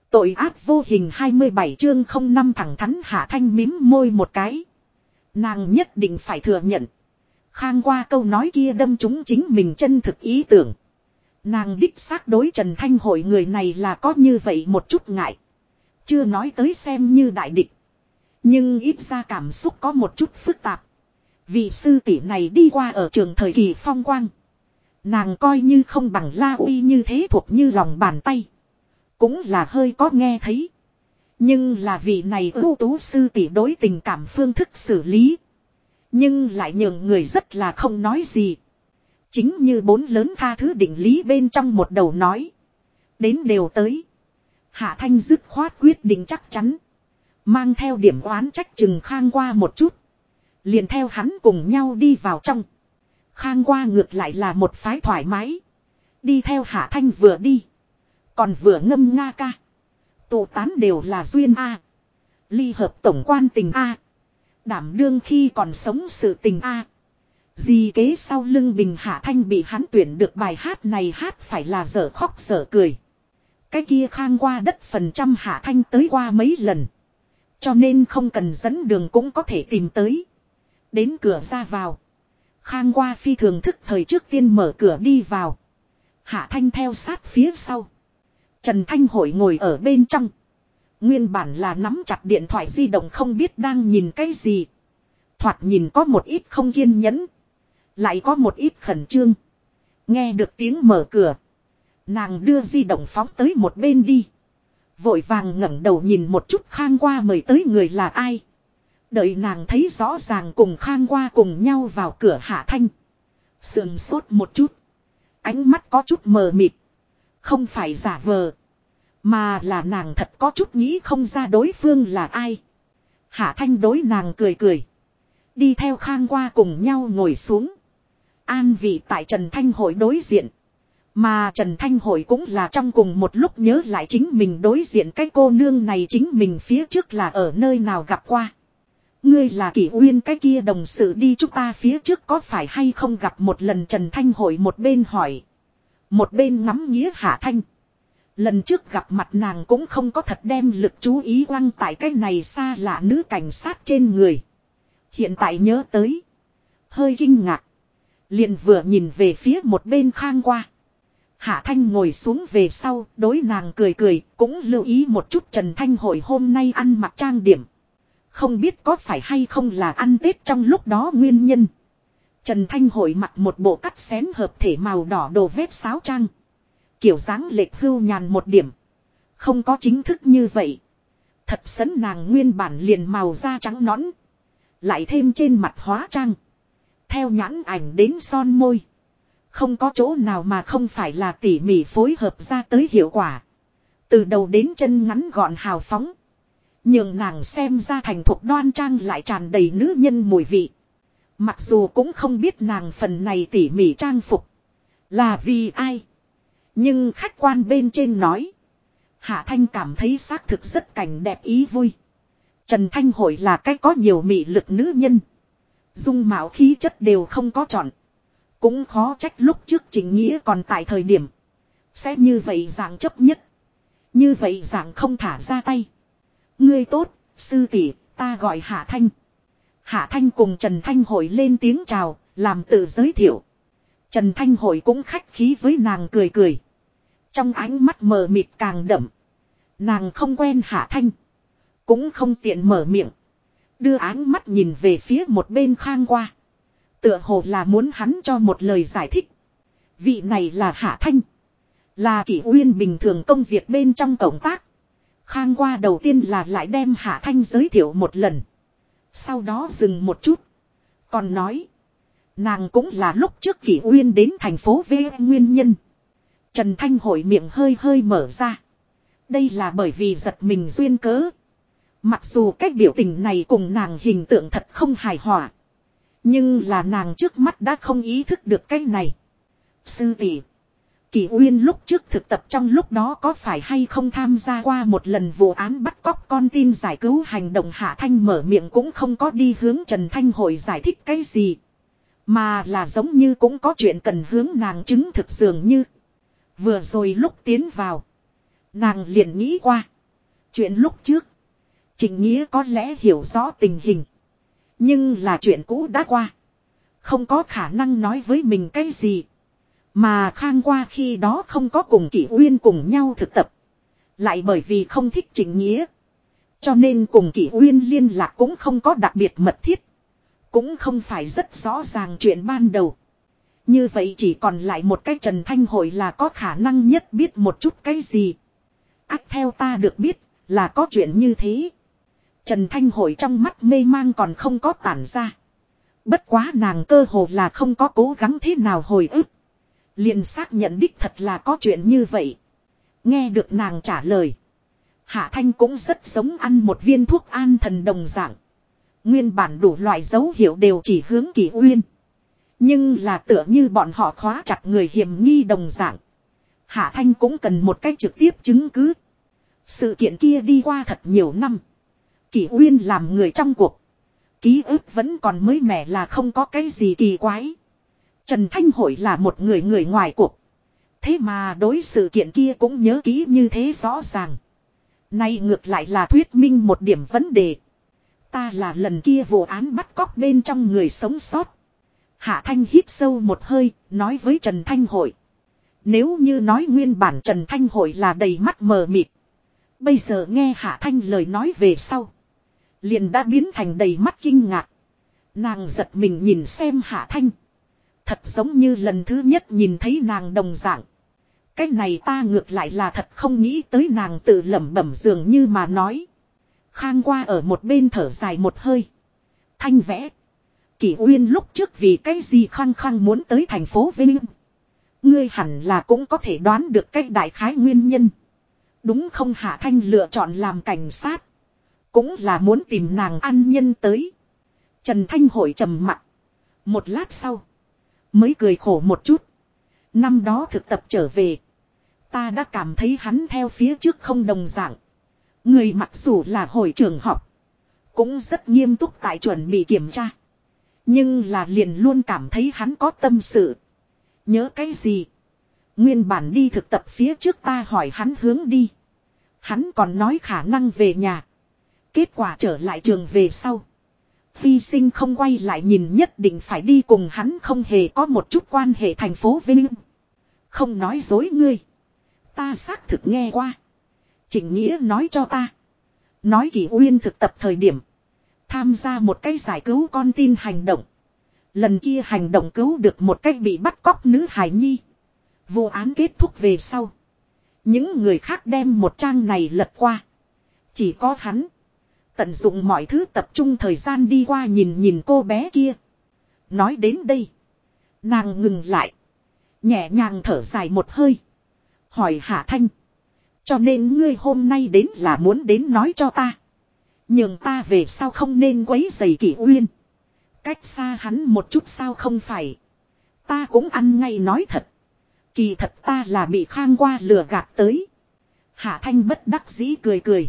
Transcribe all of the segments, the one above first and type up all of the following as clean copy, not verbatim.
Tội ác vô hình 27 chương 05 thẳng thắn Hạ Thanh mím môi một cái. Nàng nhất định phải thừa nhận. Khang qua câu nói kia đâm trúng chính mình chân thực ý tưởng. Nàng đích xác đối Trần Thanh Hội người này là có như vậy một chút ngại. Chưa nói tới xem như đại địch. Nhưng ít ra cảm xúc có một chút phức tạp. Vị sư tỷ này đi qua ở trường thời kỳ phong quang. Nàng coi như không bằng La Uy như thế thuộc như lòng bàn tay. Cũng là hơi có nghe thấy. Nhưng là vị này ưu tú sư tỷ đối tình cảm phương thức xử lý. Nhưng lại nhường người rất là không nói gì. Chính như bốn lớn tha thứ định lý bên trong một đầu nói. Đến đều tới. Hạ Thanh dứt khoát quyết định chắc chắn. Mang theo điểm oán trách chừng Khang qua một chút. Liền theo hắn cùng nhau đi vào trong. Khang qua ngược lại là một phái thoải mái. Đi theo Hạ Thanh vừa đi. Còn vừa ngâm nga ca. Tụ tán đều là duyên A. Ly hợp tổng quan tình A. Đảm đương khi còn sống sự tình A. Gì kế sau lưng Bình Hạ Thanh bị hắn tuyển được bài hát này hát phải là dở khóc dở cười. Cái kia Khang qua đất phần trăm Hạ Thanh tới qua mấy lần. Cho nên không cần dẫn đường cũng có thể tìm tới. Đến cửa ra vào. Khang qua phi thường thức thời trước tiên mở cửa đi vào. Hạ Thanh theo sát phía sau. Trần Thanh Hội ngồi ở bên trong. Nguyên bản là nắm chặt điện thoại di động không biết đang nhìn cái gì. Thoạt nhìn có một ít không kiên nhẫn. Lại có một ít khẩn trương. Nghe được tiếng mở cửa. Nàng đưa di động phóng tới một bên đi. Vội vàng ngẩng đầu nhìn một chút Khang qua mời tới người là ai. Đợi nàng thấy rõ ràng cùng Khang qua cùng nhau vào cửa Hạ Thanh. Sườn sốt một chút. Ánh mắt có chút mờ mịt. Không phải giả vờ. Mà là nàng thật có chút nghĩ không ra đối phương là ai. Hạ Thanh đối nàng cười cười. Đi theo Khang qua cùng nhau ngồi xuống. An vị tại Trần Thanh Hội đối diện. Mà Trần Thanh Hội cũng là trong cùng một lúc nhớ lại chính mình đối diện cái cô nương này chính mình phía trước là ở nơi nào gặp qua. Ngươi là Kỷ Uyên cái kia đồng sự đi chúng ta phía trước có phải hay không gặp một lần Trần Thanh Hội một bên hỏi. Một bên ngắm nghía Hạ Thanh. Lần trước gặp mặt nàng cũng không có thật đem lực chú ý quăng tại cái này xa lạ nữ cảnh sát trên người. Hiện tại nhớ tới. Hơi kinh ngạc. Liền vừa nhìn về phía một bên Khang qua. Hạ Thanh ngồi xuống về sau, đối nàng cười cười, cũng lưu ý một chút Trần Thanh Hội hôm nay ăn mặc trang điểm. Không biết có phải hay không là ăn Tết trong lúc đó nguyên nhân. Trần Thanh Hội mặc một bộ cắt xén hợp thể màu đỏ đồ vét sáo trang. Kiểu dáng lệch hưu nhàn một điểm. Không có chính thức như vậy. Thật sấn nàng nguyên bản liền màu da trắng nõn. Lại thêm trên mặt hóa trang. Theo nhãn ảnh đến son môi. Không có chỗ nào mà không phải là tỉ mỉ phối hợp ra tới hiệu quả. Từ đầu đến chân ngắn gọn hào phóng. Nhưng nàng xem ra thành thục đoan trang lại tràn đầy nữ nhân mùi vị. Mặc dù cũng không biết nàng phần này tỉ mỉ trang phục. Là vì ai. Nhưng khách quan bên trên nói. Hạ Thanh cảm thấy xác thực rất cảnh đẹp ý vui. Trần Thanh Hội là cái có nhiều mị lực nữ nhân. Dung mạo khí chất đều không có chọn. Cũng khó trách lúc trước Trịnh Nghĩa còn tại thời điểm. Sẽ như vậy dạng chấp nhất. Như vậy dạng không thả ra tay. Ngươi tốt, sư tỷ, ta gọi Hạ Thanh. Hạ Thanh cùng Trần Thanh Hội lên tiếng chào, làm tự giới thiệu. Trần Thanh Hội cũng khách khí với nàng cười cười. Trong ánh mắt mờ mịt càng đậm. Nàng không quen Hạ Thanh. Cũng không tiện mở miệng. Đưa ánh mắt nhìn về phía một bên Khang qua. Tựa hồ là muốn hắn cho một lời giải thích. Vị này là Hạ Thanh. Là Kỷ Uyên bình thường công việc bên trong cộng tác. Khang qua đầu tiên là lại đem Hạ Thanh giới thiệu một lần. Sau đó dừng một chút. Còn nói. Nàng cũng là lúc trước Kỷ Uyên đến thành phố V nguyên nhân. Trần Thanh Hội miệng hơi hơi mở ra. Đây là bởi vì giật mình duyên cớ. Mặc dù cách biểu tình này cùng nàng hình tượng thật không hài hòa. Nhưng là nàng trước mắt đã không ý thức được cái này. Sư tỷ, Kỷ Uyên lúc trước thực tập trong lúc đó có phải hay không tham gia qua một lần vụ án bắt cóc con tin giải cứu hành động. Hạ Thanh mở miệng cũng không có đi hướng Trần Thanh Hội giải thích cái gì. Mà là giống như cũng có chuyện cần hướng nàng chứng thực dường như. Vừa rồi lúc tiến vào. Nàng liền nghĩ qua. Chuyện lúc trước, Trịnh Nghĩa có lẽ hiểu rõ tình hình. Nhưng là chuyện cũ đã qua. Không có khả năng nói với mình cái gì. Mà Khang qua khi đó không có cùng Kỷ Uyên cùng nhau thực tập. Lại bởi vì không thích Trịnh Nghĩa. Cho nên cùng Kỷ Uyên liên lạc cũng không có đặc biệt mật thiết. Cũng không phải rất rõ ràng chuyện ban đầu. Như vậy chỉ còn lại một cái Trần Thanh Hội là có khả năng nhất biết một chút cái gì. Ác theo ta được biết là có chuyện như thế. Trần Thanh Hội trong mắt mê mang còn không có tản ra. Bất quá nàng cơ hồ là không có cố gắng thế nào hồi ức. Liền xác nhận đích thật là có chuyện như vậy. Nghe được nàng trả lời. Hạ Thanh cũng rất giống ăn một viên thuốc an thần đồng dạng. Nguyên bản đủ loại dấu hiệu đều chỉ hướng Kỷ Uyên. Nhưng là tựa như bọn họ khóa chặt người hiểm nghi đồng dạng. Hạ Thanh cũng cần một cách trực tiếp chứng cứ. Sự kiện kia đi qua thật nhiều năm. Kỷ Uyên làm người trong cuộc. Ký ức vẫn còn mới mẻ là không có cái gì kỳ quái. Trần Thanh Hội là một người ngoài cuộc. Thế mà đối sự kiện kia cũng nhớ kỹ như thế rõ ràng. Nay ngược lại là thuyết minh một điểm vấn đề. Ta là lần kia vụ án bắt cóc bên trong người sống sót. Hạ Thanh hít sâu một hơi, nói với Trần Thanh Hội. Nếu như nói nguyên bản Trần Thanh Hội là đầy mắt mờ mịt. Bây giờ nghe Hạ Thanh lời nói về sau. Liền đã biến thành đầy mắt kinh ngạc. Nàng giật mình nhìn xem Hạ Thanh. Thật giống như lần thứ nhất nhìn thấy nàng đồng dạng. Cái này ta ngược lại là thật không nghĩ tới, nàng tự lẩm bẩm dường như mà nói. Khang qua ở một bên thở dài một hơi. Thanh vẽ. Kỷ Uyên lúc trước vì cái gì khăng khăng muốn tới thành phố Vinh. Ngươi hẳn là cũng có thể đoán được cách đại khái nguyên nhân. Đúng không? Hạ Thanh lựa chọn làm cảnh sát. Cũng là muốn tìm nàng ăn nhân tới. Trần Thanh Hội trầm mặc. Một lát sau. Mới cười khổ một chút. Năm đó thực tập trở về. Ta đã cảm thấy hắn theo phía trước không đồng dạng. Người mặc dù là hồi trường học. Cũng rất nghiêm túc tại chuẩn bị kiểm tra. Nhưng là liền luôn cảm thấy hắn có tâm sự. Nhớ cái gì? Nguyên bản đi thực tập phía trước ta hỏi hắn hướng đi. Hắn còn nói khả năng về nhà. Kết quả trở lại trường về sau. Phi sinh không quay lại nhìn nhất định phải đi cùng hắn, không hề có một chút quan hệ thành phố Vinh. Không nói dối ngươi. Ta xác thực nghe qua. Trịnh Nghĩa nói cho ta. Nói Kỷ Uyên thực tập thời điểm. Tham gia một cái giải cứu con tin hành động. Lần kia hành động cứu được một cách bị bắt cóc nữ hài nhi. Vụ án kết thúc về sau. Những người khác đem một trang này lật qua. Chỉ có hắn. Tận dụng mọi thứ tập trung thời gian đi qua nhìn cô bé kia. Nói đến đây. Nàng ngừng lại. Nhẹ nhàng thở dài một hơi. Hỏi Hạ Thanh. Cho nên ngươi hôm nay đến là muốn đến nói cho ta. Nhưng ta về sau không nên quấy rầy Kỷ Uyên. Cách xa hắn một chút sao? Không phải. Ta cũng ăn ngay nói thật. Kỳ thật ta là bị Khang qua lừa gạt tới. Hạ Thanh bất đắc dĩ cười cười.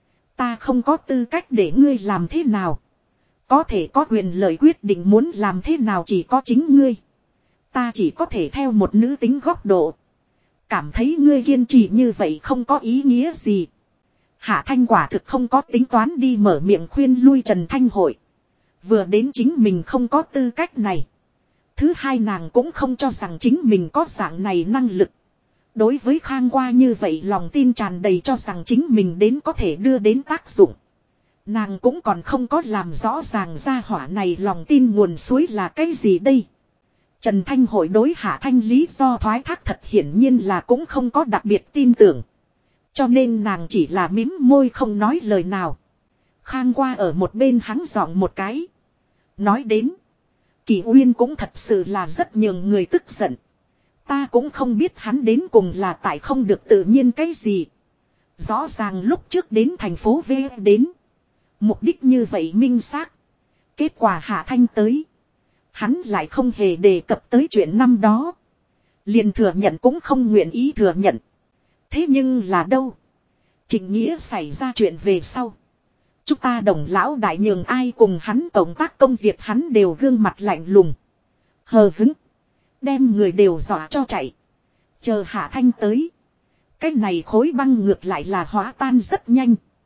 Ta không có tư cách để ngươi làm thế nào. Có thể có quyền lợi quyết định muốn làm thế nào chỉ có chính ngươi. Ta chỉ có thể theo một nữ tính góc độ. Cảm thấy ngươi kiên trì như vậy không có ý nghĩa gì. Hạ Thanh quả thực không có tính toán đi mở miệng khuyên lui Trần Thanh Hội. Vừa đến chính mình không có tư cách này. Thứ hai, nàng cũng không cho rằng chính mình có dạng này năng lực. Đối với Khang qua như vậy lòng tin tràn đầy cho rằng chính mình đến có thể đưa đến tác dụng. Nàng cũng còn không có làm rõ ràng ra hỏa này lòng tin nguồn suối là cái gì đây. Trần Thanh Hội đối Hạ Thanh lý do thoái thác thật hiển nhiên là cũng không có đặc biệt tin tưởng. Cho nên nàng chỉ là mím môi không nói lời nào. Khang qua ở một bên hắng giọng một cái. Nói đến. Kỷ Uyên cũng thật sự là rất nhường người tức giận. Ta cũng không biết hắn đến cùng là tại không được tự nhiên cái gì. Rõ ràng lúc trước đến thành phố V đến. Mục đích như vậy minh xác. Kết quả Hạ Thanh tới. Hắn lại không hề đề cập tới chuyện năm đó. Liền thừa nhận cũng không nguyện ý thừa nhận. Thế nhưng là đâu? Trịnh Nghĩa xảy ra chuyện về sau. Chúng ta Đồng lão đại nhường ai cùng hắn cộng tác công việc hắn đều gương mặt lạnh lùng. Hờ hứng. Đem người đều dọa cho chạy. Chờ Hạ Thanh tới. Cái này khối băng ngược lại là hóa tan rất nhanh.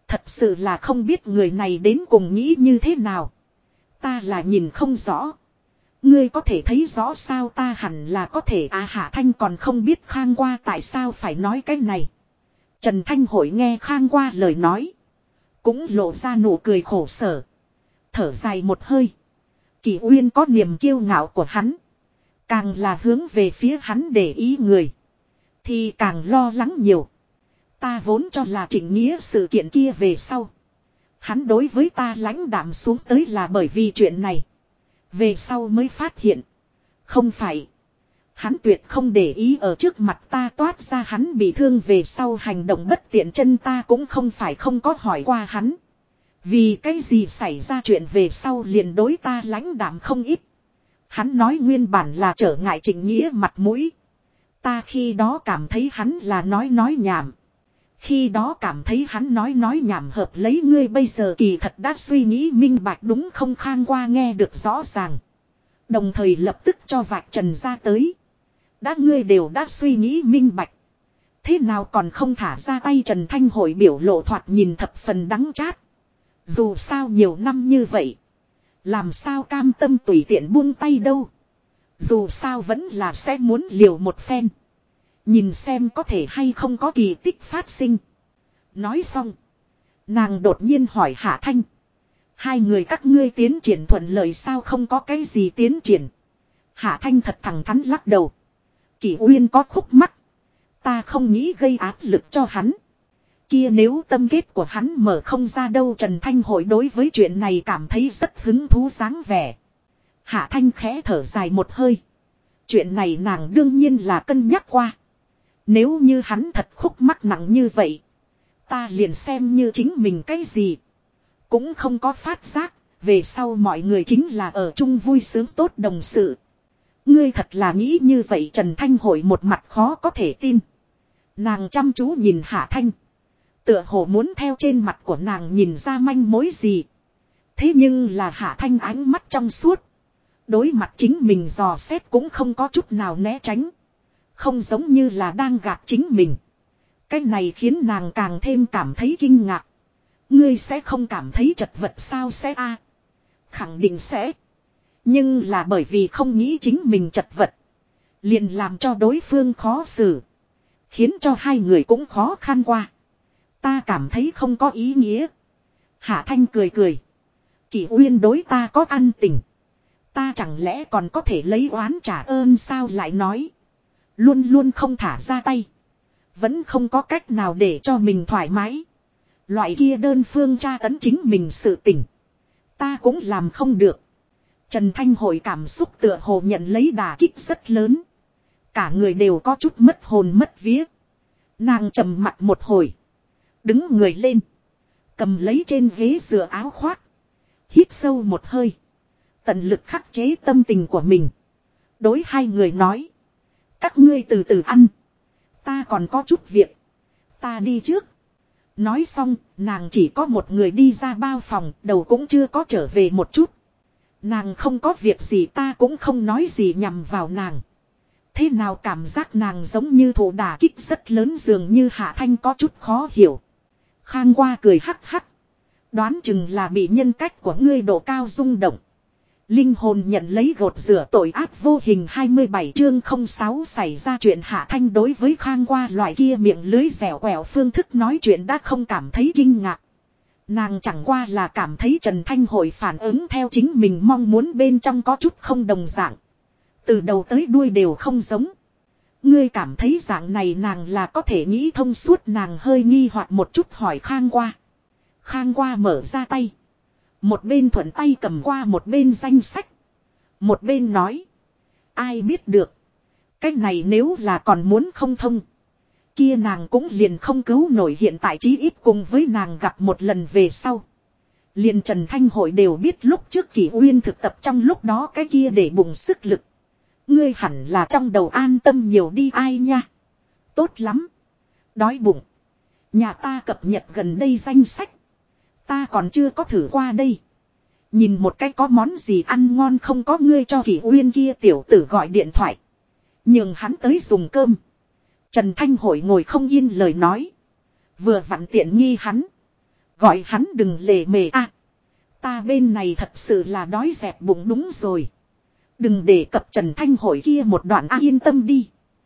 Thật sự là không biết người này đến cùng nghĩ như thế nào. Ta là nhìn không rõ. Ngươi có thể thấy rõ sao? Ta hẳn là có thể. Hạ Thanh còn không biết Khang Qua tại sao phải nói cái này. Trần Thanh Hội nghe Khang Qua lời nói. Cũng lộ ra nụ cười khổ sở. Thở dài một hơi. Kỷ Uyên có niềm kiêu ngạo của hắn. Càng là hướng về phía hắn để ý người. Thì càng lo lắng nhiều. Ta vốn cho là Trịnh Nghĩa sự kiện kia về sau. Hắn đối với ta lãnh đạm xuống tới là bởi vì chuyện này. Về sau mới phát hiện. Không phải. Hắn tuyệt không để ý ở trước mặt ta toát ra hắn bị thương về sau hành động bất tiện chân ta cũng không phải không có hỏi qua hắn. Vì cái gì xảy ra chuyện về sau liền đối ta lãnh đạm không ít. Hắn nói nguyên bản là trở ngại Trịnh Nghĩa mặt mũi. Ta khi đó cảm thấy hắn là nói nhảm. Khi đó cảm thấy hắn nói nhảm hợp lấy ngươi bây giờ kỳ thật đã suy nghĩ minh bạch đúng không? Khang Qua nghe được rõ ràng. Đồng thời lập tức cho vạch trần ra tới. Đã ngươi đều đã suy nghĩ minh bạch. Thế nào còn không thả ra tay? Trần Thanh Hội biểu lộ thoạt nhìn thập phần đắng chát. Dù sao nhiều năm như vậy. Làm sao cam tâm tùy tiện buông tay đâu. Dù sao vẫn là sẽ muốn liều một phen. Nhìn xem có thể hay không có kỳ tích phát sinh. Nói xong. Nàng đột nhiên hỏi Hạ Thanh. Hai người các ngươi tiến triển thuận lợi sao? Không có cái gì tiến triển. Hạ Thanh thật thẳng thắn lắc đầu. Kỷ Uyên có khúc mắc. Ta không nghĩ gây áp lực cho hắn. Kia nếu tâm kết của hắn mở không ra đâu? Trần Thanh Hội đối với chuyện này cảm thấy rất hứng thú dáng vẻ. Hạ Thanh khẽ thở dài một hơi. Chuyện này nàng đương nhiên là cân nhắc qua. Nếu như hắn thật khúc mắc nặng như vậy. Ta liền xem như chính mình cái gì. Cũng không có phát giác. Về sau mọi người chính là ở chung vui sướng tốt đồng sự. Ngươi thật là nghĩ như vậy? Trần Thanh Hội một mặt khó có thể tin. Nàng chăm chú nhìn Hạ Thanh. Tựa hồ muốn theo trên mặt của nàng nhìn ra manh mối gì. Thế nhưng là Hạ Thanh ánh mắt trong suốt. Đối mặt chính mình dò xét cũng không có chút nào né tránh. Không giống như là đang gạt chính mình. Cái này khiến nàng càng thêm cảm thấy kinh ngạc. Ngươi sẽ không cảm thấy chật vật sao? Sẽ a, khẳng định sẽ. Nhưng là bởi vì không nghĩ chính mình chật vật. Liền làm cho đối phương khó xử. Khiến cho hai người cũng khó khăn qua. Ta cảm thấy không có ý nghĩa. Hạ Thanh cười cười. Kỷ Uyên đối ta có ân tình. Ta chẳng lẽ còn có thể lấy oán trả ơn sao? Lại nói. Luôn luôn không thả ra tay. Vẫn không có cách nào để cho mình thoải mái. Loại kia đơn phương tra tấn chính mình sự tình. Ta cũng làm không được. Trần Thanh Hội cảm xúc tựa hồ nhận lấy đả kích rất lớn. Cả người đều có chút mất hồn mất vía. Nàng trầm mặt một hồi. Đứng người lên. Cầm lấy trên ghế dựa áo khoác. Hít sâu một hơi. Tận lực khắc chế tâm tình của mình. Đối hai người nói. Các ngươi từ từ ăn. Ta còn có chút việc. Ta đi trước. Nói xong, nàng chỉ có một người đi ra bao phòng, đầu cũng chưa có trở về một chút. Nàng không có việc gì, ta cũng không nói gì nhằm vào nàng. Thế nào cảm giác nàng giống như thụ đả kích rất lớn, dường như Hạ Thanh có chút khó hiểu. Khang Qua cười hắc hắc. Đoán chừng là bị nhân cách của ngươi độ cao rung động. Linh hồn nhận lấy gột rửa tội ác vô hình. 27 chương 06 xảy ra chuyện. Hạ Thanh đối với Khang Qua loại kia miệng lưới dẻo quẹo phương thức nói chuyện đã không cảm thấy kinh ngạc. Nàng chẳng qua là cảm thấy Trần Thanh Hội phản ứng theo chính mình mong muốn bên trong có chút không đồng dạng. Từ đầu tới đuôi đều không giống. Ngươi cảm thấy dạng này nàng là có thể nghĩ thông suốt? Nàng hơi nghi hoặc một chút hỏi Khang Qua. Khang Qua mở ra tay. Một bên thuận tay cầm qua một bên danh sách. Một bên nói. Ai biết được. Cái này nếu là còn muốn không thông. Kia nàng cũng liền không cứu nổi, hiện tại chí ít cùng với nàng gặp một lần về sau. Liền Trần Thanh Hội đều biết lúc trước Kỷ Uyên thực tập trong lúc đó cái kia để bùng sức lực. Ngươi hẳn là trong đầu an tâm nhiều đi. Ai nha. Tốt lắm. Đói bụng. Nhà ta cập nhật gần đây danh sách. Ta còn chưa có thử qua đây. Nhìn một cái có món gì ăn ngon không có? Ngươi cho Kỷ Uyên kia tiểu tử gọi điện thoại. Nhưng hắn tới dùng cơm. Trần Thanh Hội ngồi không yên lời nói. Vừa vặn tiện nghi hắn. Gọi hắn đừng lề mề a. Ta bên này thật sự là đói dẹp bụng đúng rồi. Đừng để cập Trần Thanh Hội kia một đoạn yên tâm đi.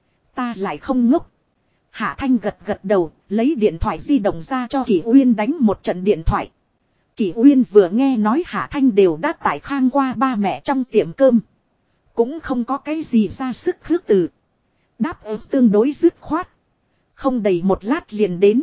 Ta lại không ngốc. Hạ Thanh gật gật đầu, lấy điện thoại di động ra cho Kỷ Uyên đánh một trận điện thoại. Kỷ Uyên vừa nghe nói Hạ Thanh đều đã tại Khang qua ba mẹ trong tiệm cơm. Cũng không có cái gì ra sức khước từ. Đáp ứng tương đối dứt khoát. Không đầy một lát liền đến.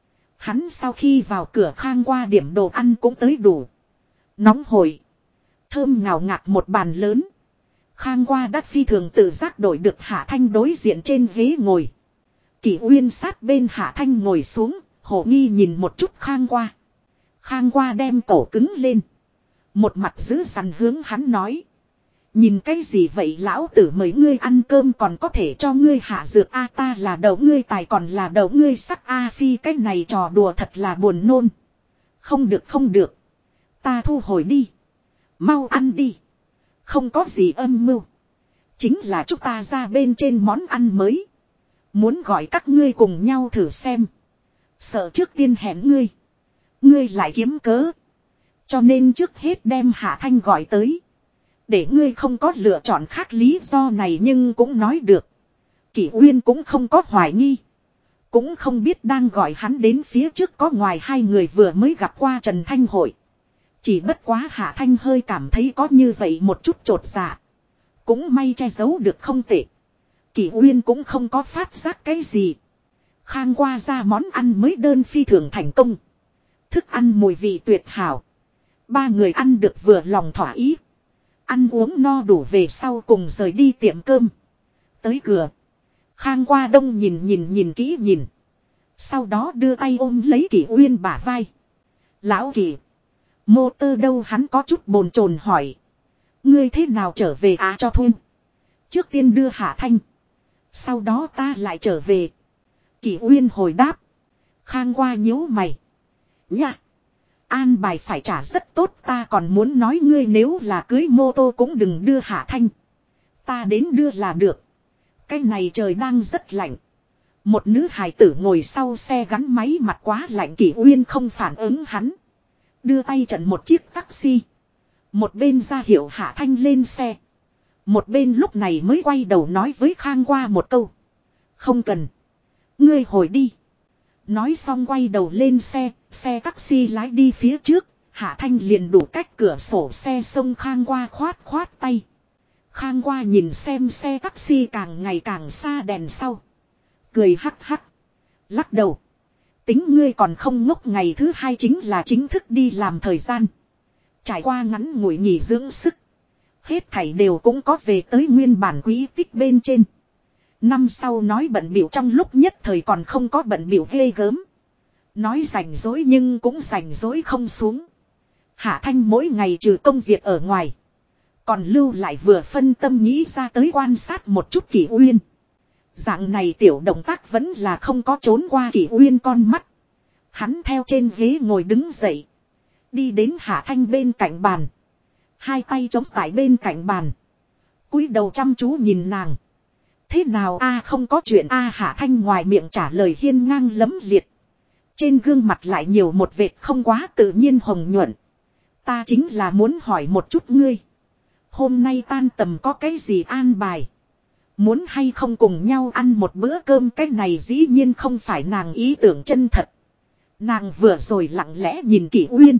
Hắn sau khi vào cửa Khang qua điểm đồ ăn cũng tới đủ. Nóng hổi. Thơm ngào ngạt một bàn lớn. Khang qua đắt phi thường tự giác đổi được Hạ Thanh đối diện trên ghế ngồi. Kỷ Uyên sát bên Hạ Thanh ngồi xuống, hồ nghi nhìn một chút Khang qua. Khang qua đem cổ cứng lên. Một mặt giữ dằn hướng hắn nói. Nhìn cái gì vậy lão tử mời ngươi ăn cơm còn có thể cho ngươi hạ dược a ta là đầu ngươi tài còn là đầu ngươi sắc a phi cái này trò đùa thật là buồn nôn. Không được không được. Ta thu hồi đi. Mau ăn đi. Không có gì âm mưu. Chính là chúng ta ra bên trên món ăn mới. Muốn gọi các ngươi cùng nhau thử xem. Sợ trước tiên hẹn ngươi. Ngươi lại kiếm cớ. Cho nên trước hết đem Hạ Thanh gọi tới. Để ngươi không có lựa chọn khác lý do này nhưng cũng nói được. Kỷ Uyên cũng không có hoài nghi. Cũng không biết đang gọi hắn đến phía trước có ngoài hai người vừa mới gặp qua Trần Thanh Hội. Chỉ bất quá Hạ Thanh hơi cảm thấy có như vậy một chút chột dạ. Cũng may che giấu được không tệ. Kỷ Uyên cũng không có phát giác cái gì. Khang qua ra món ăn mới đơn phi thường thành công. Thức ăn mùi vị tuyệt hảo. Ba người ăn được vừa lòng thỏa ý. Ăn uống no đủ về sau cùng rời đi tiệm cơm. Tới cửa. Khang qua đông nhìn kỹ nhìn. Sau đó đưa tay ôm lấy Kỷ Uyên bả vai. Lão Kỷ. Mô tơ đâu hắn có chút bồn chồn hỏi. Ngươi thế nào trở về cho thun. Trước tiên đưa Hạ Thanh. Sau đó ta lại trở về. Kỷ Uyên hồi đáp. Khang qua nhíu mày. Nha. An bài phải trả rất tốt ta còn muốn nói ngươi nếu là cưới mô tô cũng đừng đưa Hạ Thanh. Ta đến đưa là được. Cái này trời đang rất lạnh. Một nữ hài tử ngồi sau xe gắn máy mặt quá lạnh Kỷ Uyên không phản ứng hắn. Đưa tay trận một chiếc taxi. Một bên ra hiệu Hạ Thanh lên xe. Một bên lúc này mới quay đầu nói với Khang qua một câu. Không cần. Ngươi hồi đi. Nói xong quay đầu lên xe, xe taxi lái đi phía trước, Hạ Thanh liền đủ cách cửa sổ xe xông Khang qua khoát tay. Khang qua nhìn xem xe taxi càng ngày càng xa đèn sau. Cười hắc hắc. Lắc đầu. Tính ngươi còn không ngốc ngày thứ hai chính là chính thức đi làm thời gian. Trải qua ngắn ngủi nghỉ dưỡng sức. Hết thảy đều cũng có về tới nguyên bản quỹ tích bên trên. Năm sau nói bận bịu trong lúc nhất thời còn không có bận bịu ghê gớm. Nói rảnh rỗi nhưng cũng rảnh rỗi không xuống. Hạ Thanh mỗi ngày trừ công việc ở ngoài. Còn lưu lại vừa phân tâm nghĩ ra tới quan sát một chút Kỷ Uyên. Dạng này tiểu động tác vẫn là không có trốn qua Kỷ Uyên con mắt. Hắn theo trên ghế ngồi đứng dậy. Đi đến Hạ Thanh bên cạnh bàn. Hai tay chống tại bên cạnh bàn. Cúi đầu chăm chú nhìn nàng. Thế nào không có chuyện Hạ Thanh ngoài miệng trả lời hiên ngang lấm liệt. Trên gương mặt lại nhiều một vệt không quá tự nhiên hồng nhuận. Ta chính là muốn hỏi một chút ngươi. Hôm nay tan tầm có cái gì an bài. Muốn hay không cùng nhau ăn một bữa cơm cái này dĩ nhiên không phải nàng ý tưởng chân thật. Nàng vừa rồi lặng lẽ nhìn Kỷ Uyên.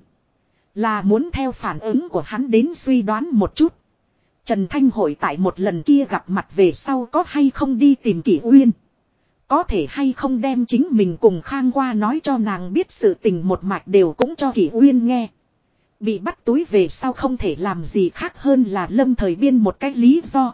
Là muốn theo phản ứng của hắn đến suy đoán một chút. Trần Thanh Hội tại một lần kia gặp mặt về sau có hay không đi tìm Kỷ Uyên. Có thể hay không đem chính mình cùng Khang qua nói cho nàng biết sự tình một mạch đều cũng cho Kỷ Uyên nghe. Bị bắt túi về sau không thể làm gì khác hơn là lâm thời biên một cái lý do.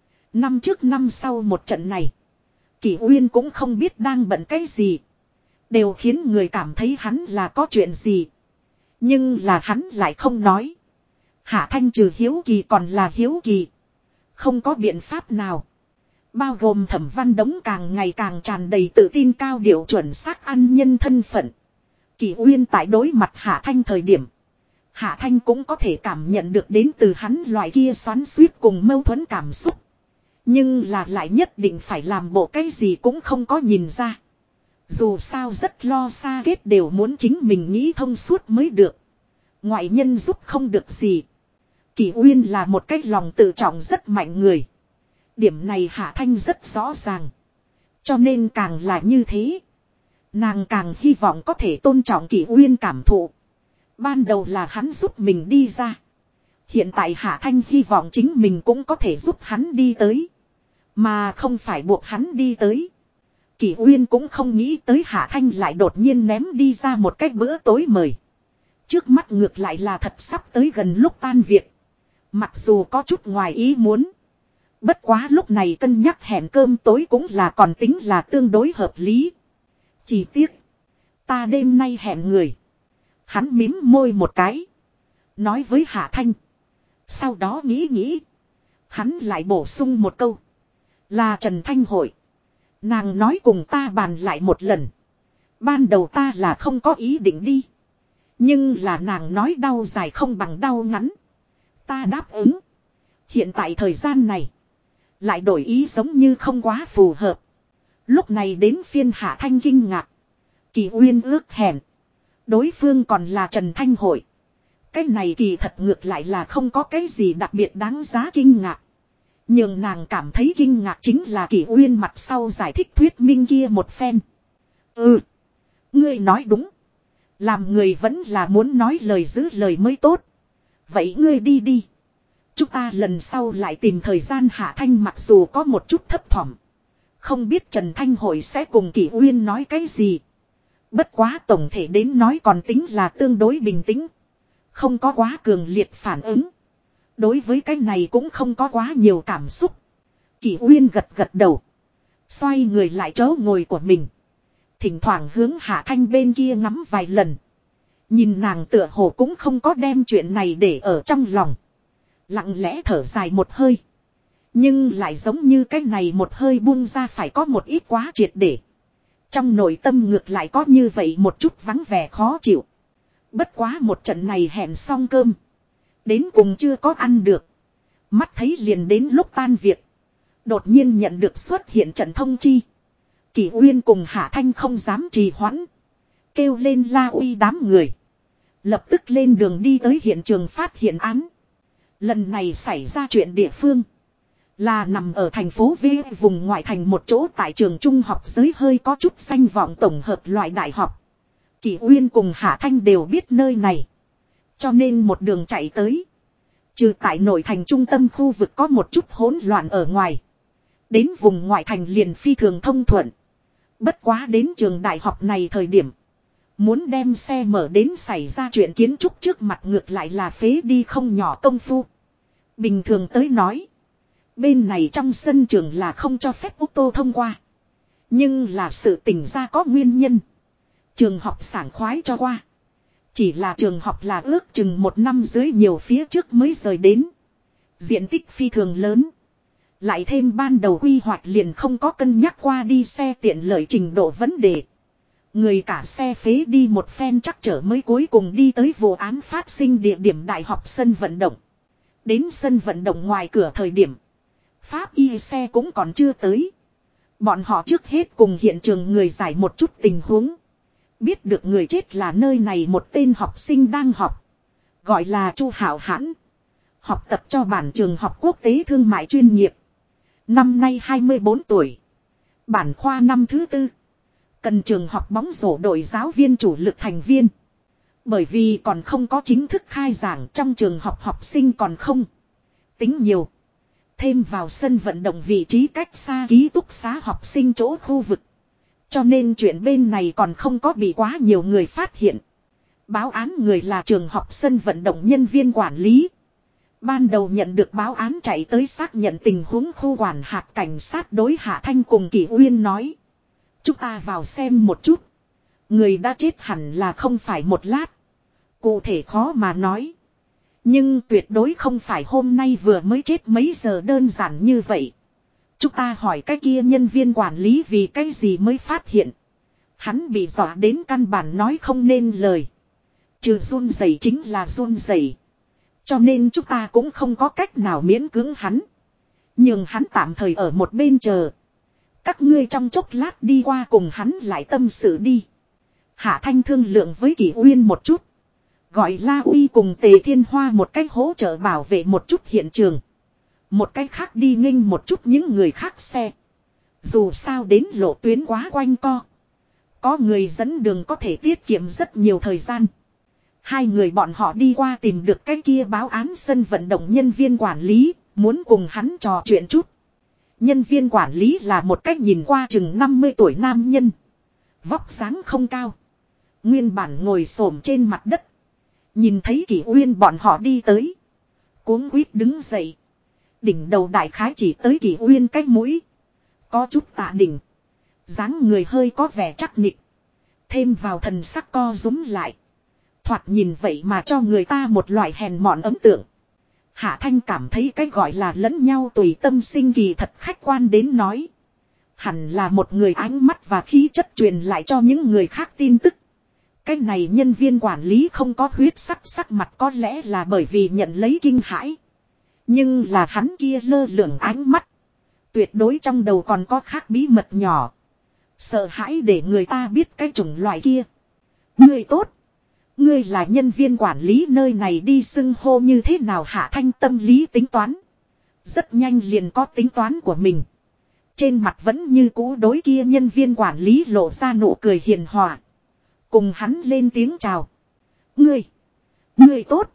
Năm trước năm sau một trận này. Kỷ Uyên cũng không biết đang bận cái gì. Đều khiến người cảm thấy hắn là có chuyện gì. Nhưng là hắn lại không nói. Hạ Thanh trừ hiếu kỳ còn là hiếu kỳ. Không có biện pháp nào. Bao gồm Thẩm Văn Đống càng ngày càng tràn đầy tự tin cao điệu chuẩn xác ăn nhân thân phận. Kỷ Uyên tại đối mặt Hạ Thanh thời điểm. Hạ Thanh cũng có thể cảm nhận được đến từ hắn loại kia xoắn xuýt cùng mâu thuẫn cảm xúc. Nhưng là lại nhất định phải làm bộ cái gì cũng không có nhìn ra. Dù sao rất lo xa kết đều muốn chính mình nghĩ thông suốt mới được. Ngoại nhân giúp không được gì. Kỷ Uyên là một cái lòng tự trọng rất mạnh người. Điểm này Hạ Thanh rất rõ ràng. Cho nên càng là như thế. Nàng càng hy vọng có thể tôn trọng Kỷ Uyên cảm thụ. Ban đầu là hắn giúp mình đi ra. Hiện tại Hạ Thanh hy vọng chính mình cũng có thể giúp hắn đi tới. Mà không phải buộc hắn đi tới. Kỷ Uyên cũng không nghĩ tới Hạ Thanh lại đột nhiên ném đi ra một cái bữa tối mời. Trước mắt ngược lại là thật sắp tới gần lúc tan việc. Mặc dù có chút ngoài ý muốn. Bất quá lúc này cân nhắc hẹn cơm tối cũng là còn tính là tương đối hợp lý. Chỉ tiếc. Ta đêm nay hẹn người. Hắn mím môi một cái. Nói với Hạ Thanh. Sau đó nghĩ. Hắn lại bổ sung một câu. Là Trần Thanh Hội. Nàng nói cùng ta bàn lại một lần. Ban đầu ta là không có ý định đi. Nhưng là nàng nói đau dài không bằng đau ngắn. Ta đáp ứng. Hiện tại thời gian này. Lại đổi ý giống như không quá phù hợp. Lúc này đến phiên Hạ Thanh kinh ngạc. Kỳ Uyên ước hẹn. Đối phương còn là Trần Thanh Hội. Cái này kỳ thật ngược lại là không có cái gì đặc biệt đáng giá kinh ngạc. Nhưng nàng cảm thấy kinh ngạc chính là Kỷ Uyên mặt sau giải thích thuyết minh kia một phen. Ngươi nói đúng. Làm người vẫn là muốn nói lời giữ lời mới tốt. Vậy ngươi đi đi. Chúng ta lần sau lại tìm thời gian. Hạ Thanh mặc dù có một chút thấp thỏm. Không biết Trần Thanh Hội sẽ cùng Kỷ Uyên nói cái gì. Bất quá tổng thể đến nói còn tính là tương đối bình tĩnh. Không có quá cường liệt phản ứng. Đối với cái này cũng không có quá nhiều cảm xúc. Kỷ Uyên gật đầu. Xoay người lại chỗ ngồi của mình. Thỉnh thoảng hướng Hạ Thanh bên kia ngắm vài lần. Nhìn nàng tựa hồ cũng không có đem chuyện này để ở trong lòng. Lặng lẽ thở dài một hơi. Nhưng lại giống như cái này một hơi buông ra phải có một ít quá triệt để. Trong nội tâm ngược lại có như vậy một chút vắng vẻ khó chịu. Bất quá một trận này hẹn xong cơm. Đến cùng chưa có ăn được. Mắt thấy liền đến lúc tan việc. Đột nhiên nhận được xuất hiện trận thông chi. Kỷ Uyên cùng Hạ Thanh không dám trì hoãn. Kêu lên la uy đám người. Lập tức lên đường đi tới hiện trường phát hiện án. Lần này xảy ra chuyện địa phương. Là nằm ở thành phố V vùng ngoại thành một chỗ tại trường trung học giới hơi có chút danh vọng tổng hợp loại đại học. Kỷ Uyên cùng Hạ Thanh đều biết nơi này. Cho nên một đường chạy tới. Trừ tại nội thành trung tâm khu vực có một chút hỗn loạn ở ngoài. Đến vùng ngoại thành liền phi thường thông thuận. Bất quá đến trường đại học này thời điểm. Muốn đem xe mở đến xảy ra chuyện kiến trúc trước mặt ngược lại là phế đi không nhỏ công phu. Bình thường tới nói. Bên này trong sân trường là không cho phép ô tô thông qua. Nhưng là sự tình ra có nguyên nhân. Trường học sảng khoái cho qua. Chỉ là trường học là ước chừng một năm dưới nhiều phía trước mới rời đến. Diện tích phi thường lớn. Lại thêm ban đầu quy hoạch liền không có cân nhắc qua đi xe tiện lợi trình độ vấn đề. Người cả xe phế đi một phen chắc trở mới cuối cùng đi tới vụ án phát sinh địa điểm đại học sân vận động. Đến sân vận động ngoài cửa thời điểm. Pháp y xe cũng còn chưa tới. Bọn họ trước hết cùng hiện trường người giải một chút tình huống. Biết được người chết là nơi này một tên học sinh đang học. Gọi là Chu Hảo Hãn. Học tập cho bản trường học quốc tế thương mại chuyên nghiệp. Năm nay 24 tuổi. Bản khoa năm thứ 4. Cần trường học bóng rổ đội giáo viên chủ lực thành viên. Bởi vì còn không có chính thức khai giảng trong trường học học sinh còn không tính nhiều. Thêm vào sân vận động vị trí cách xa ký túc xá học sinh chỗ khu vực. Cho nên chuyện bên này còn không có bị quá nhiều người phát hiện. Báo án người là trường học sân vận động nhân viên quản lý. Ban đầu nhận được báo án chạy tới xác nhận tình huống khu quản hạt cảnh sát đối Hạ Thanh cùng Kỷ Uyên nói. Chúng ta vào xem một chút. Người đã chết hẳn là không phải một lát. Cụ thể khó mà nói. Nhưng tuyệt đối không phải hôm nay vừa mới chết mấy giờ đơn giản như vậy. Chúng ta hỏi cái kia nhân viên quản lý vì cái gì mới phát hiện. Hắn bị dọa đến căn bản nói không nên lời. Trừ run rẩy chính là run rẩy. Cho nên chúng ta cũng không có cách nào miễn cưỡng hắn. Nhưng hắn tạm thời ở một bên chờ. Các ngươi trong chốc lát đi qua cùng hắn lại tâm sự đi. Hạ Thanh thương lượng với Kỷ Uyên một chút. Gọi La Uy cùng Tề Thiên Hoa một cách hỗ trợ bảo vệ một chút hiện trường. Một cách khác đi nghênh một chút những người khác xe. Dù sao đến lộ tuyến quá quanh co. Có người dẫn đường có thể tiết kiệm rất nhiều thời gian. Hai người bọn họ đi qua tìm được cái kia báo án sân vận động nhân viên quản lý, muốn cùng hắn trò chuyện chút. Nhân viên quản lý là một cách nhìn qua chừng 50 tuổi nam nhân. Vóc dáng không cao. Nguyên bản ngồi xổm trên mặt đất. Nhìn thấy Kỷ Uyên bọn họ đi tới. Cuống quýt đứng dậy. Đỉnh đầu đại khái chỉ tới Kỷ Uyên cái mũi. Có chút tạ đỉnh. Dáng người hơi có vẻ chắc nịch. Thêm vào thần sắc co rúm lại. Thoạt nhìn vậy mà cho người ta một loại hèn mọn ấn tượng. Hạ Thanh cảm thấy cái gọi là lẫn nhau tùy tâm sinh kỳ thật khách quan đến nói. Hẳn là một người ánh mắt và khí chất truyền lại cho những người khác tin tức. Cái này nhân viên quản lý không có huyết sắc mặt có lẽ là bởi vì nhận lấy kinh hãi. Nhưng là hắn kia lơ lửng ánh mắt. Tuyệt đối trong đầu còn có khác bí mật nhỏ. Sợ hãi để người ta biết cái chủng loại kia. Ngươi tốt. Ngươi là nhân viên quản lý nơi này đi xưng hô như thế nào Hạ Thanh tâm lý tính toán. Rất nhanh liền có tính toán của mình. Trên mặt vẫn như cũ đối kia nhân viên quản lý lộ ra nụ cười hiền hòa. Cùng hắn lên tiếng chào. Ngươi tốt.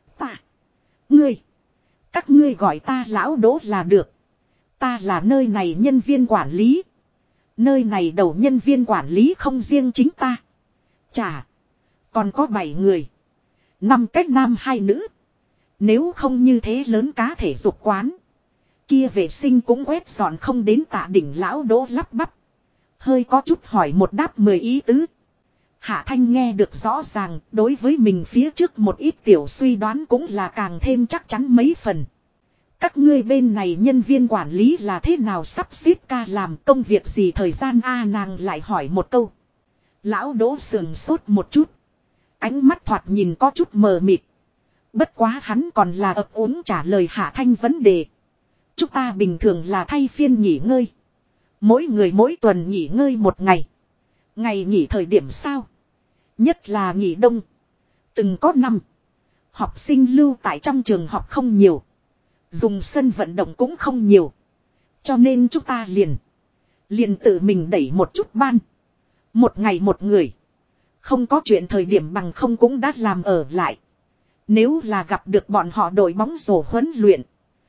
Ngươi. Các ngươi gọi ta lão Đỗ là được. Ta là nơi này nhân viên quản lý. Nơi này đầu nhân viên quản lý không riêng chính ta. Chà. Còn có 7 người. 5 cách nam 2 nữ. Nếu không như thế lớn cá thể dục quán. Kia vệ sinh cũng quét dọn không đến tạ đỉnh lão Đỗ lắp bắp. Hơi có chút hỏi một đáp 10 ý tứ. Hạ Thanh nghe được rõ ràng, đối với mình phía trước một ít tiểu suy đoán cũng là càng thêm chắc chắn mấy phần. Các ngươi bên này nhân viên quản lý là thế nào sắp xếp ca làm công việc gì thời gian nàng lại hỏi một câu. Lão Đỗ sườn sốt một chút. Ánh mắt thoạt nhìn có chút mờ mịt. Bất quá hắn còn là ấp úng trả lời Hạ Thanh vấn đề. Chúng ta bình thường là thay phiên nghỉ ngơi. Mỗi người mỗi tuần nghỉ ngơi một ngày. Ngày nghỉ thời điểm sao? Nhất là nghỉ đông. Từng có năm. Học sinh lưu tại trong trường học không nhiều. Dùng sân vận động cũng không nhiều. Cho nên chúng ta liền tự mình đẩy một chút ban. Một ngày một người. Không có chuyện thời điểm bằng không cũng đã làm ở lại. Nếu là gặp được bọn họ đội bóng rổ huấn luyện.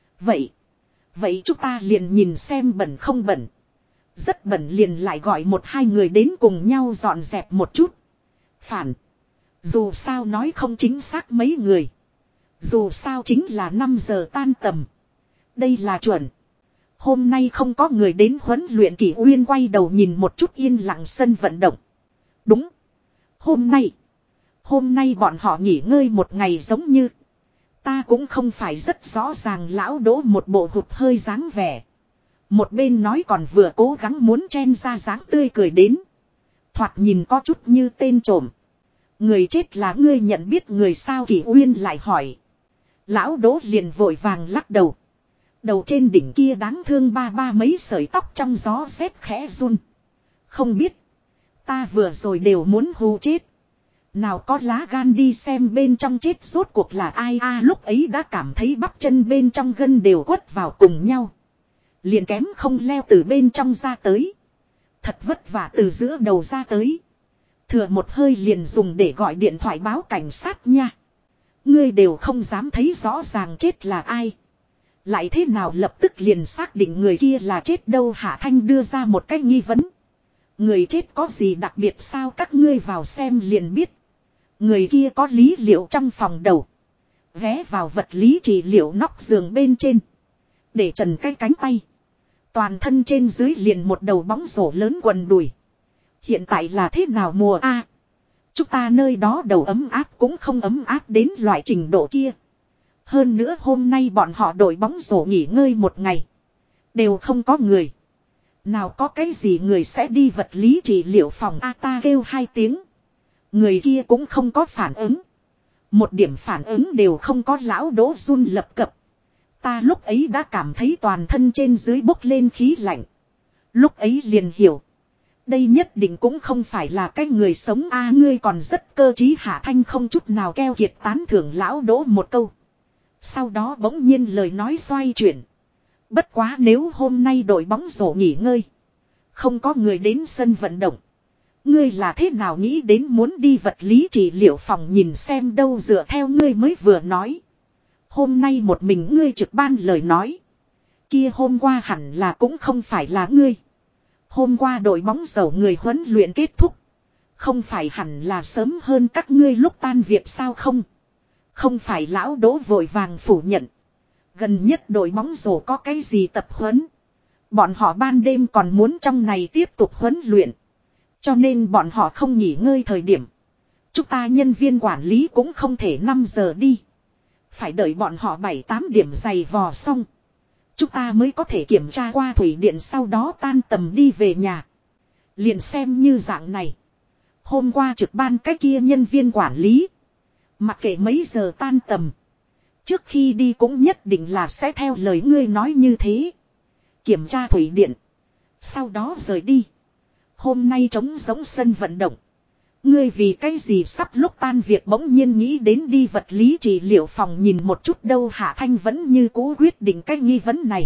Vậy chúng ta liền nhìn xem bẩn không bẩn. Rất bẩn liền lại gọi 1-2 người đến cùng nhau dọn dẹp một chút. Phản. Dù sao nói không chính xác mấy người. Dù sao chính là 5 giờ tan tầm. Đây là chuẩn. Hôm nay không có người đến huấn luyện Kỷ Uyên quay đầu nhìn một chút yên lặng sân vận động. Đúng. Hôm nay bọn họ nghỉ ngơi một ngày giống như. Ta cũng không phải rất rõ ràng lão Đỗ một bộ hụt hơi dáng vẻ. Một bên nói còn vừa cố gắng muốn chen ra dáng tươi cười đến. Thoạt nhìn có chút như tên trộm. Người chết là ngươi nhận biết người sao Kỷ Uyên lại hỏi. Lão Đỗ liền vội vàng lắc đầu. Đầu trên đỉnh kia đáng thương ba mấy sợi tóc trong gió rét khẽ run. Không biết. Ta vừa rồi đều muốn hù chết. Nào có lá gan đi xem bên trong chết rốt cuộc là ai lúc ấy đã cảm thấy bắp chân bên trong gân đều quất vào cùng nhau. Liền kém không leo từ bên trong ra tới. Thật vất vả từ giữa đầu ra tới. Thừa một hơi liền dùng để gọi điện thoại báo cảnh sát nha. Ngươi đều không dám thấy rõ ràng chết là ai. Lại thế nào lập tức liền xác định người kia là chết đâu Hạ Thanh đưa ra một cái nghi vấn. Người chết có gì đặc biệt sao các ngươi vào xem liền biết. Người kia có lý liệu trong phòng đầu. Vé vào vật lý trị liệu nóc giường bên trên. Để trần cái cánh tay. Toàn thân trên dưới liền một đầu bóng rổ lớn quần đùi. Hiện tại là thế nào mùa A? Chúng ta nơi đó đầu ấm áp cũng không ấm áp đến loại trình độ kia. Hơn nữa hôm nay bọn họ đội bóng rổ nghỉ ngơi một ngày. Đều không có người. Nào có cái gì người sẽ đi vật lý trị liệu phòng A ta kêu 2 tiếng. Người kia cũng không có phản ứng. Một điểm phản ứng đều không có lão Đỗ run lập cập. Ta lúc ấy đã cảm thấy toàn thân trên dưới bốc lên khí lạnh. Lúc ấy liền hiểu. Đây nhất định cũng không phải là cái người sống a, ngươi còn rất cơ trí. Hạ Thanh không chút nào keo kiệt tán thưởng lão Đỗ một câu. Sau đó bỗng nhiên lời nói xoay chuyển. Bất quá nếu hôm nay đội bóng rổ nghỉ ngơi, không có người đến sân vận động, ngươi là thế nào nghĩ đến muốn đi vật lý trị liệu phòng nhìn xem đâu? Dựa theo ngươi mới vừa nói, hôm nay một mình ngươi trực ban lời nói, kia hôm qua hẳn là cũng không phải là ngươi. Hôm qua đội bóng rổ người huấn luyện kết thúc, không phải hẳn là sớm hơn các ngươi lúc tan việc sao không? Không phải lão Đỗ vội vàng phủ nhận. Gần nhất đội bóng rổ có cái gì tập huấn, bọn họ ban đêm còn muốn trong này tiếp tục huấn luyện. Cho nên bọn họ không nghỉ ngơi thời điểm, chúng ta nhân viên quản lý cũng không thể 5 giờ đi. Phải đợi bọn họ 7-8 điểm giày vò xong, chúng ta mới có thể kiểm tra qua thủy điện, sau đó tan tầm đi về nhà. Liền xem như dạng này. Hôm qua trực ban cái kia nhân viên quản lý, mặc kệ mấy giờ tan tầm, trước khi đi cũng nhất định là sẽ theo lời ngươi nói như thế. Kiểm tra thủy điện, sau đó rời đi. Hôm nay trống giống sân vận động, ngươi vì cái gì sắp lúc tan việc bỗng nhiên nghĩ đến đi vật lý trị liệu phòng nhìn một chút đâu? Hạ Thanh vẫn như cũ quyết định cái nghi vấn này.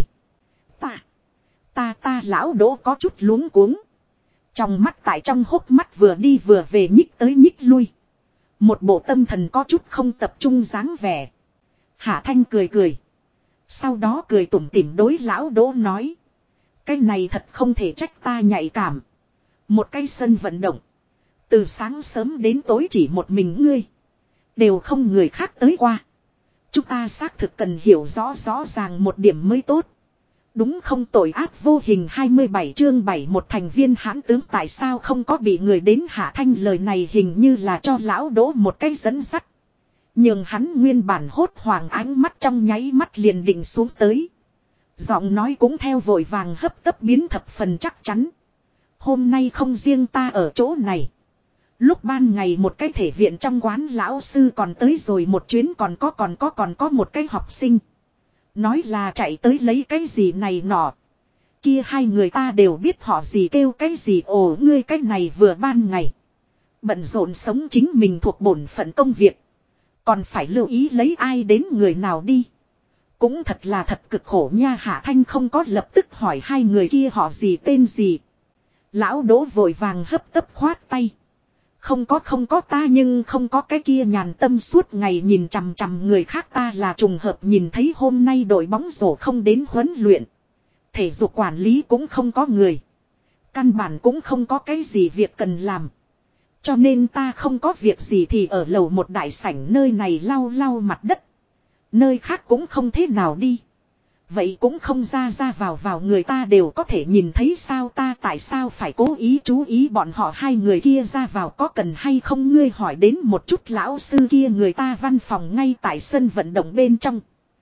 Ta lão Đỗ có chút luống cuống. Trong mắt tại trong hốc mắt vừa đi vừa về nhích tới nhích lui. Một bộ tâm thần có chút không tập trung dáng vẻ. Hạ Thanh cười cười. Sau đó cười tủm tỉm đối lão Đỗ nói. Cái này thật không thể trách ta nhạy cảm. Một cái sân vận động, từ sáng sớm đến tối chỉ một mình ngươi, đều không người khác tới qua. Chúng ta xác thực cần hiểu rõ ràng một điểm mới tốt. Đúng không? Tội ác vô hình 27 chương 7 một thành viên hãn tướng tại sao không có bị người đến? Hạ Thanh lời này hình như là cho lão Đỗ một cái dẫn dắt. Nhưng hắn nguyên bản hốt hoảng ánh mắt trong nháy mắt liền định xuống tới. Giọng nói cũng theo vội vàng hấp tấp biến thập phần chắc chắn. Hôm nay không riêng ta ở chỗ này. Lúc ban ngày một cái thể viện trong quán lão sư còn tới rồi một chuyến, còn có một cái học sinh. Nói là chạy tới lấy cái gì này nọ. Kia hai người ta đều biết họ gì kêu cái gì. Ồ, ngươi cái này vừa ban ngày bận rộn sống chính mình thuộc bổn phận công việc, còn phải lưu ý lấy ai đến người nào đi. Cũng thật là thật cực khổ nha. Hạ Thanh không có lập tức hỏi hai người kia họ gì tên gì. Lão Đỗ vội vàng hấp tấp khoát tay. Không có ta nhưng không có cái kia nhàn tâm suốt ngày nhìn chằm chằm người khác. Ta là trùng hợp nhìn thấy hôm nay đội bóng rổ không đến huấn luyện. Thể dục quản lý cũng không có người. Căn bản cũng không có cái gì việc cần làm. Cho nên ta không có việc gì thì ở lầu một đại sảnh nơi này lau lau mặt đất. Nơi khác cũng không thế nào đi. Vậy cũng không ra vào người ta đều có thể nhìn thấy sao? Ta tại sao phải cố ý chú ý bọn họ hai người kia ra vào có cần hay không? Ngươi hỏi đến một chút lão sư kia, người ta văn phòng ngay tại sân vận động bên trong.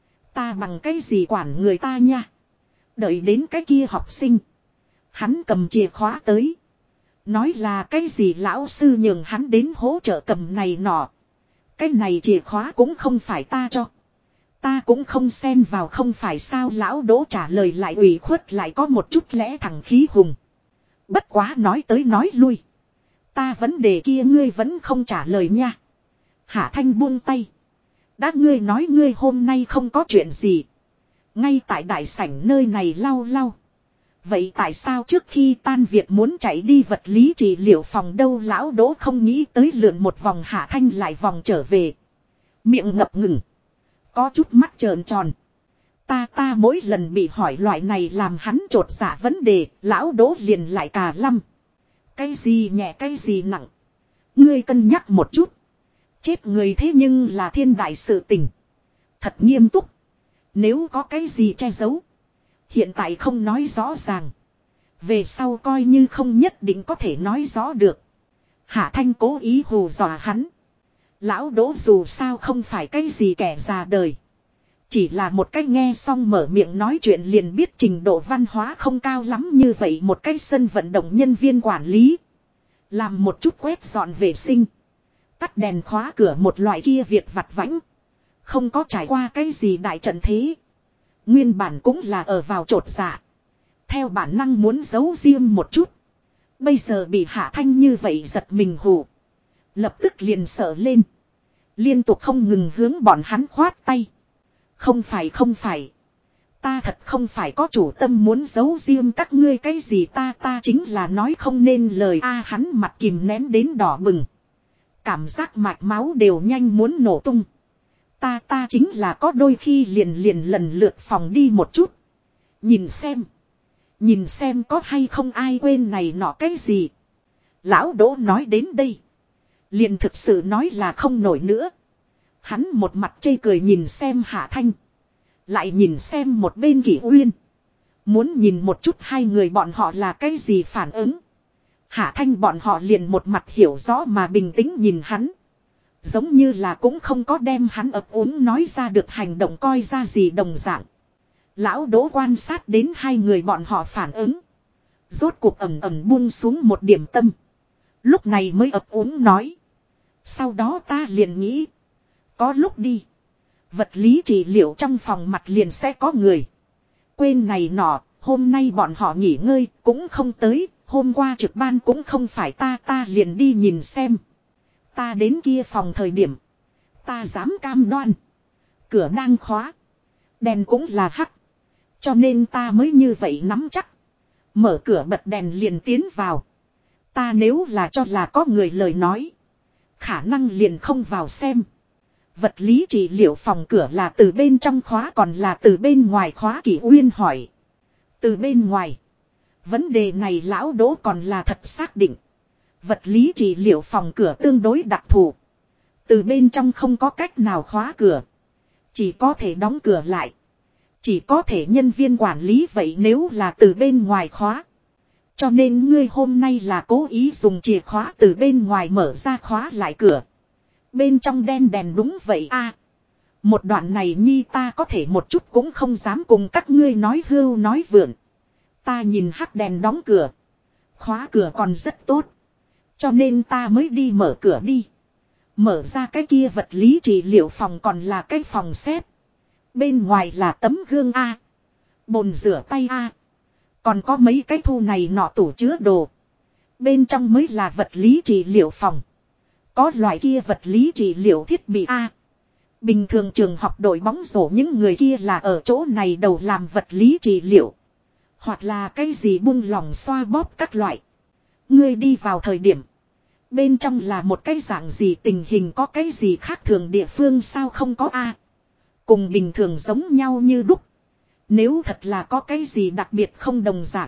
Ta bằng cái gì quản người ta nha? Đợi đến cái kia học sinh, hắn cầm chìa khóa tới. Nói là cái gì lão sư nhường hắn đến hỗ trợ cầm này nọ. Cái này chìa khóa cũng không phải ta cho. Ta cũng không xen vào không phải sao? Lão Đỗ trả lời lại ủy khuất lại có một chút lẽ thẳng khí hùng. Bất quá nói tới nói lui, ta vấn đề kia ngươi vẫn không trả lời nha. Hạ Thanh buông tay. Đã ngươi nói ngươi hôm nay không có chuyện gì, ngay tại đại sảnh nơi này lau lau, vậy tại sao trước khi tan việc muốn chạy đi vật lý trị liệu phòng đâu? Lão Đỗ không nghĩ tới lượn một vòng Hạ Thanh lại vòng trở về. Miệng ngập ngừng, có chút mắt trợn tròn. Ta mỗi lần bị hỏi loại này làm hắn chột dạ vấn đề, lão Đỗ liền lại cà lăm. Cái gì nhẹ cái gì nặng, ngươi cân nhắc một chút. Chết người thế nhưng là thiên đại sự tình. Thật nghiêm túc. Nếu có cái gì che giấu, hiện tại không nói rõ ràng, về sau coi như không nhất định có thể nói rõ được. Hạ Thanh cố ý hù dọa hắn. Lão Đỗ dù sao không phải cái gì kẻ già đời, chỉ là một cái nghe xong mở miệng nói chuyện liền biết trình độ văn hóa không cao lắm như vậy một cái sân vận động nhân viên quản lý. Làm một chút quét dọn vệ sinh, tắt đèn khóa cửa một loại kia việc vặt vãnh. Không có trải qua cái gì đại trận thế. Nguyên bản cũng là ở vào chột dạ. Theo bản năng muốn giấu riêng một chút. Bây giờ bị Hạ Thanh như vậy giật mình hù. Lập tức liền sợ lên. Liên tục không ngừng hướng bọn hắn khoát tay. Không phải không phải. Ta thật không phải có chủ tâm muốn giấu riêng các ngươi cái gì ta chính là nói không nên lời a hắn mặt kìm nén đến đỏ bừng. Cảm giác mạch máu đều nhanh muốn nổ tung. Ta chính là có đôi khi liền lần lượt phòng đi một chút. Nhìn xem có hay không ai quên này nọ cái gì. Lão Đỗ nói đến đây. Liền thực sự nói là không nổi nữa. Hắn một mặt chê cười nhìn xem Hạ Thanh. Lại nhìn xem một bên Kỷ Uyên. Muốn nhìn một chút hai người bọn họ là cái gì phản ứng. Hạ Thanh bọn họ liền một mặt hiểu rõ mà bình tĩnh nhìn hắn. Giống như là cũng không có đem hắn ấp úng nói ra được hành động coi ra gì đồng dạng. Lão Đỗ quan sát đến hai người bọn họ phản ứng. Rốt cuộc ẩm buông xuống một điểm tâm. Lúc này mới ấp úng nói. Sau đó ta liền nghĩ. Có lúc đi. Vật lý trị liệu trong phòng mặt liền sẽ có người. Quên này nọ, hôm nay bọn họ nghỉ ngơi cũng không tới. Hôm qua trực ban cũng không phải ta liền đi nhìn xem. Ta đến kia phòng thời điểm. Ta dám cam đoan. Cửa đang khóa. Đèn cũng là hắc. Cho nên ta mới như vậy nắm chắc. Mở cửa bật đèn liền tiến vào. Ta nếu là cho là có người lời nói. Khả năng liền không vào xem. Vật lý trị liệu phòng cửa là từ bên trong khóa còn là từ bên ngoài khóa Kỷ Uyên hỏi. Từ bên ngoài. Vấn đề này lão Đỗ còn là thật xác định. Vật lý trị liệu phòng cửa tương đối đặc thù. Từ bên trong không có cách nào khóa cửa. Chỉ có thể đóng cửa lại. Chỉ có thể nhân viên quản lý vậy nếu là từ bên ngoài khóa. Cho nên ngươi hôm nay là cố ý dùng chìa khóa từ bên ngoài mở ra khóa lại cửa. Bên trong đen đèn đúng vậy a. Một đoạn này nhi ta có thể một chút cũng không dám cùng các ngươi nói hưu nói vượn. Ta nhìn hắc đèn đóng cửa. Khóa cửa còn rất tốt. Cho nên ta mới đi mở cửa đi. Mở ra cái kia vật lý trị liệu phòng còn là cái phòng xếp. Bên ngoài là tấm gương A. Bồn rửa tay A. Còn có mấy cái thu này nọ tủ chứa đồ. Bên trong mới là vật lý trị liệu phòng. Có loại kia vật lý trị liệu thiết bị A. Bình thường trường học đội bóng rổ những người kia là ở chỗ này đầu làm vật lý trị liệu. Hoặc là cái gì buông lỏng xoa bóp các loại. Ngươi đi vào thời điểm. Bên trong là một cái dạng gì tình hình có cái gì khác thường địa phương sao không có A. Cùng bình thường giống nhau như đúc. Nếu thật là có cái gì đặc biệt không đồng dạng.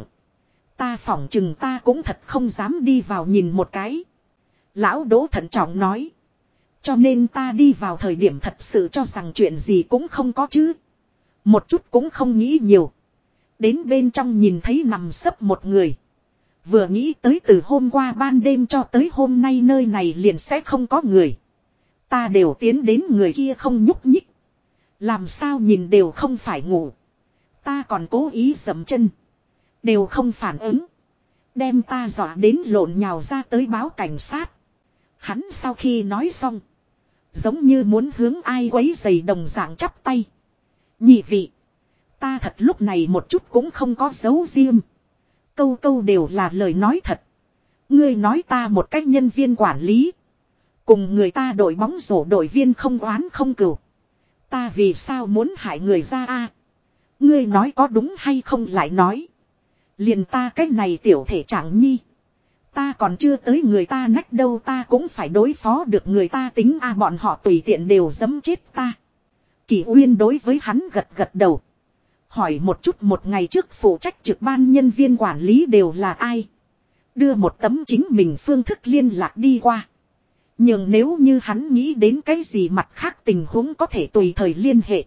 Ta phỏng chừng ta cũng thật không dám đi vào nhìn một cái. Lão Đỗ thận trọng nói. Cho nên ta đi vào thời điểm thật sự cho rằng chuyện gì cũng không có chứ. Một chút cũng không nghĩ nhiều. Đến bên trong nhìn thấy nằm sấp một người. Vừa nghĩ tới từ hôm qua ban đêm cho tới hôm nay nơi này liền sẽ không có người. Ta đều tiến đến người kia không nhúc nhích. Làm sao nhìn đều không phải ngủ. Ta còn cố ý dậm chân. Đều không phản ứng. Đem ta dọa đến lộn nhào ra tới báo cảnh sát. Hắn sau khi nói xong. Giống như muốn hướng ai quấy giày đồng dạng chắp tay. Nhị vị. Ta thật lúc này một chút cũng không có giấu riêng. Câu câu đều là lời nói thật. Ngươi nói ta một cách nhân viên quản lý. Cùng người ta đội bóng rổ đội viên không oán không cừu. Ta vì sao muốn hại người ra a? Ngươi nói có đúng hay không lại nói. Liền ta cách này tiểu thể trạng nhi. Ta còn chưa tới người ta nách đâu ta cũng phải đối phó được người ta tính a bọn họ tùy tiện đều giẫm chết ta. Kỷ Uyên đối với hắn gật gật đầu. Hỏi một chút một ngày trước phụ trách trực ban nhân viên quản lý đều là ai. Đưa một tấm chính mình phương thức liên lạc đi qua. Nhưng nếu như hắn nghĩ đến cái gì mặt khác tình huống có thể tùy thời liên hệ.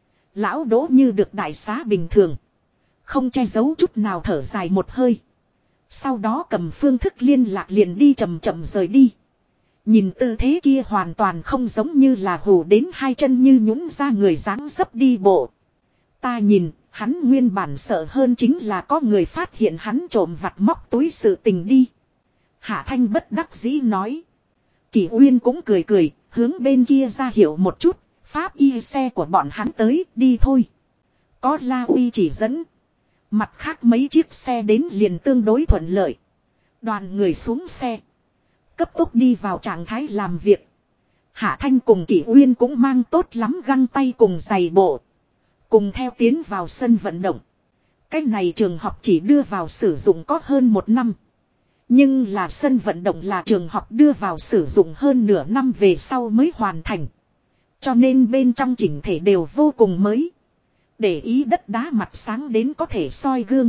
Lão Đỗ như được đại xá bình thường. Không che giấu chút nào thở dài một hơi. Sau đó cầm phương thức liên lạc liền đi chậm chậm rời đi. Nhìn tư thế kia hoàn toàn không giống như là hù đến hai chân như nhũn ra người dáng dấp đi bộ. Ta nhìn, hắn nguyên bản sợ hơn chính là có người phát hiện hắn trộm vặt móc túi sự tình đi. Hạ Thanh bất đắc dĩ nói. Kỷ Uyên cũng cười cười, hướng bên kia ra hiệu một chút, pháp y xe của bọn hắn tới, đi thôi. Có La Uy chỉ dẫn. Mặt khác mấy chiếc xe đến liền tương đối thuận lợi. Đoàn người xuống xe. Cấp tốc đi vào trạng thái làm việc. Hạ Thanh cùng Kỷ Uyên cũng mang tốt lắm găng tay cùng giày bộ. Cùng theo tiến vào sân vận động. Cái này trường học chỉ đưa vào sử dụng có hơn 1 năm. Nhưng là sân vận động là trường học đưa vào sử dụng hơn nửa năm về sau mới hoàn thành. Cho nên bên trong chỉnh thể đều vô cùng mới. Để ý đất đá mặt sáng đến có thể soi gương.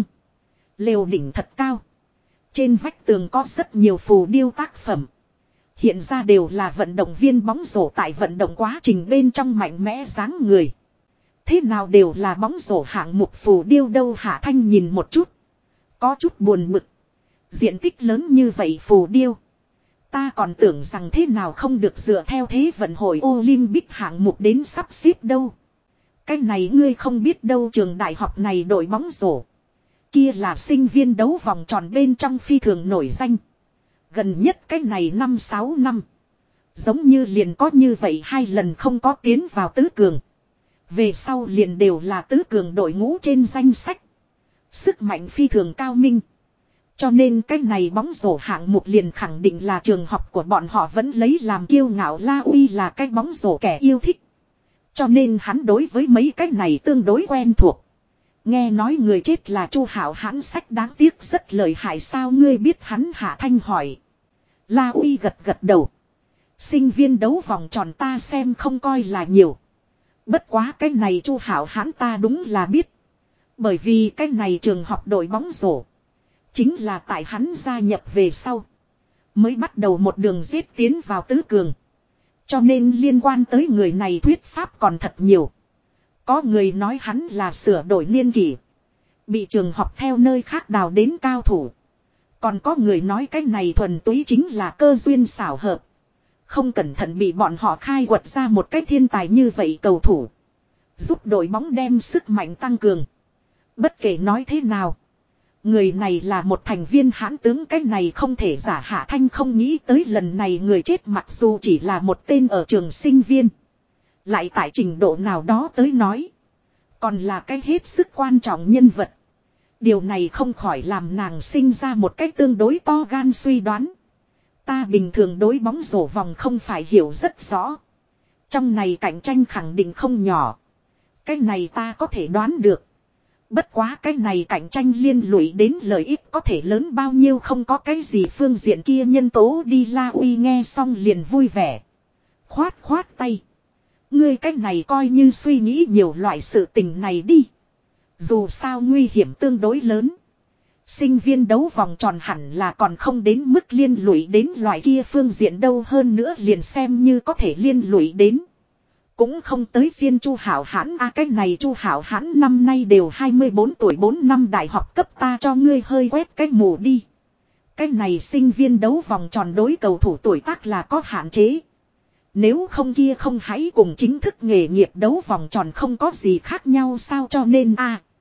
Lều đỉnh thật cao. Trên vách tường có rất nhiều phù điêu tác phẩm. Hiện ra đều là vận động viên bóng rổ tại vận động quá trình bên trong mạnh mẽ dáng người. Thế nào đều là bóng rổ hạng mục phù điêu đâu. Hạ Thanh nhìn một chút. Có chút buồn bực. Diện tích lớn như vậy phù điêu. Ta còn tưởng rằng thế nào không được dựa theo thế vận hội Olympic hạng mục đến sắp xếp đâu. Cái này ngươi không biết đâu, trường đại học này đội bóng rổ. Kia là sinh viên đấu vòng tròn bên trong phi thường nổi danh. Gần nhất cái này 5-6 năm. Giống như liền có như vậy 2 lần không có tiến vào tứ cường. Về sau liền đều là tứ cường đội ngũ trên danh sách. Sức mạnh phi thường cao minh. Cho nên cái này bóng rổ hạng mục liền khẳng định là trường học của bọn họ vẫn lấy làm kiêu ngạo. La Uy là cái bóng rổ kẻ yêu thích. Cho nên hắn đối với mấy cái này tương đối quen thuộc. Nghe nói người chết là Chu Hạo Hãn sách đáng tiếc rất lợi hại sao ngươi biết hắn? Hạ Thanh hỏi. La Uy gật gật đầu. Sinh viên đấu vòng tròn ta xem không coi là nhiều. Bất quá cái này Chu Hạo Hãn ta đúng là biết. Bởi vì cái này trường học đội bóng rổ. Chính là tại hắn gia nhập về sau. Mới bắt đầu một đường giết tiến vào tứ cường. Cho nên liên quan tới người này thuyết pháp còn thật nhiều. Có người nói hắn là sửa đổi niên kỷ. Bị trường học theo nơi khác đào đến cao thủ. Còn có người nói cái này thuần túy chính là cơ duyên xảo hợp. Không cẩn thận bị bọn họ khai quật ra một cái thiên tài như vậy cầu thủ. Giúp đội bóng đem sức mạnh tăng cường. Bất kể nói thế nào. Người này là một thành viên hãn tướng, cái này không thể giả. Hạ Thanh không nghĩ tới lần này người chết mặc dù chỉ là một tên ở trường sinh viên. Lại tại trình độ nào đó tới nói. Còn là cái hết sức quan trọng nhân vật. Điều này không khỏi làm nàng sinh ra một cách tương đối to gan suy đoán. Ta bình thường đối bóng rổ vòng không phải hiểu rất rõ. Trong này cạnh tranh khẳng định không nhỏ. Cái này ta có thể đoán được. Bất quá cái này cạnh tranh liên lụy đến lợi ích có thể lớn bao nhiêu không có cái gì phương diện kia nhân tố đi. La Uy nghe xong liền vui vẻ. Khoát khoát tay. Ngươi cái này coi như suy nghĩ nhiều loại sự tình này đi. Dù sao nguy hiểm tương đối lớn. Sinh viên đấu vòng tròn hẳn là còn không đến mức liên lụy đến loại kia phương diện đâu, hơn nữa liền xem như có thể liên lụy đến. Cũng không tới phiên Chu Hạo Hãn cái này Chu Hạo Hãn năm nay đều 24 tuổi 4 năm đại học cấp ta cho ngươi hơi quét cái mù đi. Cái này sinh viên đấu vòng tròn đối cầu thủ tuổi tác là có hạn chế. Nếu không kia không hãy cùng chính thức nghề nghiệp đấu vòng tròn không có gì khác nhau sao, cho nên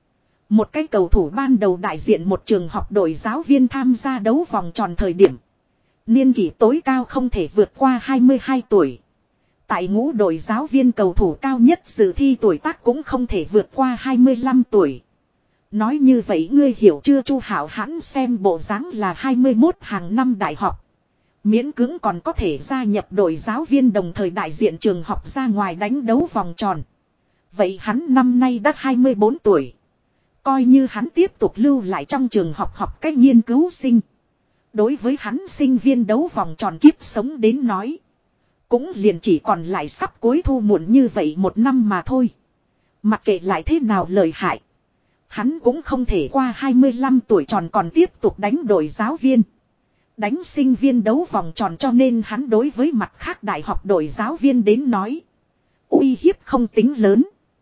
một cái cầu thủ ban đầu đại diện một trường học đội giáo viên tham gia đấu vòng tròn thời điểm. Niên kỷ tối cao không thể vượt qua 22 tuổi. Tại ngũ đội giáo viên cầu thủ cao nhất dự thi tuổi tác cũng không thể vượt qua 25 tuổi. Nói như vậy ngươi hiểu chưa? Chu Hạo Hãn xem bộ dáng là 21 hàng năm đại học. Miễn cưỡng còn có thể gia nhập đội giáo viên đồng thời đại diện trường học ra ngoài đánh đấu vòng tròn. Vậy hắn năm nay đã 24 tuổi. Coi như hắn tiếp tục lưu lại trong trường học cách nghiên cứu sinh. Đối với hắn sinh viên đấu vòng tròn kiếp sống đến nói. Cũng liền chỉ còn lại sắp cuối thu muộn như vậy 1 năm mà thôi. Mặc kệ lại thế nào lợi hại. Hắn cũng không thể qua 25 tuổi tròn còn tiếp tục đánh đội giáo viên. Đánh sinh viên đấu vòng tròn, cho nên hắn đối với mặt khác đại học đội giáo viên đến nói. Uy hiếp không tính lớn.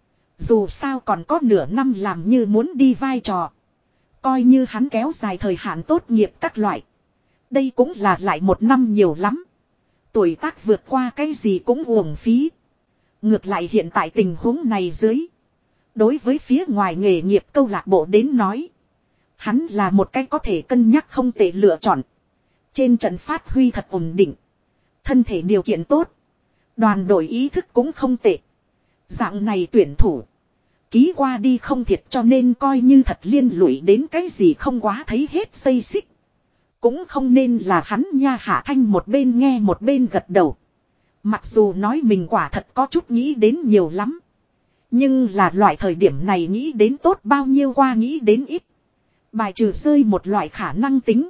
Dù sao còn có nửa năm làm như muốn đi vai trò. Coi như hắn kéo dài thời hạn tốt nghiệp các loại. Đây cũng là lại 1 năm nhiều lắm. Tuổi tác vượt qua cái gì cũng uổng phí. Ngược lại hiện tại tình huống này dưới. Đối với phía ngoài nghề nghiệp câu lạc bộ đến nói. Hắn là một cái có thể cân nhắc không tệ lựa chọn. Trên trận phát huy thật ổn định. Thân thể điều kiện tốt. Đoàn đội ý thức cũng không tệ. Dạng này tuyển thủ. ký qua đi không thiệt cho nên coi như thật liên lụy đến cái gì không quá thấy hết dây xích. Cũng không nên là hắn nha. Hạ Thanh một bên nghe một bên gật đầu. Mặc dù nói mình quả thật có chút nghĩ đến nhiều lắm. Nhưng là loại thời điểm này nghĩ đến tốt bao nhiêu qua nghĩ đến ít. Bài trừ rơi một loại khả năng tính.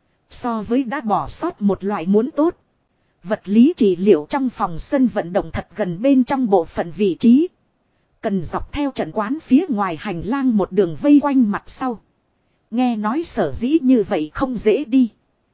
So với đã bỏ sót một loại muốn tốt. Vật lý trị liệu trong phòng sân vận động thật gần bên trong bộ phận vị trí. Cần dọc theo trận quán phía ngoài hành lang một đường vây quanh mặt sau. Nghe nói sở dĩ như vậy không dễ đi.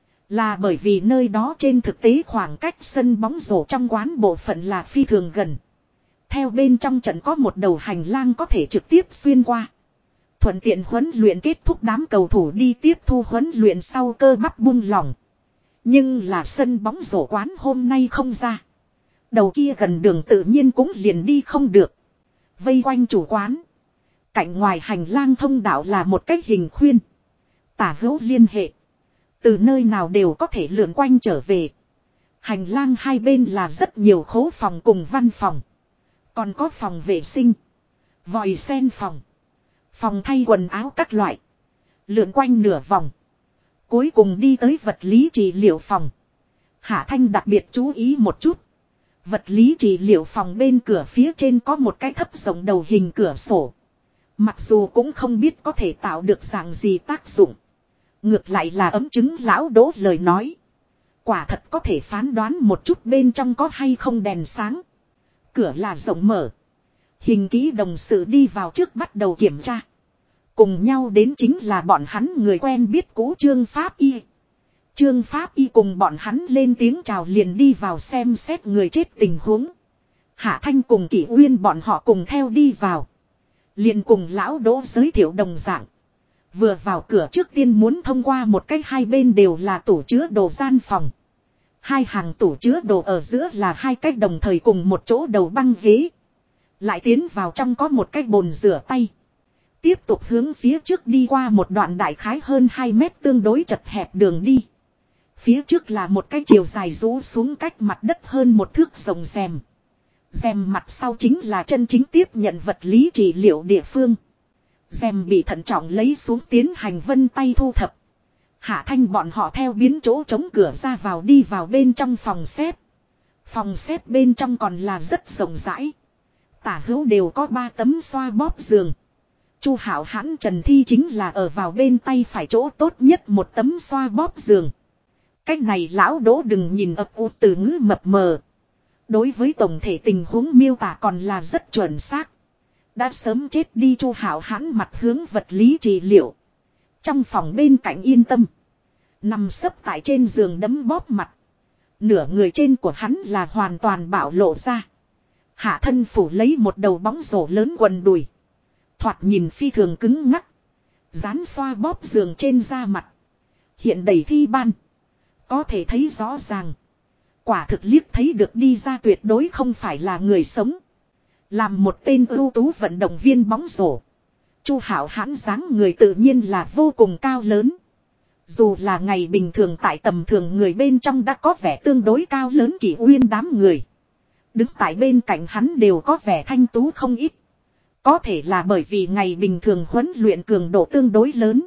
Là bởi vì nơi đó trên thực tế khoảng cách sân bóng rổ trong quán bộ phận là phi thường gần. Theo bên trong trận có một đầu hành lang có thể trực tiếp xuyên qua. Thuận tiện huấn luyện kết thúc đám cầu thủ đi tiếp thu huấn luyện sau cơ bắp buông lỏng. Nhưng là sân bóng rổ quán hôm nay không ra. Đầu kia gần đường tự nhiên cũng liền đi không được. Vây quanh chủ quán. Cạnh ngoài hành lang thông đạo là một cái hình khuyên. Tả hữu liên hệ. Từ nơi nào đều có thể lượn quanh trở về. Hành lang hai bên là rất nhiều khố phòng cùng văn phòng. Còn có phòng vệ sinh. Vòi sen phòng. Phòng thay quần áo các loại. Lượn quanh nửa vòng. Cuối cùng đi tới vật lý trị liệu phòng. Hạ Thanh đặc biệt chú ý một chút. Vật lý trị liệu phòng bên cửa phía trên có một cái thấp rộng đầu hình cửa sổ. Mặc dù cũng không biết có thể tạo được dạng gì tác dụng. Ngược lại là ấm chứng lão Đỗ lời nói. Quả thật có thể phán đoán một chút bên trong có hay không đèn sáng. Cửa là rộng mở. Hình ký đồng sự đi vào trước bắt đầu kiểm tra. Cùng nhau đến chính là bọn hắn người quen biết cũ Trương Pháp Y. Trương Pháp Y cùng bọn hắn lên tiếng chào liền đi vào xem xét người chết tình huống. Hạ Thanh cùng Kỷ Uyên bọn họ cùng theo đi vào. Liền cùng lão Đỗ giới thiệu đồng dạng. Vừa vào cửa trước tiên muốn thông qua một cái hai bên đều là tủ chứa đồ gian phòng. Hai hàng tủ chứa đồ ở giữa là hai cái đồng thời cùng một chỗ đầu băng ghế. Lại tiến vào trong có một cái bồn rửa tay. Tiếp tục hướng phía trước đi qua một đoạn đại khái hơn 2 mét tương đối chật hẹp đường đi. Phía trước là một cái chiều dài rũ xuống cách mặt đất hơn một thước rộng rèm. Rèm mặt sau chính là chân chính tiếp nhận vật lý trị liệu địa phương. Rèm bị thận trọng lấy xuống tiến hành vân tay thu thập. Hạ Thanh bọn họ theo biến chỗ chống cửa ra vào đi vào bên trong phòng xếp. Phòng xếp bên trong còn là rất rộng rãi. Tả hữu đều có 3 tấm xoa bóp giường. Chu Hảo Hãn Trần Thi chính là ở vào bên tay phải chỗ tốt nhất một tấm xoa bóp giường. Cái này lão Đỗ đừng nhìn ập u từ ngữ mập mờ. Đối với tổng thể tình huống miêu tả còn là rất chuẩn xác. Đã sớm chết đi Chu Hảo Hãn mặt hướng vật lý trị liệu. Trong phòng bên cạnh yên tâm. Nằm sấp tại trên giường đấm bóp mặt. Nửa người trên của hắn là hoàn toàn bạo lộ ra. Hạ thân phủ lấy một đầu bóng rổ lớn quần đùi. Thoạt nhìn phi thường cứng ngắc. Dán xoa bóp giường trên da mặt. Hiện đầy thi ban. Có thể thấy rõ ràng. Quả thực liếc thấy được đi ra tuyệt đối không phải là người sống. Làm một tên ưu tú vận động viên bóng rổ. Chu Hảo Hãn dáng người tự nhiên là vô cùng cao lớn. Dù là ngày bình thường tại tầm thường người bên trong đã có vẻ tương đối cao lớn Kỷ Uyên đám người. Đứng tại bên cạnh hắn đều có vẻ thanh tú không ít. Có thể là bởi vì ngày bình thường huấn luyện cường độ tương đối lớn.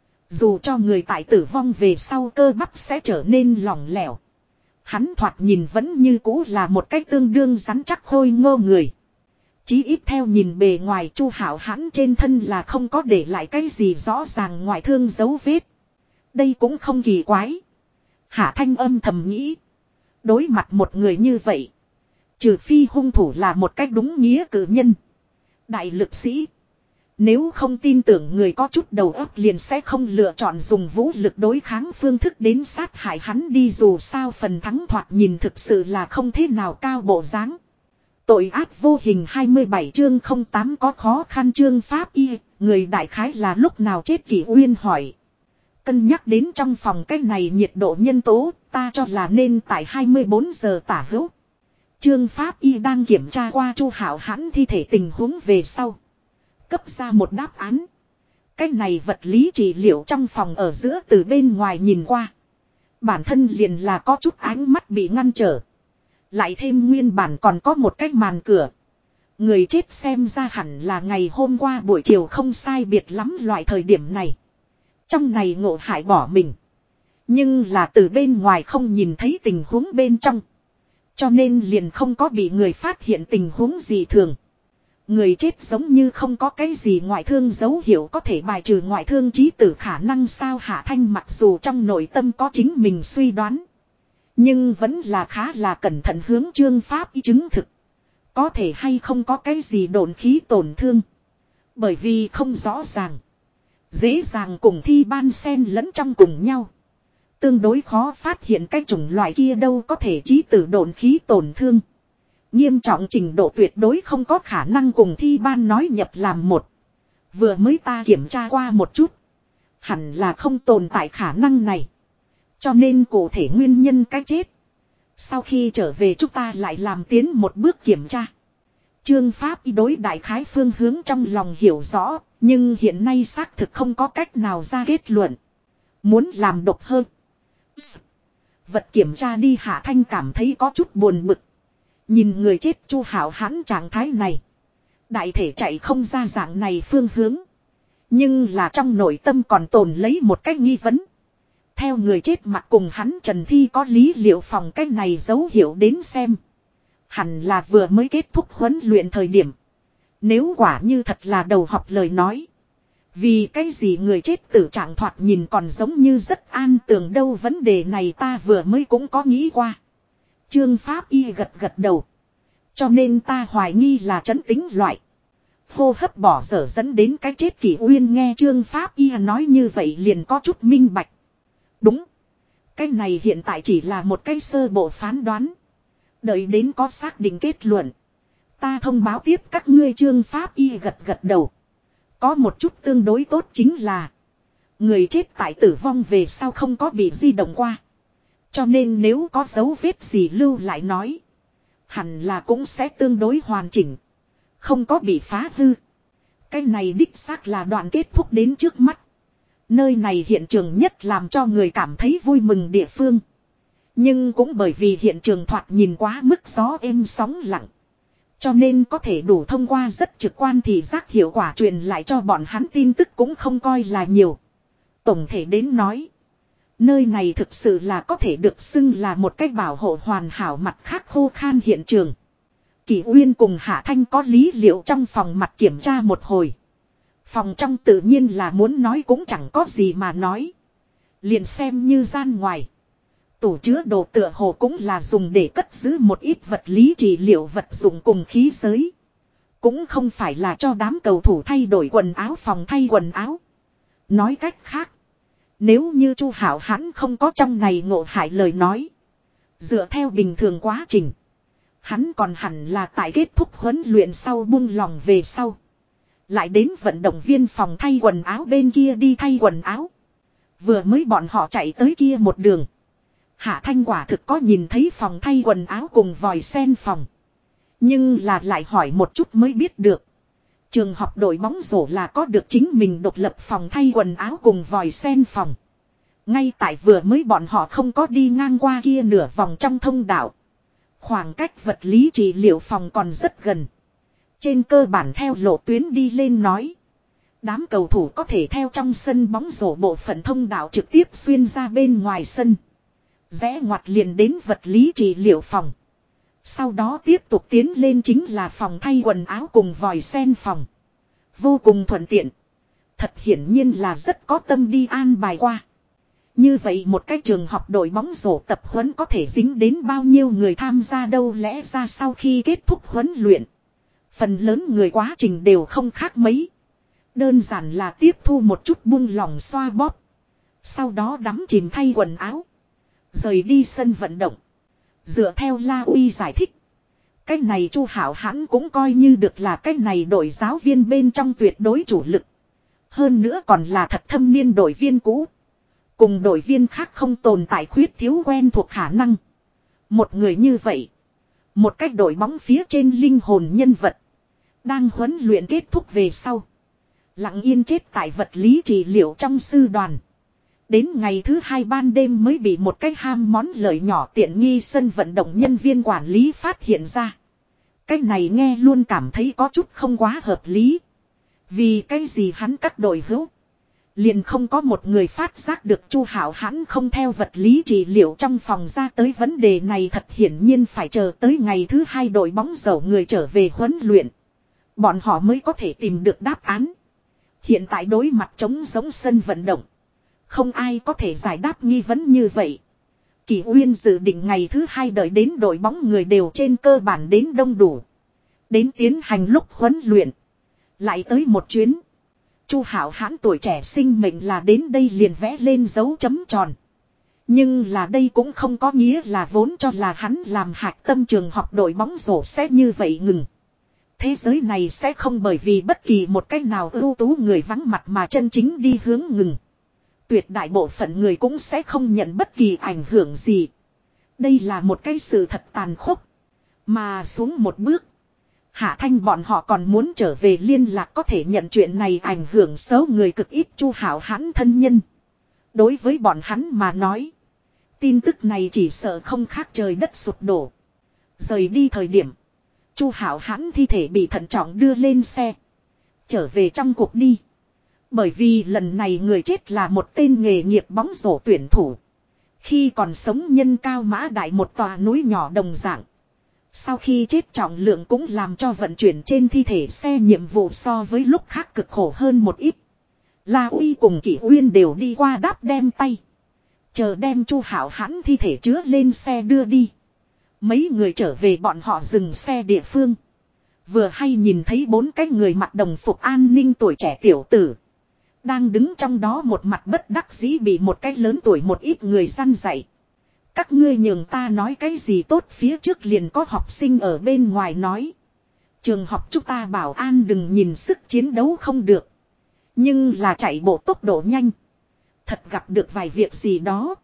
Dù cho người tại tử vong về sau cơ bắp sẽ trở nên lỏng lẻo. Hắn thoạt nhìn vẫn như cũ là một cách tương đương rắn chắc khôi ngô người. Chí ít theo nhìn bề ngoài Chu Hảo Hãn trên thân là không có để lại cái gì rõ ràng ngoại thương dấu vết. Đây cũng không kỳ quái. Hạ Thanh âm thầm nghĩ. Đối mặt một người như vậy. Trừ phi hung thủ là một cách đúng nghĩa cử nhân. Đại lực sĩ. Nếu không tin tưởng người có chút đầu óc liền sẽ không lựa chọn dùng vũ lực đối kháng phương thức đến sát hại hắn đi dù sao phần thắng thoạt nhìn thực sự là không thế nào cao bộ dáng. Tội ác vô hình 27 chương 08 có khó khăn Trương Pháp Y, người đại khái là lúc nào chết Kỷ Uyên hỏi. Cân nhắc đến trong phòng cái này nhiệt độ nhân tố, ta cho là nên tại 24 giờ tả hữu. Trương Pháp Y đang kiểm tra qua Chu Hảo Hãn thi thể tình huống về sau. Cấp ra một đáp án. Cái này vật lý trị liệu trong phòng ở giữa từ bên ngoài nhìn qua. Bản thân liền là có chút ánh mắt bị ngăn trở. Lại thêm nguyên bản còn có một cái màn cửa. Người chết xem ra hẳn là ngày hôm qua buổi chiều không sai biệt lắm loại thời điểm này. Trong này Ngộ Hải bỏ mình. Nhưng là từ bên ngoài không nhìn thấy tình huống bên trong. Cho nên liền không có bị người phát hiện tình huống gì thường. Người chết giống như không có cái gì ngoại thương dấu hiệu có thể bài trừ ngoại thương chí tử khả năng sao. Hạ Thanh mặc dù trong nội tâm có chính mình suy đoán. Nhưng vẫn là khá là cẩn thận hướng Trương Pháp y chứng thực. Có thể hay không có cái gì độn khí tổn thương. Bởi vì không rõ ràng. Dễ dàng cùng thi ban xen lẫn trong cùng nhau. Tương đối khó phát hiện cái chủng loại kia đâu có thể chí tử độn khí tổn thương. Nghiêm trọng trình độ tuyệt đối không có khả năng cùng thi ban nói nhập làm một. Vừa mới ta kiểm tra qua một chút. Hẳn là không tồn tại khả năng này. Cho nên cụ thể nguyên nhân cái chết. Sau khi trở về chúng ta lại làm tiến một bước kiểm tra. Trương Pháp y đối đại khái phương hướng trong lòng hiểu rõ. Nhưng hiện nay xác thực không có cách nào ra kết luận. Muốn làm độc hơn. Vật kiểm tra đi. Hạ Thanh cảm thấy có chút buồn bực. Nhìn người chết Chu Hảo Hãn trạng thái này. Đại thể chạy không ra dạng này phương hướng. Nhưng là trong nội tâm còn tồn lấy một cách nghi vấn. Theo người chết mặt cùng hắn Trần Thi có lý liệu phòng cách này dấu hiệu đến xem. Hẳn là vừa mới kết thúc huấn luyện thời điểm. Nếu quả như thật là đầu học lời nói. Vì cái gì người chết tử trạng thoạt nhìn còn giống như rất an tường đâu. Vấn đề này ta vừa mới cũng có nghĩ qua. Trương Pháp y gật gật đầu. Cho nên ta hoài nghi là trấn tính loại. Hô hấp bỏ dở dẫn đến cái chết Kỷ Uyên nghe Trương Pháp y nói như vậy liền có chút minh bạch. Đúng. Cái này hiện tại chỉ là một cái sơ bộ phán đoán. Đợi đến có xác định kết luận. Ta thông báo tiếp các ngươi. Trương Pháp y gật gật đầu. Có một chút tương đối tốt chính là. Người chết tại tử vong về sau không có bị di động qua. Cho nên nếu có dấu vết gì lưu lại nói. Hẳn là cũng sẽ tương đối hoàn chỉnh. Không có bị phá hư. Cái này đích xác là đoạn kết thúc đến trước mắt. Nơi này hiện trường nhất làm cho người cảm thấy vui mừng địa phương. Nhưng cũng bởi vì hiện trường thoạt nhìn quá mức gió êm sóng lặng. Cho nên có thể đủ thông qua rất trực quan thì giác hiệu quả truyền lại cho bọn hắn tin tức cũng không coi là nhiều. Tổng thể đến nói. Nơi này thực sự là có thể được xưng là một cách bảo hộ hoàn hảo. Mặt khác khô khan hiện trường. Kỷ Uyên cùng Hạ Thanh có lý liệu trong phòng mặt kiểm tra một hồi. Phòng trong tự nhiên là muốn nói cũng chẳng có gì mà nói. Liền xem như gian ngoài. Tủ chứa đồ tựa hồ cũng là dùng để cất giữ một ít vật lý trị liệu vật dụng cùng khí giới. Cũng không phải là cho đám cầu thủ thay đổi quần áo phòng thay quần áo. Nói cách khác. Nếu như Chu Hảo Hãn không có trong này Ngộ Hải lời nói. Dựa theo bình thường quá trình. Hắn còn hẳn là tại kết thúc huấn luyện sau buông lòng về sau. Lại đến vận động viên phòng thay quần áo bên kia đi thay quần áo. Vừa mới bọn họ chạy tới kia một đường. Hạ Thanh quả thực có nhìn thấy phòng thay quần áo cùng vòi sen phòng. Nhưng là lại hỏi một chút mới biết được. Trường học đội bóng rổ là có được chính mình độc lập phòng thay quần áo cùng vòi sen phòng. Ngay tại vừa mới bọn họ không có đi ngang qua kia nửa vòng trong thông đạo. Khoảng cách vật lý trị liệu phòng còn rất gần. Trên cơ bản theo lộ tuyến đi lên nói. Đám cầu thủ có thể theo trong sân bóng rổ bộ phận thông đạo trực tiếp xuyên ra bên ngoài sân. Rẽ ngoặt liền đến vật lý trị liệu phòng. Sau đó tiếp tục tiến lên chính là phòng thay quần áo cùng vòi sen phòng. Vô cùng thuận tiện. Thật hiển nhiên là rất có tâm đi an bài qua. Như vậy một cái trường học đội bóng rổ tập huấn có thể dính đến bao nhiêu người tham gia đâu, lẽ ra sau khi kết thúc huấn luyện. Phần lớn người quá trình đều không khác mấy. Đơn giản là tiếp thu một chút buông lỏng xoa bóp. Sau đó đắm chìm thay quần áo. Rời đi sân vận động. Dựa theo La Uy giải thích. Cái này Chu Hảo Hãn cũng coi như được là cái này đội giáo viên bên trong tuyệt đối chủ lực. Hơn nữa còn là thật thâm niên đội viên cũ. Cùng đội viên khác không tồn tại khuyết thiếu quen thuộc khả năng. Một người như vậy. Một cách đội bóng phía trên linh hồn nhân vật. Đang huấn luyện kết thúc về sau. Lặng yên chết tại vật lý trị liệu trong sư đoàn. Đến ngày thứ hai ban đêm mới bị một cái ham món lợi nhỏ tiện nghi sân vận động nhân viên quản lý phát hiện ra. Cái này nghe luôn cảm thấy có chút không quá hợp lý. Vì cái gì hắn các đội hữu liền không có một người phát giác được Chu Hạo Hãn không theo vật lý trị liệu trong phòng ra tới vấn đề này, thật hiển nhiên phải chờ tới ngày thứ 2 đội bóng rổ người trở về huấn luyện. Bọn họ mới có thể tìm được đáp án. Hiện tại đối mặt trống giống sân vận động. Không ai có thể giải đáp nghi vấn như vậy. Kỷ Uyên dự định ngày thứ 2 đợi đến đội bóng người đều trên cơ bản đến đông đủ. Đến tiến hành lúc huấn luyện. Lại tới một chuyến. Chu Hạo Hãn tuổi trẻ sinh mệnh là đến đây liền vẽ lên dấu chấm tròn. Nhưng là đây cũng không có nghĩa là vốn cho là hắn làm hạch tâm trường học đội bóng rổ sẽ như vậy ngừng. Thế giới này sẽ không bởi vì bất kỳ một cách nào ưu tú người vắng mặt mà chân chính đi hướng ngừng. Tuyệt đại bộ phận người cũng sẽ không nhận bất kỳ ảnh hưởng gì. Đây là một cái sự thật tàn khốc. Mà xuống một bước. Hạ Thanh bọn họ còn muốn trở về liên lạc có thể nhận chuyện này ảnh hưởng xấu người cực ít. Chu Hạo Hãn thân nhân. Đối với bọn hắn mà nói. Tin tức này chỉ sợ không khác trời đất sụp đổ. Rời đi thời điểm. Chu Hạo Hãn thi thể bị thận trọng đưa lên xe. Trở về trong cuộc đi. Bởi vì lần này người chết là một tên nghề nghiệp bóng rổ tuyển thủ. Khi còn sống nhân cao mã đại một tòa núi nhỏ đồng dạng. Sau khi chết trọng lượng cũng làm cho vận chuyển trên thi thể xe nhiệm vụ so với lúc khác cực khổ hơn một ít. La Uy cùng Kỷ Uyên đều đi qua đáp đem tay. Chờ đem Chu Hạo Hãn thi thể chứa lên xe đưa đi. Mấy người trở về bọn họ dừng xe địa phương. Vừa hay nhìn thấy 4 cái người mặc đồng phục an ninh tuổi trẻ tiểu tử. Đang đứng trong đó một mặt bất đắc dĩ bị một cái lớn tuổi một ít người săn dạy. Các ngươi nhường ta nói cái gì tốt, phía trước liền có học sinh ở bên ngoài nói. Trường học chúng ta bảo an đừng nhìn sức chiến đấu không được. Nhưng là chạy bộ tốc độ nhanh. Thật gặp được vài việc gì đó.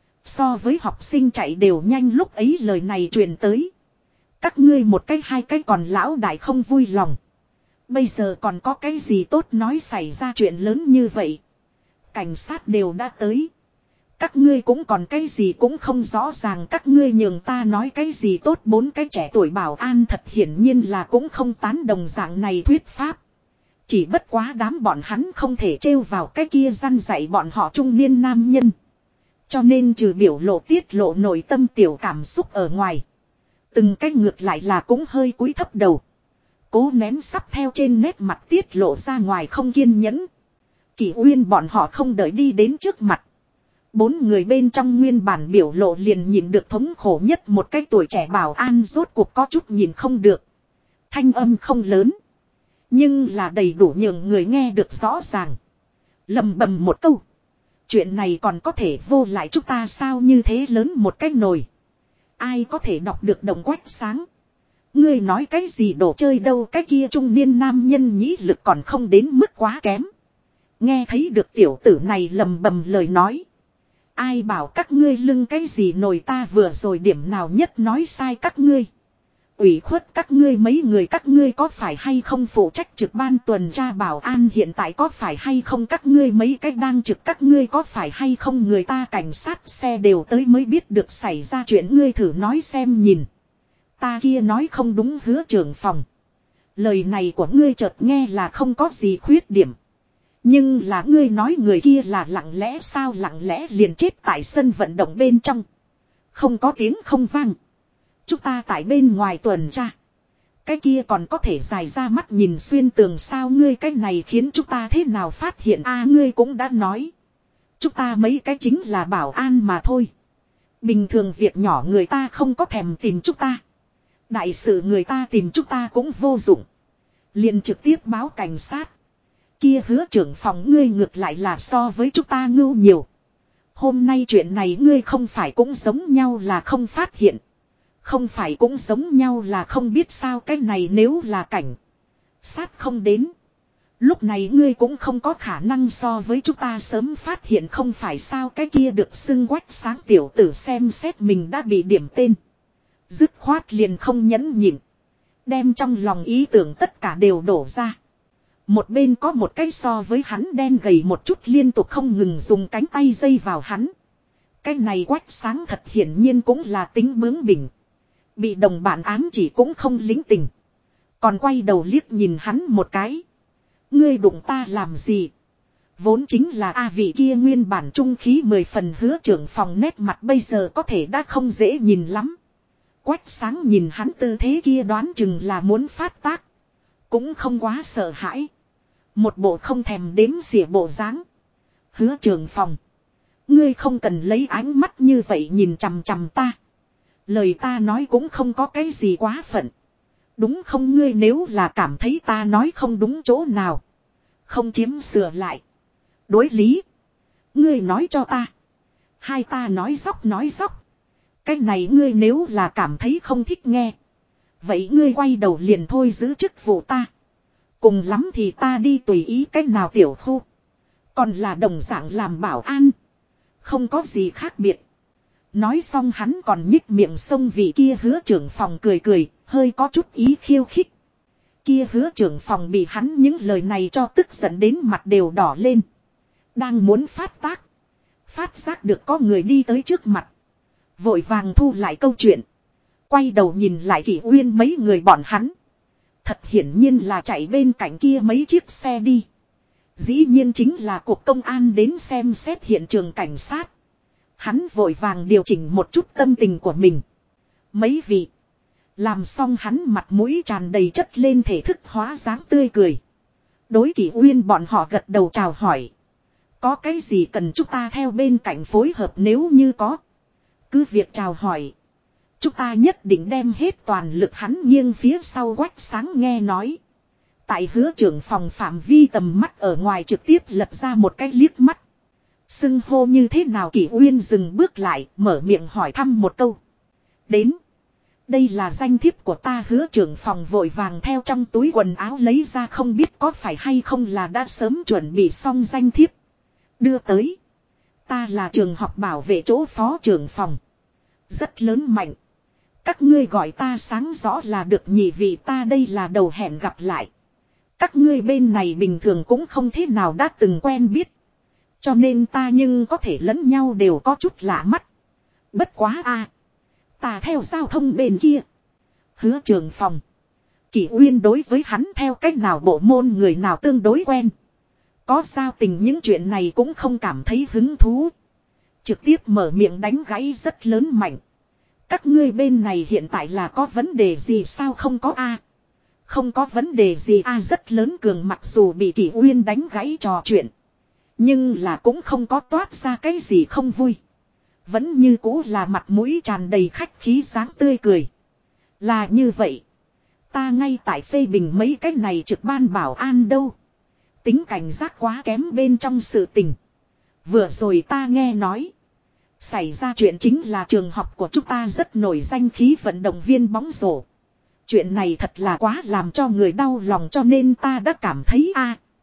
So với học sinh chạy đều nhanh, lúc ấy lời này truyền tới. Các ngươi một cái hai cái còn lão đại không vui lòng. Bây giờ còn có cái gì tốt nói, xảy ra chuyện lớn như vậy. Cảnh sát đều đã tới. Các ngươi cũng còn cái gì cũng không rõ ràng, các ngươi nhường ta nói cái gì tốt. 4 cái trẻ tuổi bảo an thật hiển nhiên là cũng không tán đồng dạng này thuyết pháp. Chỉ bất quá đám bọn hắn không thể trêu vào cái kia răn dạy bọn họ trung niên nam nhân. Cho nên trừ biểu lộ tiết lộ nội tâm tiểu cảm xúc ở ngoài. Từng cái ngược lại là cũng hơi cúi thấp đầu. Cố nén sắp theo trên nét mặt tiết lộ ra ngoài không kiên nhẫn. Kỷ Uyên bọn họ không đợi đi đến trước mặt. 4 người bên trong nguyên bản biểu lộ liền nhìn được thống khổ nhất một cái tuổi trẻ bảo an rốt cuộc có chút nhìn không được. Thanh âm không lớn. Nhưng là đầy đủ nhường người nghe được rõ ràng. Lầm bầm một câu. Chuyện này còn có thể vô lại chúng ta sao, như thế lớn một cái nồi. Ai có thể đọc được đồng quách sáng. Ngươi nói cái gì đồ chơi đâu, cái kia trung niên nam nhân nhĩ lực còn không đến mức quá kém. Nghe thấy được tiểu tử này lầm bầm lời nói. Ai bảo các ngươi lưng cái gì nồi, ta vừa rồi điểm nào nhất nói sai các ngươi. Ủy khuất các ngươi mấy người, các ngươi có phải hay không phụ trách trực ban tuần tra bảo an, hiện tại có phải hay không các ngươi mấy cái đang trực, các ngươi có phải hay không người ta cảnh sát xe đều tới mới biết được xảy ra chuyện, ngươi thử nói xem nhìn. Ta kia nói không đúng Hứa trưởng phòng. Lời này của ngươi chợt nghe là không có gì khuyết điểm. Nhưng là ngươi nói người kia là lặng lẽ sao, lặng lẽ liền chết tại sân vận động bên trong. Không có tiếng không vang. Chúng ta tại bên ngoài tuần tra. Cái kia còn có thể dài ra mắt nhìn xuyên tường sao, ngươi cái này khiến chúng ta thế nào phát hiện a, ngươi cũng đã nói. Chúng ta mấy cái chính là bảo an mà thôi. Bình thường việc nhỏ người ta không có thèm tìm chúng ta. Đại sự người ta tìm chúng ta cũng vô dụng. Liền trực tiếp báo cảnh sát. Kia Hứa trưởng phòng ngươi ngược lại là so với chúng ta ngưu nhiều. Hôm nay chuyện này ngươi không phải cũng giống nhau là không phát hiện. Không phải cũng giống nhau là không biết sao, cái này nếu là cảnh sát không đến. Lúc này ngươi cũng không có khả năng so với chúng ta sớm phát hiện không phải sao, cái kia được xưng quách sáng tiểu tử xem xét mình đã bị điểm tên. Dứt khoát liền không nhẫn nhịn. Đem trong lòng ý tưởng tất cả đều đổ ra. Một bên có một cái so với hắn đen gầy một chút liên tục không ngừng dùng cánh tay dây vào hắn. Cái này quách sáng thật hiển nhiên cũng là tính bướng bỉnh. Bị đồng bạn ám chỉ cũng không lính tình. Còn quay đầu liếc nhìn hắn một cái. Ngươi đụng ta làm gì? Vốn chính là vị kia nguyên bản trung khí 10 phần Hứa trưởng phòng nét mặt bây giờ có thể đã không dễ nhìn lắm. Quách Sáng nhìn hắn tư thế kia đoán chừng là muốn phát tác. Cũng không quá sợ hãi. Một bộ không thèm đếm xỉa bộ dáng. Hứa trưởng phòng. Ngươi không cần lấy ánh mắt như vậy nhìn chằm chằm ta. Lời ta nói cũng không có cái gì quá phận. Đúng không, ngươi nếu là cảm thấy ta nói không đúng chỗ nào. Không chiếm sửa lại. Đối lý. Ngươi nói cho ta. Hai ta nói dóc. Cái này ngươi nếu là cảm thấy không thích nghe. Vậy ngươi quay đầu liền thôi giữ chức vụ ta. Cùng lắm thì ta đi tùy ý cách nào tiểu khu. Còn là đồng dạng làm bảo an. Không có gì khác biệt. Nói xong hắn còn nhích miệng xông vị kia Hứa trưởng phòng cười, hơi có chút ý khiêu khích. Kia Hứa trưởng phòng bị hắn những lời này cho tức giận đến mặt đều đỏ lên. Đang muốn phát tác. Phát giác được có người đi tới trước mặt. Vội vàng thu lại câu chuyện. Quay đầu nhìn lại Kỷ Uyên mấy người bọn hắn. Thật hiển nhiên là chạy bên cạnh kia mấy chiếc xe đi. Dĩ nhiên chính là cuộc công an đến xem xét hiện trường cảnh sát. Hắn vội vàng điều chỉnh một chút tâm tình của mình. Mấy vị. Làm xong hắn mặt mũi tràn đầy chất lên thể thức hóa dáng tươi cười. Đối Kỷ Uyên bọn họ gật đầu chào hỏi. Có cái gì cần chúng ta theo bên cạnh phối hợp, nếu như có. Cứ việc chào hỏi. Chúng ta nhất định đem hết toàn lực. Hắn nghiêng phía sau Quách Sáng nghe nói. Tại Hứa trưởng phòng phạm vi tầm mắt ở ngoài trực tiếp lật ra một cái liếc mắt. Xưng hô như thế nào? Kỷ Uyên dừng bước lại, mở miệng hỏi thăm một câu. Đến. Đây là danh thiếp của ta. Hứa trưởng phòng vội vàng theo trong túi quần áo lấy ra, không biết có phải hay không là đã sớm chuẩn bị xong danh thiếp. Đưa tới. Ta là trường học bảo vệ chỗ phó trưởng phòng. Rất lớn mạnh. Các ngươi gọi ta Sáng rõ là được. Nhị vị ta đây là đầu hẹn gặp lại. Các ngươi bên này bình thường cũng không thế nào đã từng quen biết. Cho nên ta nhưng có thể lẫn nhau đều có chút lạ mắt. Bất quá ta theo giao thông bên kia. Hứa trưởng phòng. Kỷ Uyên đối với hắn theo cách nào bộ môn người nào tương đối quen. Có giao tình những chuyện này cũng không cảm thấy hứng thú. Trực tiếp mở miệng đánh gãy rất lớn mạnh. Các ngươi bên này hiện tại là có vấn đề gì sao? Không có Không có vấn đề gì rất lớn cường mặc dù bị Kỷ Uyên đánh gãy trò chuyện. Nhưng là cũng không có toát ra cái gì không vui. Vẫn như cũ là mặt mũi tràn đầy khách khí dáng tươi cười. Là như vậy. Ta ngay tại phê bình mấy cái này trực ban bảo an đâu. Tính cảnh giác quá kém bên trong sự tình. Vừa rồi ta nghe nói. Xảy ra chuyện chính là trường học của chúng ta rất nổi danh khí vận động viên bóng rổ. Chuyện này thật là quá làm cho người đau lòng, cho nên ta đã cảm thấy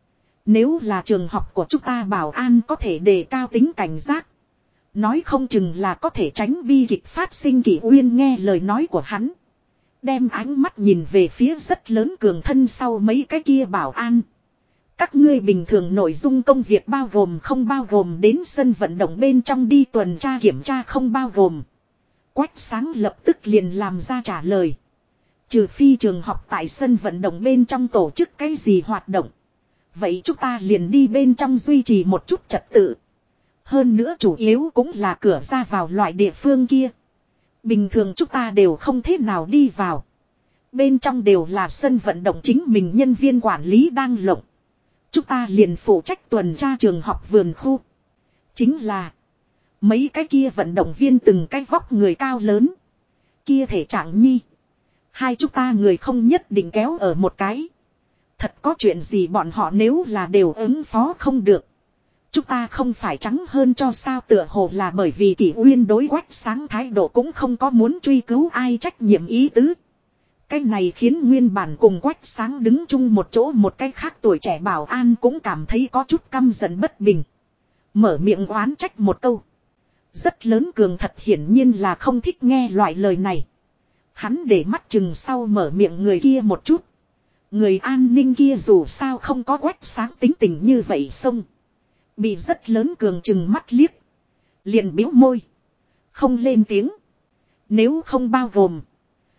nếu là trường học của chúng ta bảo an có thể đề cao tính cảnh giác. Nói không chừng là có thể tránh bi kịch phát sinh. Kỷ Uyên nghe lời nói của hắn. Đem ánh mắt nhìn về phía rất lớn cường thân sau mấy cái kia bảo an. Các ngươi bình thường nội dung công việc bao gồm không bao gồm đến sân vận động bên trong đi tuần tra kiểm tra không bao gồm. Quách Sáng lập tức liền làm ra trả lời. Trừ phi trường học tại sân vận động bên trong tổ chức cái gì hoạt động. Vậy chúng ta liền đi bên trong duy trì một chút trật tự. Hơn nữa chủ yếu cũng là cửa ra vào loại địa phương kia. Bình thường chúng ta đều không thế nào đi vào. Bên trong đều là sân vận động chính mình nhân viên quản lý đang lộng. Chúng ta liền phụ trách tuần tra trường học vườn khu. Chính là mấy cái kia vận động viên từng cái vóc người cao lớn. Kia thể trạng nhi. Hai chúng ta người không nhất định kéo ở một cái. Thật có chuyện gì bọn họ nếu là đều ứng phó không được. Chúng ta không phải trắng hơn cho sao? Tựa hồ là bởi vì Kỷ Uyên đối Quách Sáng thái độ cũng không có muốn truy cứu ai trách nhiệm ý tứ. Cái này khiến nguyên bản cùng Quách Sáng đứng chung một chỗ một cái khác tuổi trẻ bảo an cũng cảm thấy có chút căm giận bất bình. Mở miệng oán trách một câu. Rất lớn cường thật hiển nhiên là không thích nghe loại lời này. Hắn để mắt chừng sau mở miệng người kia một chút. Người an ninh kia dù sao không có Quách Sáng tính tình như vậy xông. Bị rất lớn cường chừng mắt liếc. Liền biếu môi. Không lên tiếng. Nếu không bao gồm.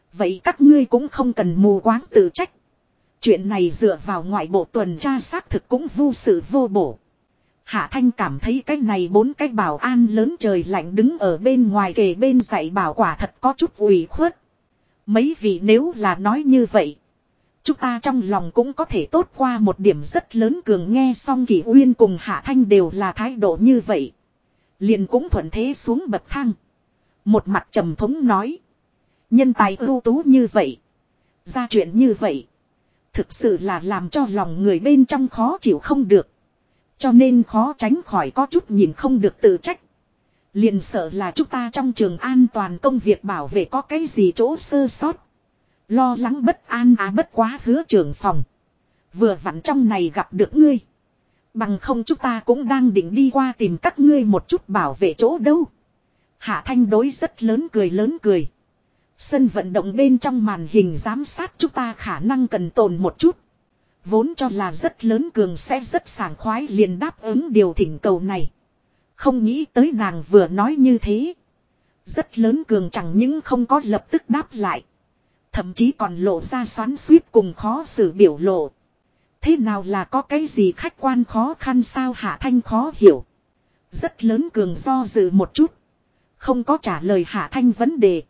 Vậy các ngươi cũng không cần mù quáng tự trách. Chuyện này dựa vào ngoại bộ tuần tra xác thực cũng vô sự vô bổ. Hạ Thanh cảm thấy cái này 4 cái bảo an lớn trời lạnh đứng ở bên ngoài kề bên dạy bảo quả thật có chút ủy khuất. Mấy vị nếu là nói như vậy, chúng ta trong lòng cũng có thể tốt qua một điểm rất lớn. Cường nghe xong Kỷ Uyên cùng Hạ Thanh đều là thái độ như vậy, liền cũng thuận thế xuống bậc thang. Một mặt trầm thống nói. Nhân tài ưu tú như vậy, ra chuyện như vậy, thực sự là làm cho lòng người bên trong khó chịu không được. Cho nên khó tránh khỏi có chút nhìn không được tự trách. Liền sợ là chúng ta trong trường an toàn công việc bảo vệ có cái gì chỗ sơ sót. Lo lắng bất an bất quá Hứa trưởng phòng. Vừa vặn trong này gặp được ngươi. Bằng không chúng ta cũng đang định đi qua tìm các ngươi một chút bảo vệ chỗ đâu. Hạ Thanh đối rất lớn cười. Sân vận động bên trong màn hình giám sát chúng ta khả năng cần tồn một chút. Vốn cho là rất lớn Cường sẽ rất sảng khoái liền đáp ứng điều thỉnh cầu này. Không nghĩ tới nàng vừa nói như thế. Rất lớn Cường chẳng những không có lập tức đáp lại. Thậm chí còn lộ ra xoắn xuýt cùng khó xử biểu lộ. Thế nào là có cái gì khách quan khó khăn sao? Hạ Thanh khó hiểu. Rất lớn Cường do dự một chút. Không có trả lời Hạ Thanh vấn đề.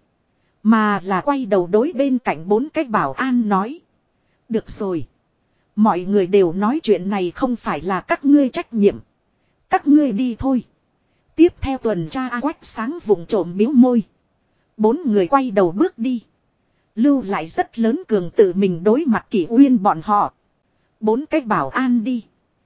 Mà là quay đầu đối bên cạnh 4 cái bảo an nói. Được rồi. Mọi người đều nói chuyện này không phải là các ngươi trách nhiệm. Các ngươi đi thôi. Tiếp theo tuần tra Quách Sáng vụng trộm biếu môi. 4 người quay đầu bước đi. Lưu lại rất lớn Cường tự mình đối mặt Kỷ Uyên bọn họ. 4 cái bảo an đi.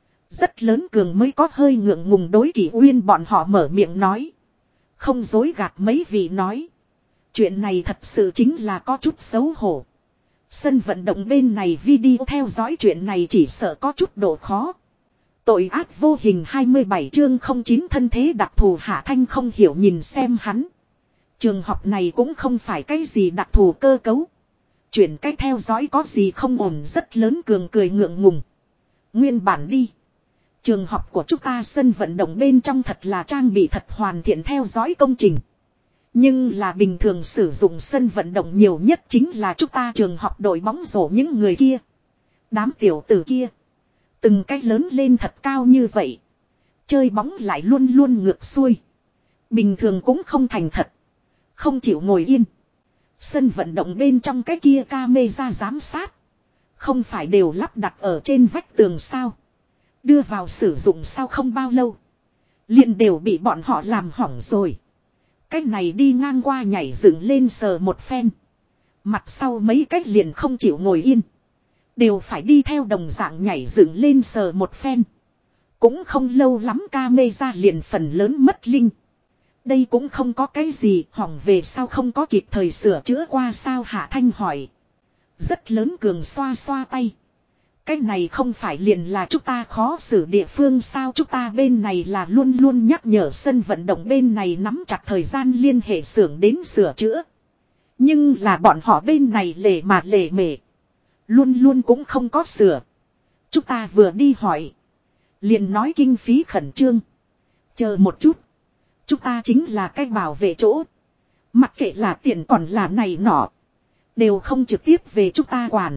Rất lớn Cường mới có hơi ngượng ngùng đối Kỷ Uyên bọn họ mở miệng nói. Không dối gạt mấy vị nói. Chuyện này thật sự chính là có chút xấu hổ. Sân vận động bên này video theo dõi chuyện này chỉ sợ có chút độ khó. Tội ác vô hình 27 chương 09 thân thế đặc thù. Hạ Thanh không hiểu nhìn xem hắn. Trường học này cũng không phải cái gì đặc thù cơ cấu. Chuyển cách theo dõi có gì không ổn? Rất lớn Cường cười ngượng ngùng. Nguyên bản đi. Trường học của chúng ta sân vận động bên trong thật là trang bị thật hoàn thiện theo dõi công trình. Nhưng là bình thường sử dụng sân vận động nhiều nhất chính là chúng ta trường học đội bóng rổ những người kia. Đám tiểu tử kia. Từng cái lớn lên thật cao như vậy. Chơi bóng lại luôn luôn ngược xuôi. Bình thường cũng không thành thật. Không chịu ngồi yên. Sân vận động bên trong cái kia camera giám sát. Không phải đều lắp đặt ở trên vách tường sao. Đưa vào sử dụng sau không bao lâu. Liền đều bị bọn họ làm hỏng rồi. Cách này đi ngang qua nhảy dựng lên sờ một phen. Mặt sau mấy cách liền không chịu ngồi yên. Đều phải đi theo đồng dạng nhảy dựng lên sờ một phen. Cũng không lâu lắm camera liền phần lớn mất linh. Đây cũng không có cái gì hỏng về sao không có kịp thời sửa chữa qua sao? Hạ Thanh hỏi. Rất lớn Cường xoa xoa tay. Cái này không phải liền là chúng ta khó xử địa phương sao? Chúng ta bên này là luôn luôn nhắc nhở sân vận động bên này nắm chặt thời gian liên hệ xưởng đến sửa chữa. Nhưng là bọn họ bên này lề mà lề mề. Luôn luôn cũng không có sửa. Chúng ta vừa đi hỏi. Liền nói kinh phí khẩn trương. Chờ một chút. Chúng ta chính là cái bảo vệ chỗ. Mặc kệ là tiền còn là này nọ. Đều không trực tiếp về chúng ta quản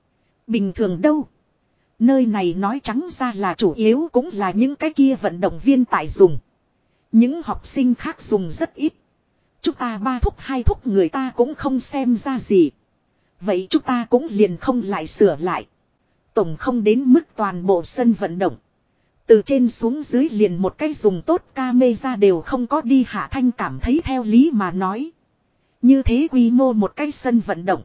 bình thường đâu. Nơi này nói trắng ra là chủ yếu cũng là những cái kia vận động viên tại dùng. Những học sinh khác dùng rất ít. Chúng ta 3 thúc 2 thúc người ta cũng không xem ra gì. Vậy chúng ta cũng liền không lại sửa lại. Tổng không đến mức toàn bộ sân vận động. Từ trên xuống dưới liền một cái dùng tốt camera đều không có đi. Hạ Thanh cảm thấy theo lý mà nói. Như thế quy mô một cái sân vận động.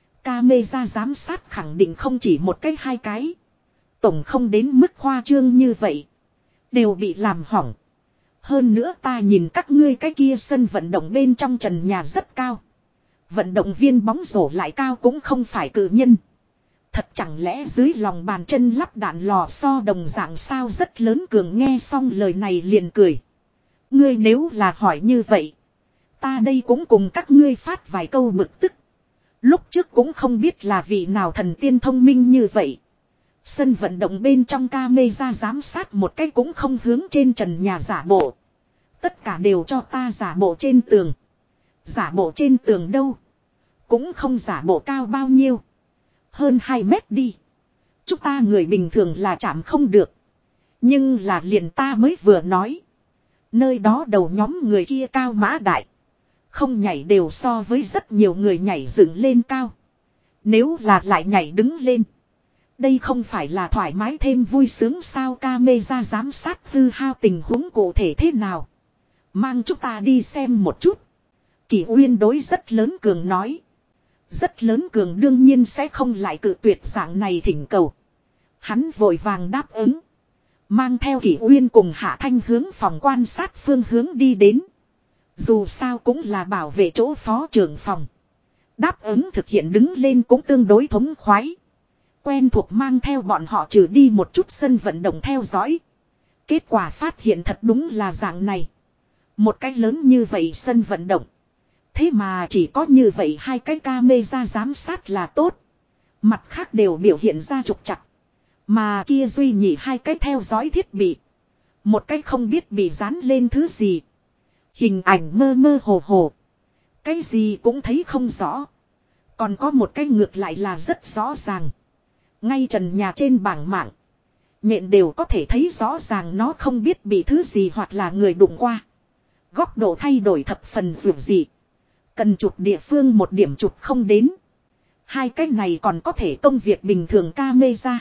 Camera giám sát khẳng định không chỉ một cái 2 cái. Tổng không đến mức khoa trương như vậy. Đều bị làm hỏng. Hơn nữa ta nhìn các ngươi cái kia sân vận động bên trong trần nhà rất cao. Vận động viên bóng rổ lại cao cũng không phải cự nhân. Thật chẳng lẽ dưới lòng bàn chân lắp đạn lò xo đồng dạng sao? Rất lớn Cường nghe xong lời này liền cười. Ngươi nếu là hỏi như vậy. Ta đây cũng cùng các ngươi phát vài câu bực tức. Lúc trước cũng không biết là vị nào thần tiên thông minh như vậy. Sân vận động bên trong camera giám sát một cái cũng không hướng trên trần nhà giả bộ. Tất cả đều cho ta giả bộ trên tường. Giả bộ trên tường đâu? Cũng không giả bộ cao bao nhiêu. Hơn 2 mét đi. Chúng ta người bình thường là chạm không được. Nhưng là liền ta mới vừa nói. Nơi đó đầu nhóm người kia cao mã đại. Không nhảy đều so với rất nhiều người nhảy dựng lên cao. Nếu là lại nhảy đứng lên. Đây không phải là thoải mái thêm vui sướng sao, camera giám sát hư hao tình huống cụ thể thế nào. Mang chúng ta đi xem một chút. Kỷ Uyên đối rất lớn cường nói. Rất lớn cường đương nhiên sẽ không lại cự tuyệt dạng này thỉnh cầu. Hắn vội vàng đáp ứng. Mang theo Kỷ Uyên cùng Hạ Thanh hướng phòng quan sát phương hướng đi đến. Dù sao cũng là bảo vệ chỗ phó trưởng phòng. Đáp ứng thực hiện đứng lên cũng tương đối thống khoái. Quen thuộc mang theo bọn họ trừ đi một chút sân vận động theo dõi. Kết quả phát hiện thật đúng là dạng này. Một cái lớn như vậy sân vận động. Thế mà chỉ có như vậy 2 cái camera giám sát là tốt. Mặt khác đều biểu hiện ra trục trặc. Mà kia duy nhị 2 cái theo dõi thiết bị. Một cái không biết bị dán lên thứ gì. Hình ảnh mơ mơ hồ hồ. Cái gì cũng thấy không rõ. Còn có một cái ngược lại là rất rõ ràng. Ngay trần nhà trên bảng mạng. Nhện đều có thể thấy rõ ràng nó không biết bị thứ gì hoặc là người đụng qua. Góc độ thay đổi thập phần dù gì. Cần chụp địa phương một điểm chụp không đến. 2 cái này còn có thể công việc bình thường camera.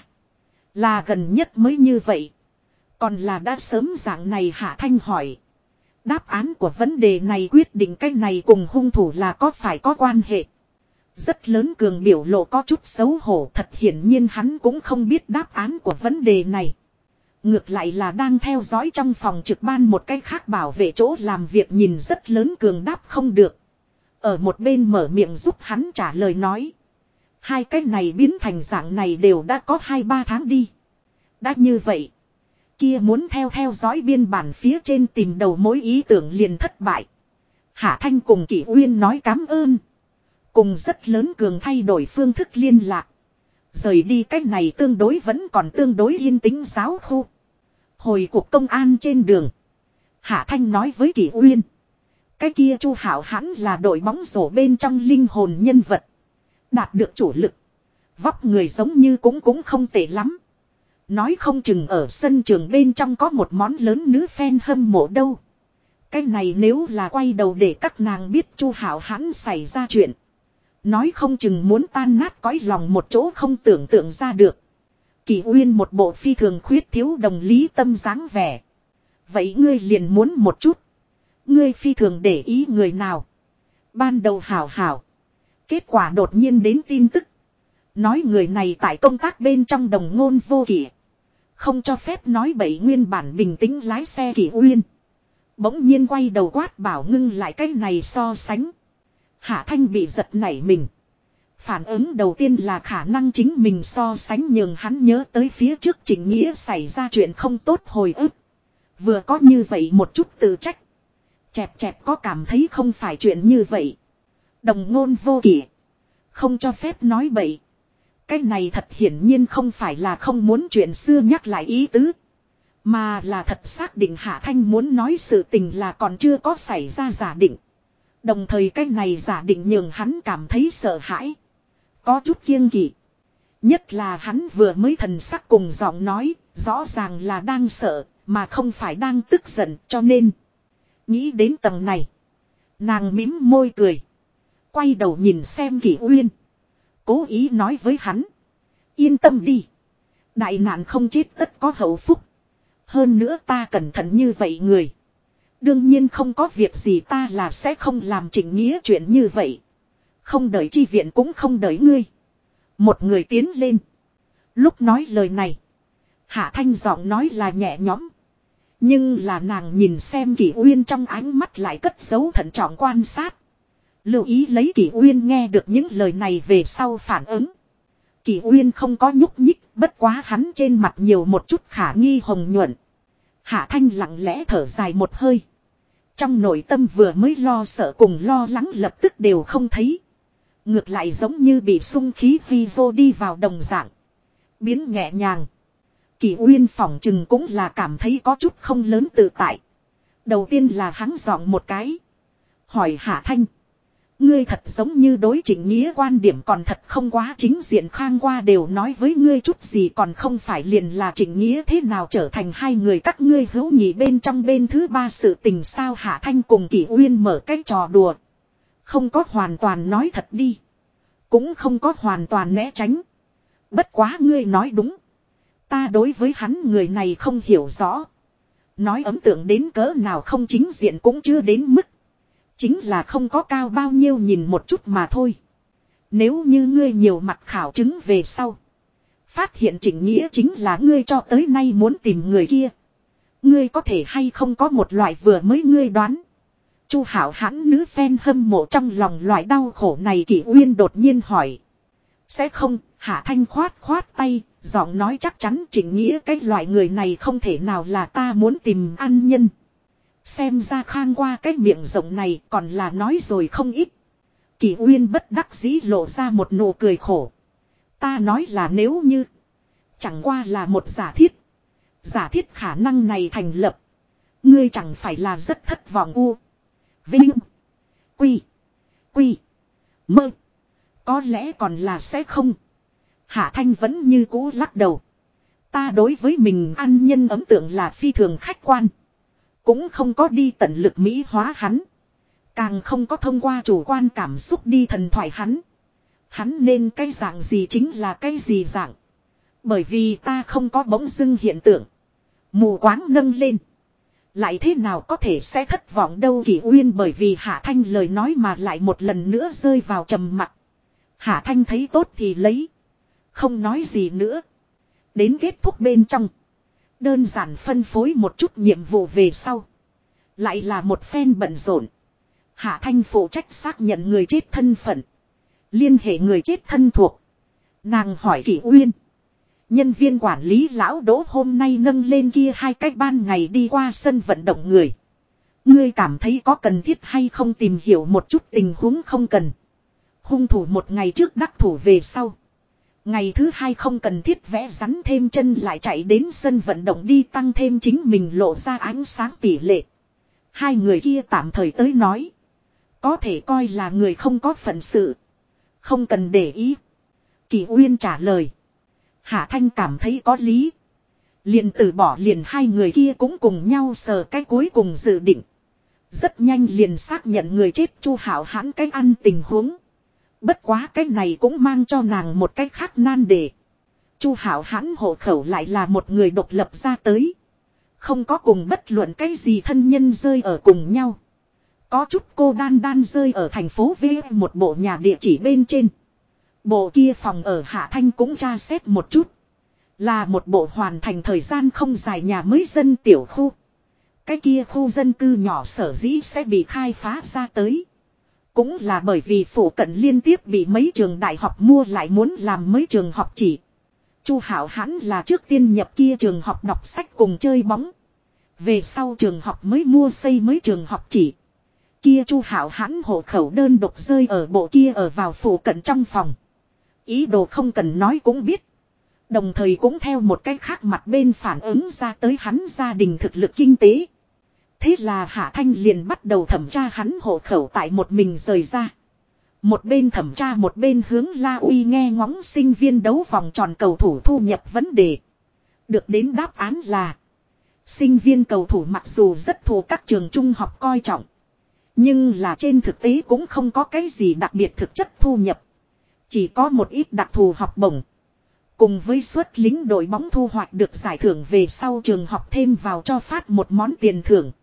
Là gần nhất mới như vậy. Còn là đã sớm dạng này, Hạ Thanh hỏi. Đáp án của vấn đề này quyết định cái này cùng hung thủ là có phải có quan hệ. Rất lớn cường biểu lộ có chút xấu hổ, thật hiển nhiên hắn cũng không biết đáp án của vấn đề này. Ngược lại là đang theo dõi trong phòng trực ban một cái khác bảo vệ chỗ làm việc nhìn rất lớn cường đáp không được. Ở một bên mở miệng giúp hắn trả lời nói. 2 cái này biến thành dạng này đều đã có 2-3 tháng đi. Đã như vậy. Kia muốn theo dõi biên bản phía trên tìm đầu mối ý tưởng liền thất bại. Hạ Thanh cùng Kỷ Uyên nói cảm ơn. Cùng rất lớn cường thay đổi phương thức liên lạc. Rời đi cách này vẫn còn tương đối yên tĩnh giáo khu. Hồi cuộc công an trên đường. Hạ Thanh nói với Kỷ Uyên. Cái kia Chu Hạo hắn là đội bóng rổ bên trong linh hồn nhân vật. Đạt được chủ lực. Vóc người giống như cũng không tệ lắm. Nói không chừng ở sân trường bên trong có một món lớn nữ fan hâm mộ đâu. Cái này nếu là quay đầu để các nàng biết Chu Hạo hắn xảy ra chuyện. Nói không chừng muốn tan nát cõi lòng một chỗ không tưởng tượng ra được. Kỷ Uyên một bộ phi thường khuyết thiếu đồng lý tâm dáng vẻ. Vậy ngươi liền muốn một chút. Ngươi phi thường để ý người nào. Ban đầu hảo. Kết quả đột nhiên đến tin tức. Nói người này tại công tác bên trong đồng ngôn vô kỷ. Không cho phép nói bậy, nguyên bản bình tĩnh lái xe Kỷ Uyên. Bỗng nhiên quay đầu quát bảo ngưng lại cái này so sánh. Hạ Thanh bị giật nảy mình. Phản ứng đầu tiên là khả năng chính mình so sánh nhường hắn nhớ tới phía trước Trịnh Nghĩa xảy ra chuyện không tốt hồi ức. Vừa có như vậy một chút tự trách. Chẹp có cảm thấy không phải chuyện như vậy. Đồng ngôn vô kỷ. Không cho phép nói bậy. Cái này thật hiển nhiên không phải là không muốn chuyện xưa nhắc lại ý tứ. Mà là thật xác định Hạ Thanh muốn nói sự tình là còn chưa có xảy ra giả định. Đồng thời cái này giả định nhường hắn cảm thấy sợ hãi. Có chút kiêng kỵ. Nhất là hắn vừa mới thần sắc cùng giọng nói, rõ ràng là đang sợ, mà không phải đang tức giận, cho nên. Nghĩ đến tầng này. Nàng mím môi cười. Quay đầu nhìn xem Kỷ Uyên. Cố ý nói với hắn. Yên tâm đi. Đại nạn không chết tất có hậu phúc. Hơn nữa ta cẩn thận như vậy người. Đương nhiên không có việc gì ta là sẽ không làm Trịnh Nghĩa chuyện như vậy. Không đợi chi viện cũng không đợi ngươi. Một người tiến lên. Lúc nói lời này. Hạ Thanh giọng nói là nhẹ nhõm. Nhưng là nàng nhìn xem Kỷ Uyên trong ánh mắt lại cất giấu thận trọng quan sát. Lưu ý lấy Kỷ Uyên nghe được những lời này về sau phản ứng. Kỷ Uyên không có nhúc nhích, bất quá hắn trên mặt nhiều một chút khả nghi hồng nhuận. Hạ Thanh lặng lẽ thở dài một hơi. Trong nội tâm vừa mới lo sợ cùng lo lắng lập tức đều không thấy. Ngược lại giống như bị sung khí vi vô đi vào đồng dạng. Biến nhẹ nhàng. Kỷ Uyên phỏng chừng cũng là cảm thấy có chút không lớn tự tại. Đầu tiên là hắn giọng một cái. Hỏi Hạ Thanh. Ngươi thật giống như đối Trịnh Nghĩa quan điểm còn thật không quá chính diện, Khang qua đều nói với ngươi chút gì còn không phải liền là Trịnh Nghĩa thế nào trở thành hai người các ngươi hữu nhị bên trong bên thứ ba sự tình sao. Hạ Thanh cùng Kỷ Uyên mở cái trò đùa. Không có hoàn toàn nói thật đi. Cũng không có hoàn toàn né tránh. Bất quá ngươi nói đúng. Ta đối với hắn người này không hiểu rõ. Nói ấn tượng đến cỡ nào không chính diện cũng chưa đến mức. Chính là không có cao bao nhiêu nhìn một chút mà thôi. Nếu như ngươi nhiều mặt khảo chứng về sau. Phát hiện Trịnh Nghĩa chính là ngươi cho tới nay muốn tìm người kia. Ngươi có thể hay không có một loại vừa mới ngươi đoán. Chu Hảo Hãn nữ fan hâm mộ trong lòng loại đau khổ này. Kỷ Uyên đột nhiên hỏi. Sẽ không. Hạ Thanh khoát tay. Giọng nói chắc chắn Trịnh Nghĩa cái loại người này không thể nào là ta muốn tìm ăn nhân. Xem ra Khang qua cái miệng rộng này còn là nói rồi không ít. Kỷ Uyên bất đắc dĩ lộ ra một nụ cười khổ. Ta nói là nếu như. Chẳng qua là một giả thiết. Giả thiết khả năng này thành lập. Ngươi chẳng phải là rất thất vọng u. Vinh. Quy. Quy. Mơ. Có lẽ còn là sẽ không. Hạ Thanh vẫn như cũ lắc đầu. Ta đối với mình ăn nhân ấn tượng là phi thường khách quan. Cũng không có đi tận lực mỹ hóa hắn. Càng không có thông qua chủ quan cảm xúc đi thần thoại hắn. Hắn nên cái dạng gì chính là cái gì dạng. Bởi vì ta không có bỗng dưng hiện tượng. Mù quáng nâng lên. Lại thế nào có thể sẽ thất vọng đâu. Kỷ Uyên bởi vì Hạ Thanh lời nói mà lại một lần nữa rơi vào trầm mặc. Hạ Thanh thấy tốt thì lấy. Không nói gì nữa. Đến kết thúc bên trong. Đơn giản phân phối một chút nhiệm vụ về sau. Lại là một phen bận rộn. Hạ Thanh phụ trách xác nhận người chết thân phận. Liên hệ người chết thân thuộc. Nàng hỏi Kỷ Uyên. Nhân viên quản lý lão Đỗ hôm nay nâng lên kia hai cách ban ngày đi qua sân vận động người. Ngươi cảm thấy có cần thiết hay không tìm hiểu một chút tình huống không cần. Hung thủ một ngày trước đắc thủ về sau. Ngày thứ hai không cần thiết vẽ rắn thêm chân lại chạy đến sân vận động đi tăng thêm chính mình lộ ra ánh sáng tỷ lệ. Hai người kia tạm thời tới nói. Có thể coi là người không có phận sự. Không cần để ý. Kỷ Uyên trả lời. Hạ Thanh cảm thấy có lý. Liền từ bỏ liền hai người kia cũng cùng nhau sờ cái cuối cùng dự định. Rất nhanh liền xác nhận người chết Chu Hảo Hãn cái ăn tình huống. Bất quá cái này cũng mang cho nàng một cái khác nan đề. Chu Hảo Hãn hộ khẩu lại là một người độc lập ra tới. Không có cùng bất luận cái gì thân nhân rơi ở cùng nhau. Có chút cô đan rơi ở thành phố V một bộ nhà địa chỉ bên trên. Bộ kia phòng ở Hạ Thanh cũng tra xét một chút. Là một bộ hoàn thành thời gian không dài nhà mới dân tiểu khu. Cái kia khu dân cư nhỏ sở dĩ sẽ bị khai phá ra tới. Cũng là bởi vì phủ cận liên tiếp bị mấy trường đại học mua lại muốn làm mấy trường học chỉ. Chu Hảo Hãn là trước tiên nhập kia trường học đọc sách cùng chơi bóng. Về sau trường học mới mua xây mấy trường học chỉ. Kia Chu Hảo Hãn hộ khẩu đơn độc rơi ở bộ kia ở vào phủ cận trong phòng. Ý đồ không cần nói cũng biết. Đồng thời cũng theo một cách khác mặt bên phản ứng ra tới hắn gia đình thực lực kinh tế. Thế là Hạ Thanh liền bắt đầu thẩm tra hắn hộ khẩu tại một mình rời ra. Một bên thẩm tra một bên hướng La Uy nghe ngóng sinh viên đấu vòng tròn cầu thủ thu nhập vấn đề. Được đến đáp án là sinh viên cầu thủ mặc dù rất thù các trường trung học coi trọng. Nhưng là trên thực tế cũng không có cái gì đặc biệt thực chất thu nhập. Chỉ có một ít đặc thù học bổng. Cùng với suất lính đội bóng thu hoạch được giải thưởng về sau trường học thêm vào cho phát một món tiền thưởng.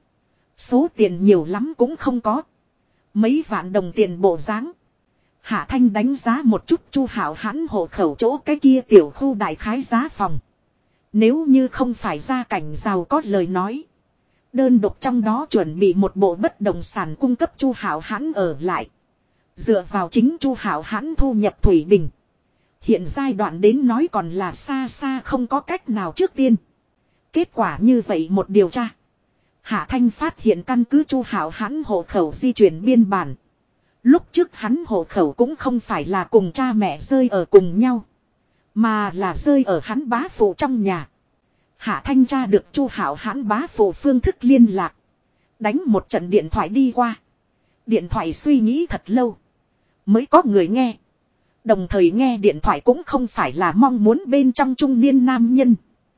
Số tiền nhiều lắm cũng không có. Mấy vạn đồng tiền bộ dáng. Hạ Thanh đánh giá một chút Chu Hảo Hãn hộ khẩu chỗ cái kia tiểu khu đại khái giá phòng. Nếu như không phải gia cảnh giàu có lời nói. Đơn độc trong đó chuẩn bị một bộ bất động sản cung cấp Chu Hảo Hãn ở lại. Dựa vào chính Chu Hảo Hãn thu nhập thủy bình. Hiện giai đoạn đến nói còn là xa xa không có cách nào trước tiên. Kết quả như vậy một điều tra. Hạ Thanh phát hiện căn cứ Chu Hảo Hãn hộ khẩu di chuyển biên bản. Lúc trước hắn hộ khẩu cũng không phải là cùng cha mẹ rơi ở cùng nhau. Mà là rơi ở hắn bá phụ trong nhà. Hạ Thanh tra được Chu Hảo Hãn bá phụ phương thức liên lạc. Đánh một trận điện thoại đi qua. Điện thoại suy nghĩ thật lâu. mới có người nghe. Đồng thời nghe điện thoại cũng không phải là mong muốn bên trong trung niên nam nhân,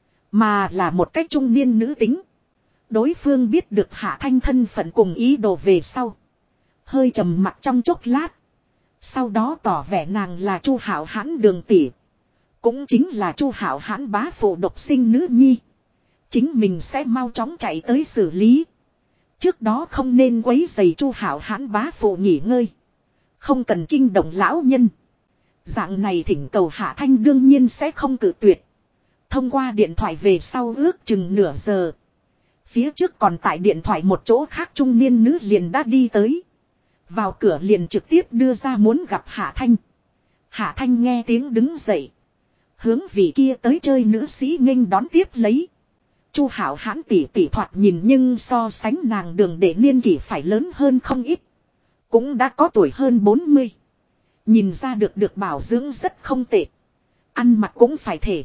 mà là một cách trung niên nữ tính. Đối phương biết được Hạ Thanh thân phận cùng ý đồ về sau, hơi trầm mặc trong chốc lát. Sau đó tỏ vẻ nàng là Chu Hạo Hãn Đường tỷ, cũng chính là Chu Hạo Hãn bá phụ độc sinh nữ nhi. Chính mình sẽ mau chóng chạy tới xử lý. Trước đó không nên quấy rầy Chu Hạo Hãn bá phụ nghỉ ngơi, không cần kinh động lão nhân. Dạng này thỉnh cầu Hạ Thanh đương nhiên sẽ không cự tuyệt. Thông qua điện thoại về sau ước chừng nửa giờ. Phía trước còn tại điện thoại một chỗ khác trung niên nữ liền đã đi tới. Vào cửa liền trực tiếp đưa ra muốn gặp Hạ Thanh. Hạ Thanh nghe tiếng đứng dậy, hướng vị kia tới chơi nữ sĩ nghênh đón tiếp lấy. Chu Hạo Hãn tỷ tỷ thoạt nhìn nhưng so sánh nàng Đường Đệ niên kỷ phải lớn hơn không ít. Cũng đã có tuổi hơn 40. Nhìn ra được bảo dưỡng rất không tệ. Ăn mặc cũng phải thể.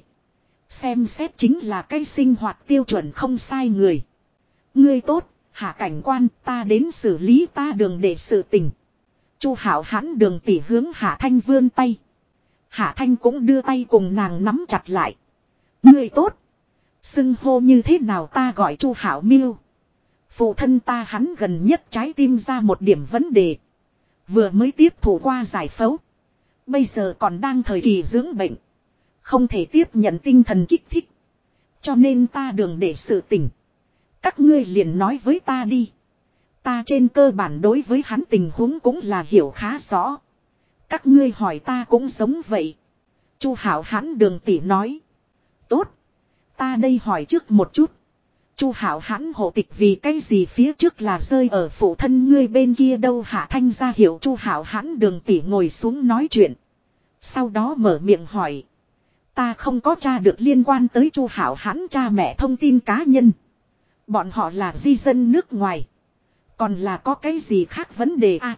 Xem xét chính là cái sinh hoạt tiêu chuẩn không sai người. Ngươi tốt, Hạ cảnh quan, ta đến xử lý ta Đường Đệ sự tình. Chu Hạo Hãn Đường tỷ hướng Hạ Thanh vươn tay. Hạ Thanh cũng đưa tay cùng nàng nắm chặt lại. Ngươi tốt. Xưng hô như thế nào ta gọi Chu Hạo Miêu. Phụ thân ta hắn gần nhất trái tim ra một điểm vấn đề. Vừa mới tiếp thủ qua giải phẫu. Bây giờ còn đang thời kỳ dưỡng bệnh. Không thể tiếp nhận tinh thần kích thích. Cho nên ta Đường Đệ sự tình. Các ngươi liền nói với ta đi. Ta trên cơ bản đối với hắn tình huống cũng là hiểu khá rõ. Các ngươi hỏi ta cũng giống vậy. Chu Hạo Hãn Đường tỷ nói. Tốt. Ta đây hỏi trước một chút. Chu Hạo Hãn hộ tịch vì cái gì phía trước là rơi ở phụ thân ngươi bên kia đâu? Hạ Thanh ra hiệu Chu Hạo Hãn Đường tỷ ngồi xuống nói chuyện. Sau đó mở miệng hỏi. Ta không có tra được liên quan tới Chu Hạo Hãn cha mẹ thông tin cá nhân. Bọn họ là di dân nước ngoài. Còn là có cái gì khác vấn đề à?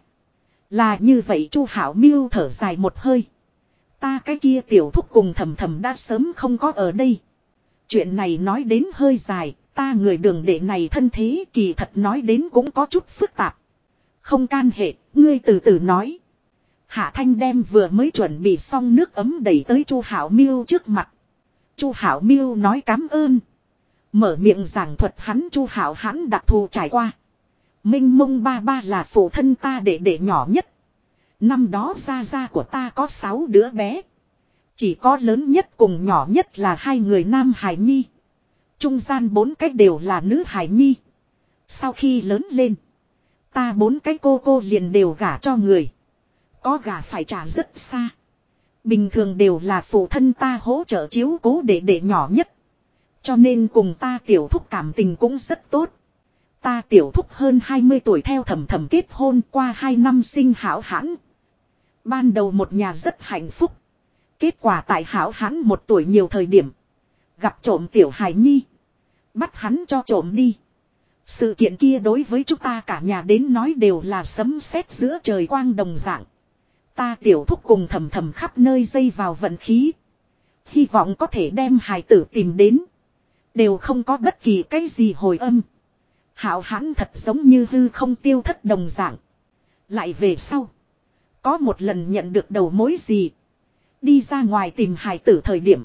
Là như vậy. Chu Hạo Miêu thở dài một hơi. Ta cái kia tiểu thúc cùng thầm thầm đã sớm không có ở đây. Chuyện này nói đến hơi dài. Ta người Đường Đệ này thân thế kỳ thật nói đến cũng có chút phức tạp. Không can hệ, ngươi từ từ nói. Hạ Thanh đem vừa mới chuẩn bị xong nước ấm đẩy tới Chu Hạo Miêu trước mặt. Chu Hạo Miêu nói cảm ơn. Mở miệng giảng thuật hắn Chu Hạo Hãn đặc thù trải qua. Minh Mông ba ba là phụ thân ta đệ nhỏ nhất. Năm đó gia của ta có 6 đứa bé. Chỉ có lớn nhất cùng nhỏ nhất là 2 người nam hài nhi. Trung gian 4 cái đều là nữ hài nhi. Sau khi lớn lên, ta 4 cái cô liền đều gả cho người. Có gả phải trả rất xa. Bình thường đều là phụ thân ta hỗ trợ chiếu cố đệ nhỏ nhất. Cho nên cùng ta tiểu thúc cảm tình cũng rất tốt. Ta tiểu thúc hơn 20 tuổi theo thầm thầm kết hôn qua 2 năm sinh Hảo Hãn. Ban đầu một nhà rất hạnh phúc. Kết quả tại Hảo Hãn 1 tuổi nhiều thời điểm. Gặp trộm tiểu hài nhi. Bắt hắn cho trộm đi. Sự kiện kia đối với chúng ta cả nhà đến nói đều là sấm sét giữa trời quang đồng dạng. Ta tiểu thúc cùng thầm thầm khắp nơi dây vào vận khí. Hy vọng có thể đem hài tử tìm đến. Đều không có bất kỳ cái gì hồi âm. Hảo Hãn thật giống như hư không tiêu thất đồng dạng. Lại về sau. Có một lần nhận được đầu mối gì. Đi ra ngoài tìm hài tử thời điểm.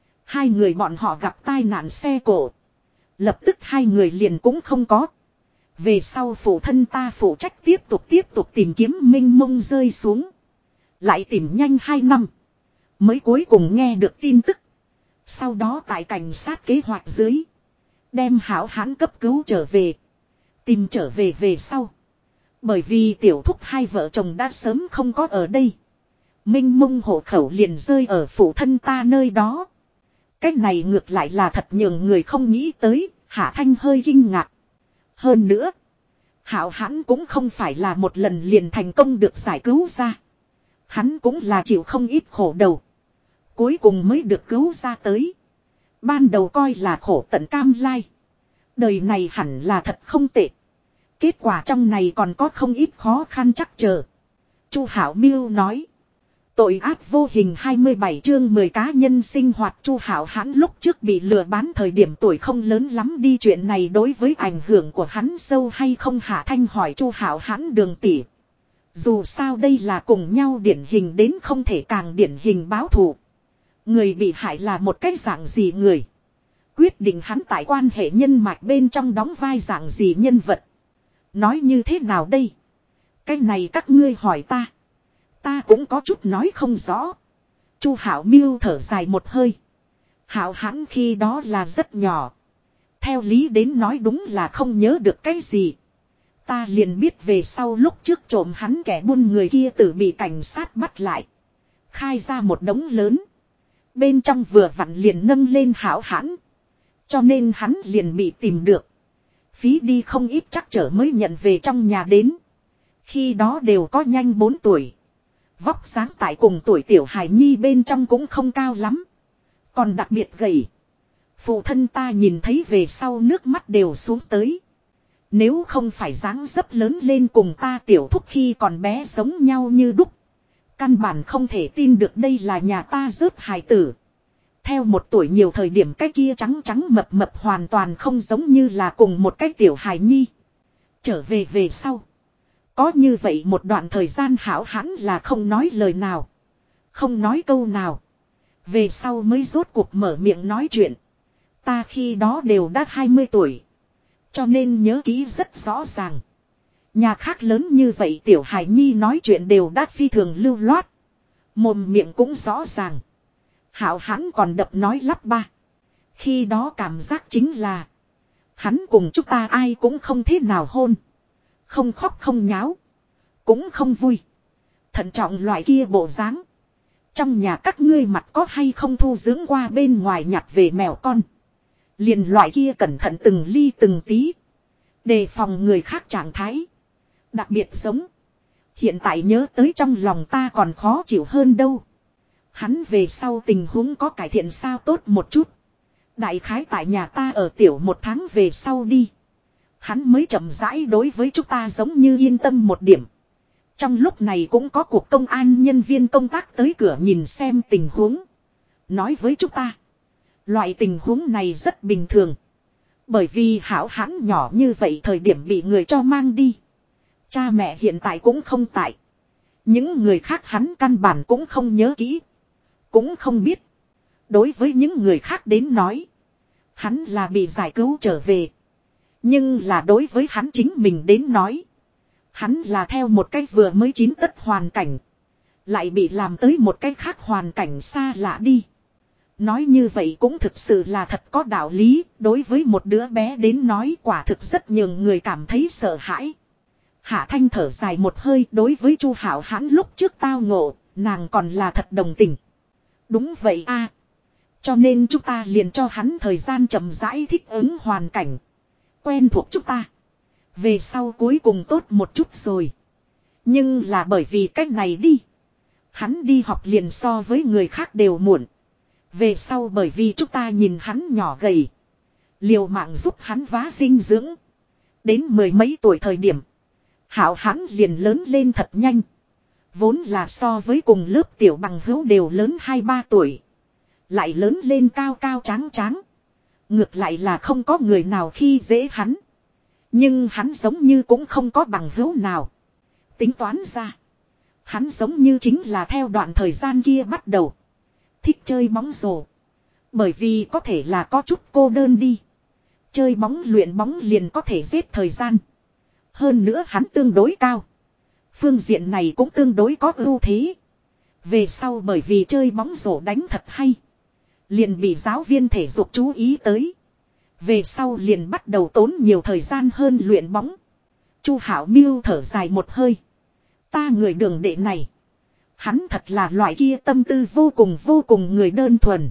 2 người bọn họ gặp tai nạn xe cộ. Lập tức 2 người liền cũng không có. Về sau phụ thân ta phụ trách tiếp tục tìm kiếm Minh Mông rơi xuống. Lại tìm nhanh 2 năm. Mới cuối cùng nghe được tin tức. Sau đó tại cảnh sát kế hoạch dưới. Đem Hảo Hãn cấp cứu trở về. Tìm trở về về sau. Bởi vì tiểu thúc 2 vợ chồng đã sớm không có ở đây. Minh Mông hộ khẩu liền rơi ở phụ thân ta nơi đó. Cách này ngược lại là thật nhường người không nghĩ tới. Hạ Thanh hơi kinh ngạc. Hơn nữa. Hảo Hãn cũng không phải là một lần liền thành công được giải cứu ra. Hắn cũng là chịu không ít khổ đầu. Cuối cùng mới được cứu ra tới. Ban đầu coi là khổ tận cam lai. Đời này hẳn là thật không tệ. Kết quả trong này còn có không ít khó khăn chắc chờ. Chu Hạo Miêu nói. Tội ác vô hình 27 chương 10 cá nhân sinh hoạt. Chu Hạo Hãn lúc trước bị lừa bán thời điểm tuổi không lớn lắm đi, chuyện này đối với ảnh hưởng của hắn sâu hay không? Hạ Thanh hỏi Chu Hạo Hãn Đường tỷ. Dù sao đây là cùng nhau điển hình đến không thể càng điển hình báo thù. Người bị hại là một cái dạng gì người. Quyết định hắn tại quan hệ nhân mạch bên trong đóng vai dạng gì nhân vật. Nói như thế nào đây? Cái này các ngươi hỏi ta. Ta cũng có chút nói không rõ. Chu Hạo Miêu thở dài một hơi. Hạo hắn khi đó là rất nhỏ. Theo lý đến nói đúng là không nhớ được cái gì. Ta liền biết về sau lúc trước trộm hắn kẻ buôn người kia tự bị cảnh sát bắt lại. Khai ra một đống lớn. Bên trong vừa vặn liền nâng lên Hạo hãn. Cho nên hắn liền bị tìm được. Phí đi không ít trắc trở mới nhận về trong nhà đến. Khi đó đều có nhanh 4 tuổi. Vóc dáng tại cùng tuổi tiểu hài nhi bên trong cũng không cao lắm. Còn đặc biệt gầy. Phụ thân ta nhìn thấy về sau nước mắt đều xuống tới. Nếu không phải dáng dấp lớn lên cùng ta tiểu thúc khi còn bé giống nhau như đúc. Căn bản không thể tin được đây là nhà ta rớt hài tử. Theo 1 tuổi nhiều thời điểm cái kia trắng trắng mập mập hoàn toàn không giống như là cùng một cái tiểu hài nhi. Trở về về sau. Có như vậy một đoạn thời gian Hảo hãn là không nói lời nào. Không nói câu nào. Về sau mới rốt cuộc mở miệng nói chuyện. Ta khi đó đều đã 20 tuổi. Cho nên nhớ kỹ rất rõ ràng. Nhà khác lớn như vậy tiểu hài nhi nói chuyện đều đã phi thường lưu loát. Mồm miệng cũng rõ ràng. Hảo hãn còn đập nói lắp ba. Khi đó cảm giác chính là. Hắn cùng chúng ta ai cũng không thế nào hôn. Không khóc không nháo. Cũng không vui. Thận trọng loại kia bộ dáng. Trong nhà các ngươi mặt có hay không thu dưỡng qua bên ngoài nhặt về mèo con. Liền loại kia cẩn thận từng ly từng tí. Đề phòng người khác trạng thái. Đặc biệt giống. Hiện tại nhớ tới trong lòng ta còn khó chịu hơn đâu. Hắn về sau tình huống có cải thiện sao tốt một chút. Đại khái tại nhà ta ở tiểu 1 tháng về sau đi. Hắn mới chậm rãi đối với chúng ta giống như yên tâm một điểm. Trong lúc này cũng có cuộc công an nhân viên công tác tới cửa nhìn xem tình huống. Nói với chúng ta. Loại tình huống này rất bình thường. Bởi vì Hảo hãn nhỏ như vậy thời điểm bị người cho mang đi. Cha mẹ hiện tại cũng không tại. Những người khác hắn căn bản cũng không nhớ kỹ. Cũng không biết. Đối với những người khác đến nói. Hắn là bị giải cứu trở về. Nhưng là đối với hắn chính mình đến nói. Hắn là theo một cách vừa mới chín tất hoàn cảnh. Lại bị làm tới một cách khác hoàn cảnh xa lạ đi. Nói như vậy cũng thực sự là thật có đạo lý. Đối với một đứa bé đến nói quả thực rất nhường người cảm thấy sợ hãi. Hạ Thanh thở dài một hơi. Đối với Chu Hạo hãn lúc trước tao ngộ. Nàng còn là thật đồng tình. Đúng vậy a. Cho nên chúng ta liền cho hắn thời gian chậm rãi thích ứng hoàn cảnh. Quen thuộc chúng ta. Về sau cuối cùng tốt một chút rồi. Nhưng là bởi vì cách này đi. Hắn đi học liền so với người khác đều muộn. Về sau bởi vì chúng ta nhìn hắn nhỏ gầy. Liều mạng giúp hắn vá dinh dưỡng. Đến 10 mấy tuổi thời điểm. Hảo hắn liền lớn lên thật nhanh. Vốn là so với cùng lớp tiểu bằng hữu đều lớn 2-3 tuổi. Lại lớn lên cao cao tráng tráng. Ngược lại là không có người nào khi dễ hắn. Nhưng hắn giống như cũng không có bằng hữu nào. Tính toán ra. Hắn giống như chính là theo đoạn thời gian kia bắt đầu. Thích chơi bóng rổ. Bởi vì có thể là có chút cô đơn đi. Chơi bóng luyện bóng liền có thể giết thời gian. Hơn nữa hắn tương đối cao. Phương diện này cũng tương đối có ưu thế. Về sau bởi vì chơi bóng rổ đánh thật hay. Liền bị giáo viên thể dục chú ý tới. Về sau liền bắt đầu tốn nhiều thời gian hơn luyện bóng. Chu Hạo Miêu thở dài một hơi. Ta người đường đệ này. Hắn thật là loại kia tâm tư vô cùng người đơn thuần.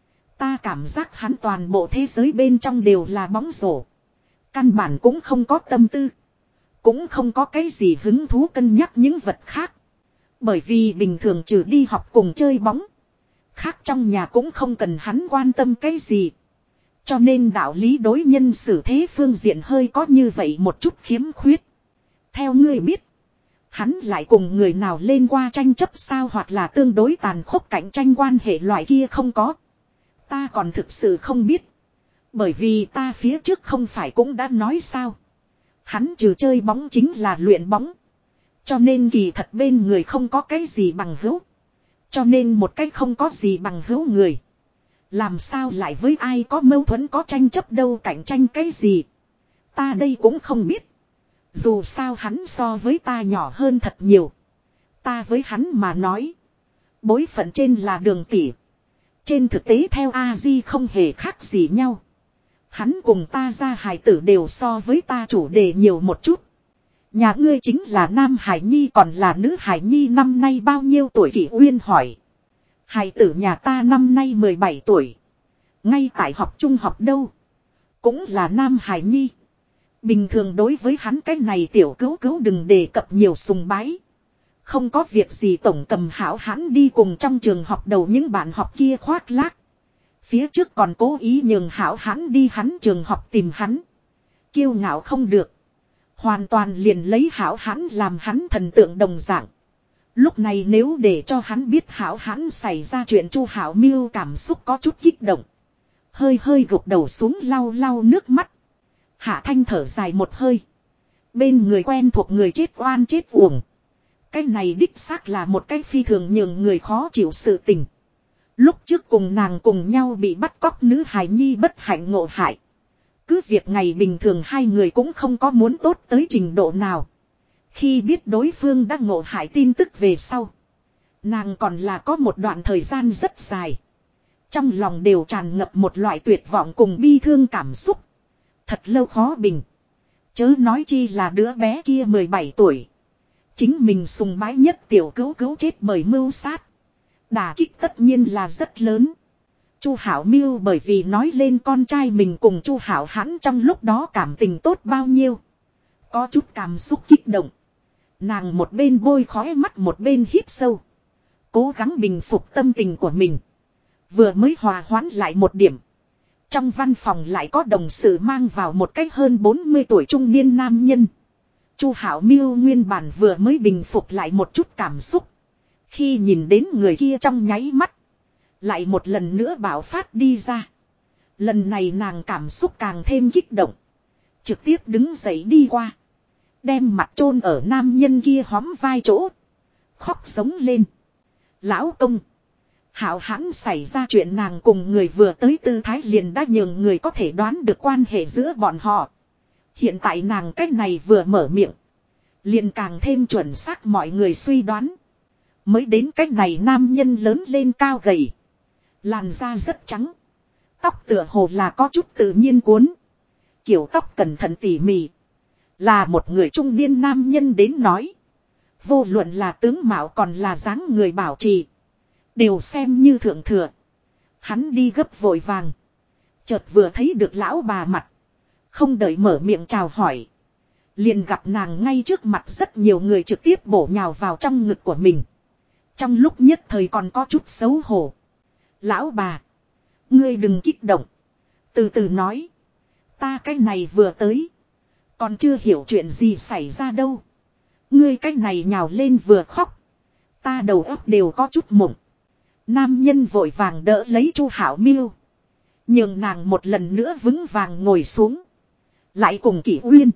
Ta cảm giác hắn toàn bộ thế giới bên trong đều là bóng rổ. Căn bản cũng không có tâm tư. Cũng không có cái gì hứng thú cân nhắc những vật khác. Bởi vì bình thường trừ đi học cùng chơi bóng. Khác trong nhà cũng không cần hắn quan tâm cái gì. Cho nên đạo lý đối nhân xử thế phương diện hơi có như vậy một chút khiếm khuyết. Theo ngươi biết. Hắn lại cùng người nào lên qua tranh chấp sao hoặc là tương đối tàn khốc cạnh tranh quan hệ loại kia không có. Ta còn thực sự không biết. Bởi vì ta phía trước không phải cũng đã nói sao. Hắn trừ chơi bóng chính là luyện bóng. Cho nên kỳ thật bên người không có cái gì bằng hữu. Cho nên một cái không có gì bằng hữu người. Làm sao lại với ai có mâu thuẫn có tranh chấp đâu, cạnh tranh cái gì. Ta đây cũng không biết. Dù sao hắn so với ta nhỏ hơn thật nhiều. Ta với hắn mà nói. Bối phận trên là đường tỷ. Trên thực tế theo A-di không hề khác gì nhau. Hắn cùng ta ra hài tử đều so với ta chủ đề nhiều một chút. Nhà ngươi chính là nam hải nhi còn là nữ hải nhi, năm nay bao nhiêu tuổi? Kỷ Uyên hỏi. Hài tử nhà ta năm nay 17 tuổi. Ngay tại học trung học đâu. Cũng là nam hải nhi. Bình thường đối với hắn cái này tiểu cứu cứu đừng đề cập nhiều sùng bái. Không có việc gì tổng cầm hảo hắn đi cùng trong trường học đầu những bạn học kia khoác lác. Phía trước còn cố ý nhường hảo hắn đi hắn trường học tìm hắn. Kiêu ngạo không được. Hoàn toàn liền lấy hảo hắn làm hắn thần tượng đồng dạng. Lúc này nếu để cho hắn biết hảo hắn xảy ra chuyện, Chu Hảo Miêu cảm xúc có chút kích động. Hơi hơi gục đầu xuống lau lau nước mắt. Hạ Thanh thở dài một hơi. Bên người quen thuộc người chết oan chết uổng. Cái này đích xác là một cái phi thường nhường người khó chịu sự tình. Lúc trước cùng nàng cùng nhau bị bắt cóc nữ hài nhi bất hạnh ngộ hại. Cứ việc ngày bình thường hai người cũng không có muốn tốt tới trình độ nào. Khi biết đối phương đã ngộ hại tin tức về sau. Nàng còn là có một đoạn thời gian rất dài. Trong lòng đều tràn ngập một loại tuyệt vọng cùng bi thương cảm xúc. Thật lâu khó bình. Chớ nói chi là đứa bé kia 17 tuổi. Chính mình sùng bái nhất tiểu cứu cứu chết bởi mưu sát. Đả kích tất nhiên là rất lớn. Chu Hảo Miêu bởi vì nói lên con trai mình cùng Chu Hảo hắn trong lúc đó cảm tình tốt bao nhiêu. Có chút cảm xúc kích động. Nàng một bên bôi khói mắt một bên hít sâu. Cố gắng bình phục tâm tình của mình. Vừa mới hòa hoãn lại một điểm. Trong văn phòng lại có đồng sự mang vào một cách hơn 40 tuổi trung niên nam nhân. Chu Hảo Miêu nguyên bản vừa mới bình phục lại một chút cảm xúc. Khi nhìn đến người kia trong nháy mắt. Lại một lần nữa bạo phát đi ra. Lần này nàng cảm xúc càng thêm kích động. Trực tiếp đứng dậy đi qua. Đem mặt chôn ở nam nhân kia hóm vai chỗ. Khóc sống lên. Lão công. Hảo hãn xảy ra chuyện, nàng cùng người vừa tới tư thái liền đã nhường người có thể đoán được quan hệ giữa bọn họ. Hiện tại nàng cách này vừa mở miệng. Liền càng thêm chuẩn xác mọi người suy đoán. Mới đến cách này nam nhân lớn lên cao gầy. Làn da rất trắng. Tóc tựa hồ là có chút tự nhiên cuốn. Kiểu tóc cẩn thận tỉ mỉ. Là một người trung niên nam nhân đến nói. Vô luận là tướng mạo còn là dáng người bảo trì. Đều xem như thượng thừa. Hắn đi gấp vội vàng. Chợt vừa thấy được lão bà mặt. Không đợi mở miệng chào hỏi. Liền gặp nàng ngay trước mặt rất nhiều người trực tiếp bổ nhào vào trong ngực của mình. Trong lúc nhất thời còn có chút xấu hổ. Lão bà. Ngươi đừng kích động. Từ từ nói. Ta cái này vừa tới. Còn chưa hiểu chuyện gì xảy ra đâu. Ngươi cái này nhào lên vừa khóc. Ta đầu óc đều có chút mộng. Nam nhân vội vàng đỡ lấy Chu Hảo Miêu. Nhường nàng một lần nữa vững vàng ngồi xuống. Lại cùng Kỷ Uyên.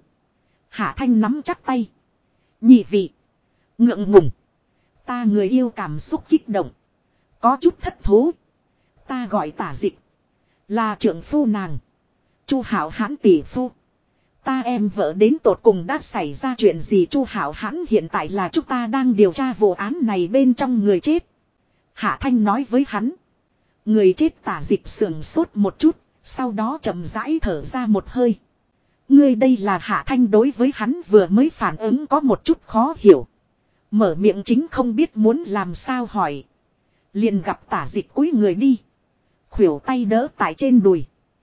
Hạ Thanh nắm chắc tay. Nhị vị. Ngượng ngùng. Ta người yêu cảm xúc kích động. Có chút thất thố. Ta gọi Tả Dịch. Là trưởng phu nàng. Chu Hảo Hãn tỷ phu. Ta em vợ đến tột cùng đã xảy ra chuyện gì? Chu Hảo Hãn hiện tại là chúng ta đang điều tra vụ án này bên trong người chết. Hạ Thanh nói với hắn. Người chết Tả Dịch sườn sốt một chút. Sau đó chậm rãi thở ra một hơi. Ngươi đây là Hạ Thanh đối với hắn vừa mới phản ứng có một chút khó hiểu. Mở miệng chính không biết muốn làm sao hỏi. Liền gặp Tả Dịch cúi người đi. Khuỷu tay đỡ tại trên đùi.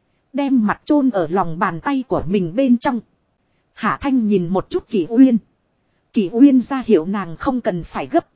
Đem mặt chôn ở lòng bàn tay của mình bên trong. Hạ Thanh nhìn một chút Kỷ Uyên. Kỷ Uyên ra hiệu nàng không cần phải gấp.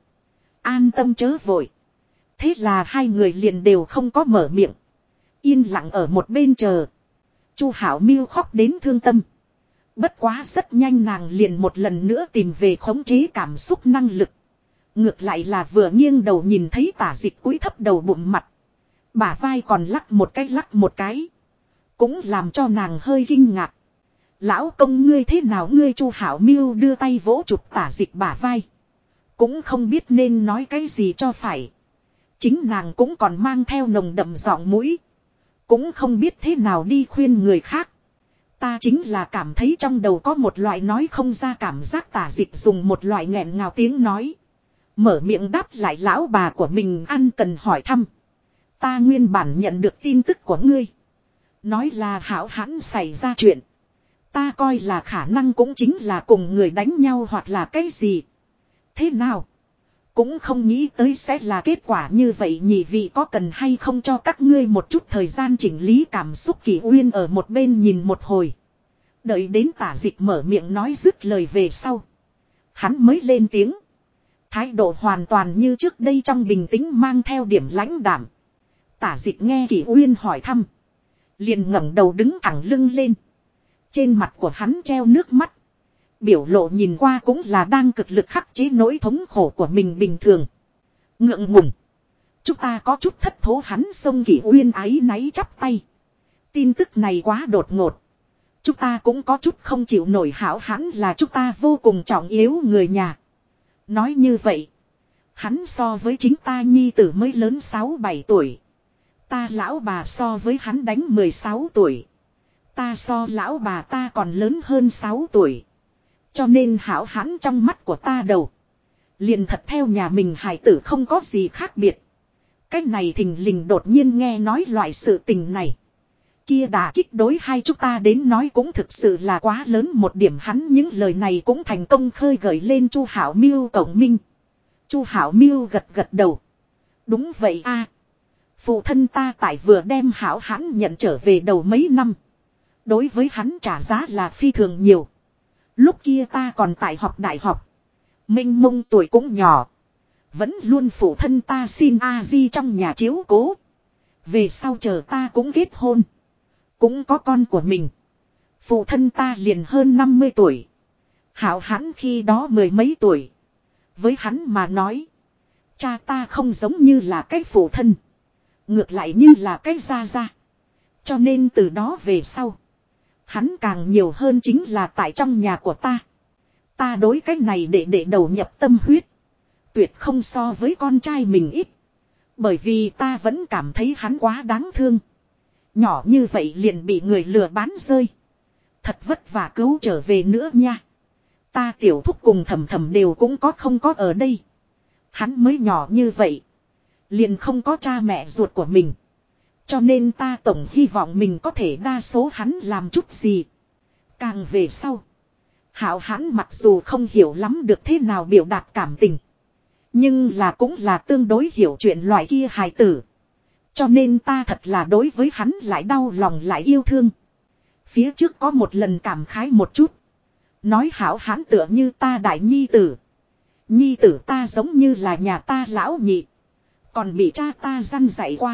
An tâm chớ vội. Thế là hai người liền đều không có mở miệng. Yên lặng ở một bên chờ. Chu Hảo Miêu khóc đến thương tâm. Bất quá rất nhanh nàng liền một lần nữa tìm về khống chế cảm xúc năng lực. Ngược lại là vừa nghiêng đầu nhìn thấy Tả Dịch cúi thấp đầu bụng mặt. Bả vai còn lắc một cái. Cũng làm cho nàng hơi kinh ngạc. Lão công ngươi thế nào ngươi Chu Hảo Miêu đưa tay vỗ chụp Tả Dịch bả vai. Cũng không biết nên nói cái gì cho phải. Chính nàng cũng còn mang theo nồng đậm giọng mũi. Cũng không biết thế nào đi khuyên người khác. Ta chính là cảm thấy trong đầu có một loại nói không ra cảm giác. Tả Dịch dùng một loại nghẹn ngào tiếng nói. Mở miệng đáp lại lão bà của mình ăn cần hỏi thăm. Ta nguyên bản nhận được tin tức của ngươi. Nói là Hảo Hãn xảy ra chuyện. Ta coi là khả năng cũng chính là cùng người đánh nhau hoặc là cái gì. Thế nào? Cũng không nghĩ tới sẽ là kết quả như vậy nhỉ, vì có cần hay không cho các ngươi một chút thời gian chỉnh lý cảm xúc. Kỷ Uyên ở một bên nhìn một hồi. Đợi đến Tả Dịch mở miệng nói dứt lời về sau. Hắn mới lên tiếng. Thái độ hoàn toàn như trước đây, trong bình tĩnh mang theo điểm lãnh đạm. Tả Dịch nghe Kỷ Uyên hỏi thăm. Liền ngẩng đầu đứng thẳng lưng lên. Trên mặt của hắn treo nước mắt. Biểu lộ nhìn qua cũng là đang cực lực khắc chế nỗi thống khổ của mình bình thường. Ngượng ngùng. Chúng ta có chút thất thố, hắn xông Kỷ Uyên áy náy chắp tay. Tin tức này quá đột ngột. Chúng ta cũng có chút không chịu nổi, Hảo Hãn là chúng ta vô cùng trọng yếu người nhà. Nói như vậy. Hắn so với chính ta nhi tử mới lớn 6-7 tuổi. Ta lão bà so với hắn đánh 16 tuổi. Ta so lão bà ta còn lớn hơn 6 tuổi. Cho nên Hảo Hãn trong mắt của ta đầu. Liền thật theo nhà mình hài tử không có gì khác biệt. Cái này thình lình đột nhiên nghe nói loại sự tình này. Kia đả kích đối hai chúng ta đến nói cũng thực sự là quá lớn một điểm. Hắn những lời này cũng thành công khơi gợi lên Chu Hảo Miêu cộng minh. Chu Hảo Miêu gật gật đầu. Đúng vậy a. Phụ thân ta tại vừa đem Hảo Hãn nhận trở về đầu mấy năm. Đối với hắn trả giá là phi thường nhiều. Lúc kia ta còn tại học đại học. Minh mông tuổi cũng nhỏ. Vẫn luôn phụ thân ta xin a di trong nhà chiếu cố. Về sau chờ ta cũng kết hôn. Cũng có con của mình. Phụ thân ta liền hơn 50 tuổi. Hảo Hãn khi đó 10 mấy tuổi. Với hắn mà nói. Cha ta không giống như là cái phụ thân. Ngược lại như là cái gia gia. Cho nên từ đó về sau. Hắn càng nhiều hơn chính là tại trong nhà của ta. Ta đối cái này để đầu nhập tâm huyết. Tuyệt không so với con trai mình ít. Bởi vì ta vẫn cảm thấy hắn quá đáng thương. Nhỏ như vậy liền bị người lừa bán rơi. Thật vất vả cứu trở về nữa nha. Ta tiểu thúc cùng thầm thầm đều cũng có không có ở đây. Hắn mới nhỏ như vậy. Liền không có cha mẹ ruột của mình. Cho nên ta tổng hy vọng mình có thể đa số hắn làm chút gì. Càng về sau. Hảo Hãn mặc dù không hiểu lắm được thế nào biểu đạt cảm tình. Nhưng là cũng là tương đối hiểu chuyện loại kia hài tử. Cho nên ta thật là đối với hắn lại đau lòng lại yêu thương. Phía trước có một lần cảm khái một chút. Nói Hảo Hãn tựa như ta đại nhi tử. Nhi tử ta giống như là nhà ta lão nhị. Còn bị cha ta răn dạy qua.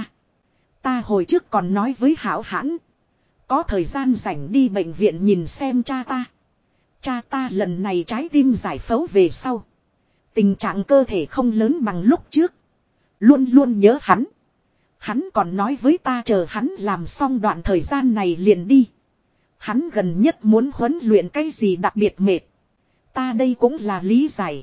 Ta hồi trước còn nói với Hảo Hãn. Có thời gian rảnh đi bệnh viện nhìn xem cha ta. Cha ta lần này trái tim giải phẫu về sau. Tình trạng cơ thể không lớn bằng lúc trước. Luôn luôn nhớ hắn. Hắn còn nói với ta chờ hắn làm xong đoạn thời gian này liền đi. Hắn gần nhất muốn huấn luyện cái gì đặc biệt mệt. Ta đây cũng là lý giải.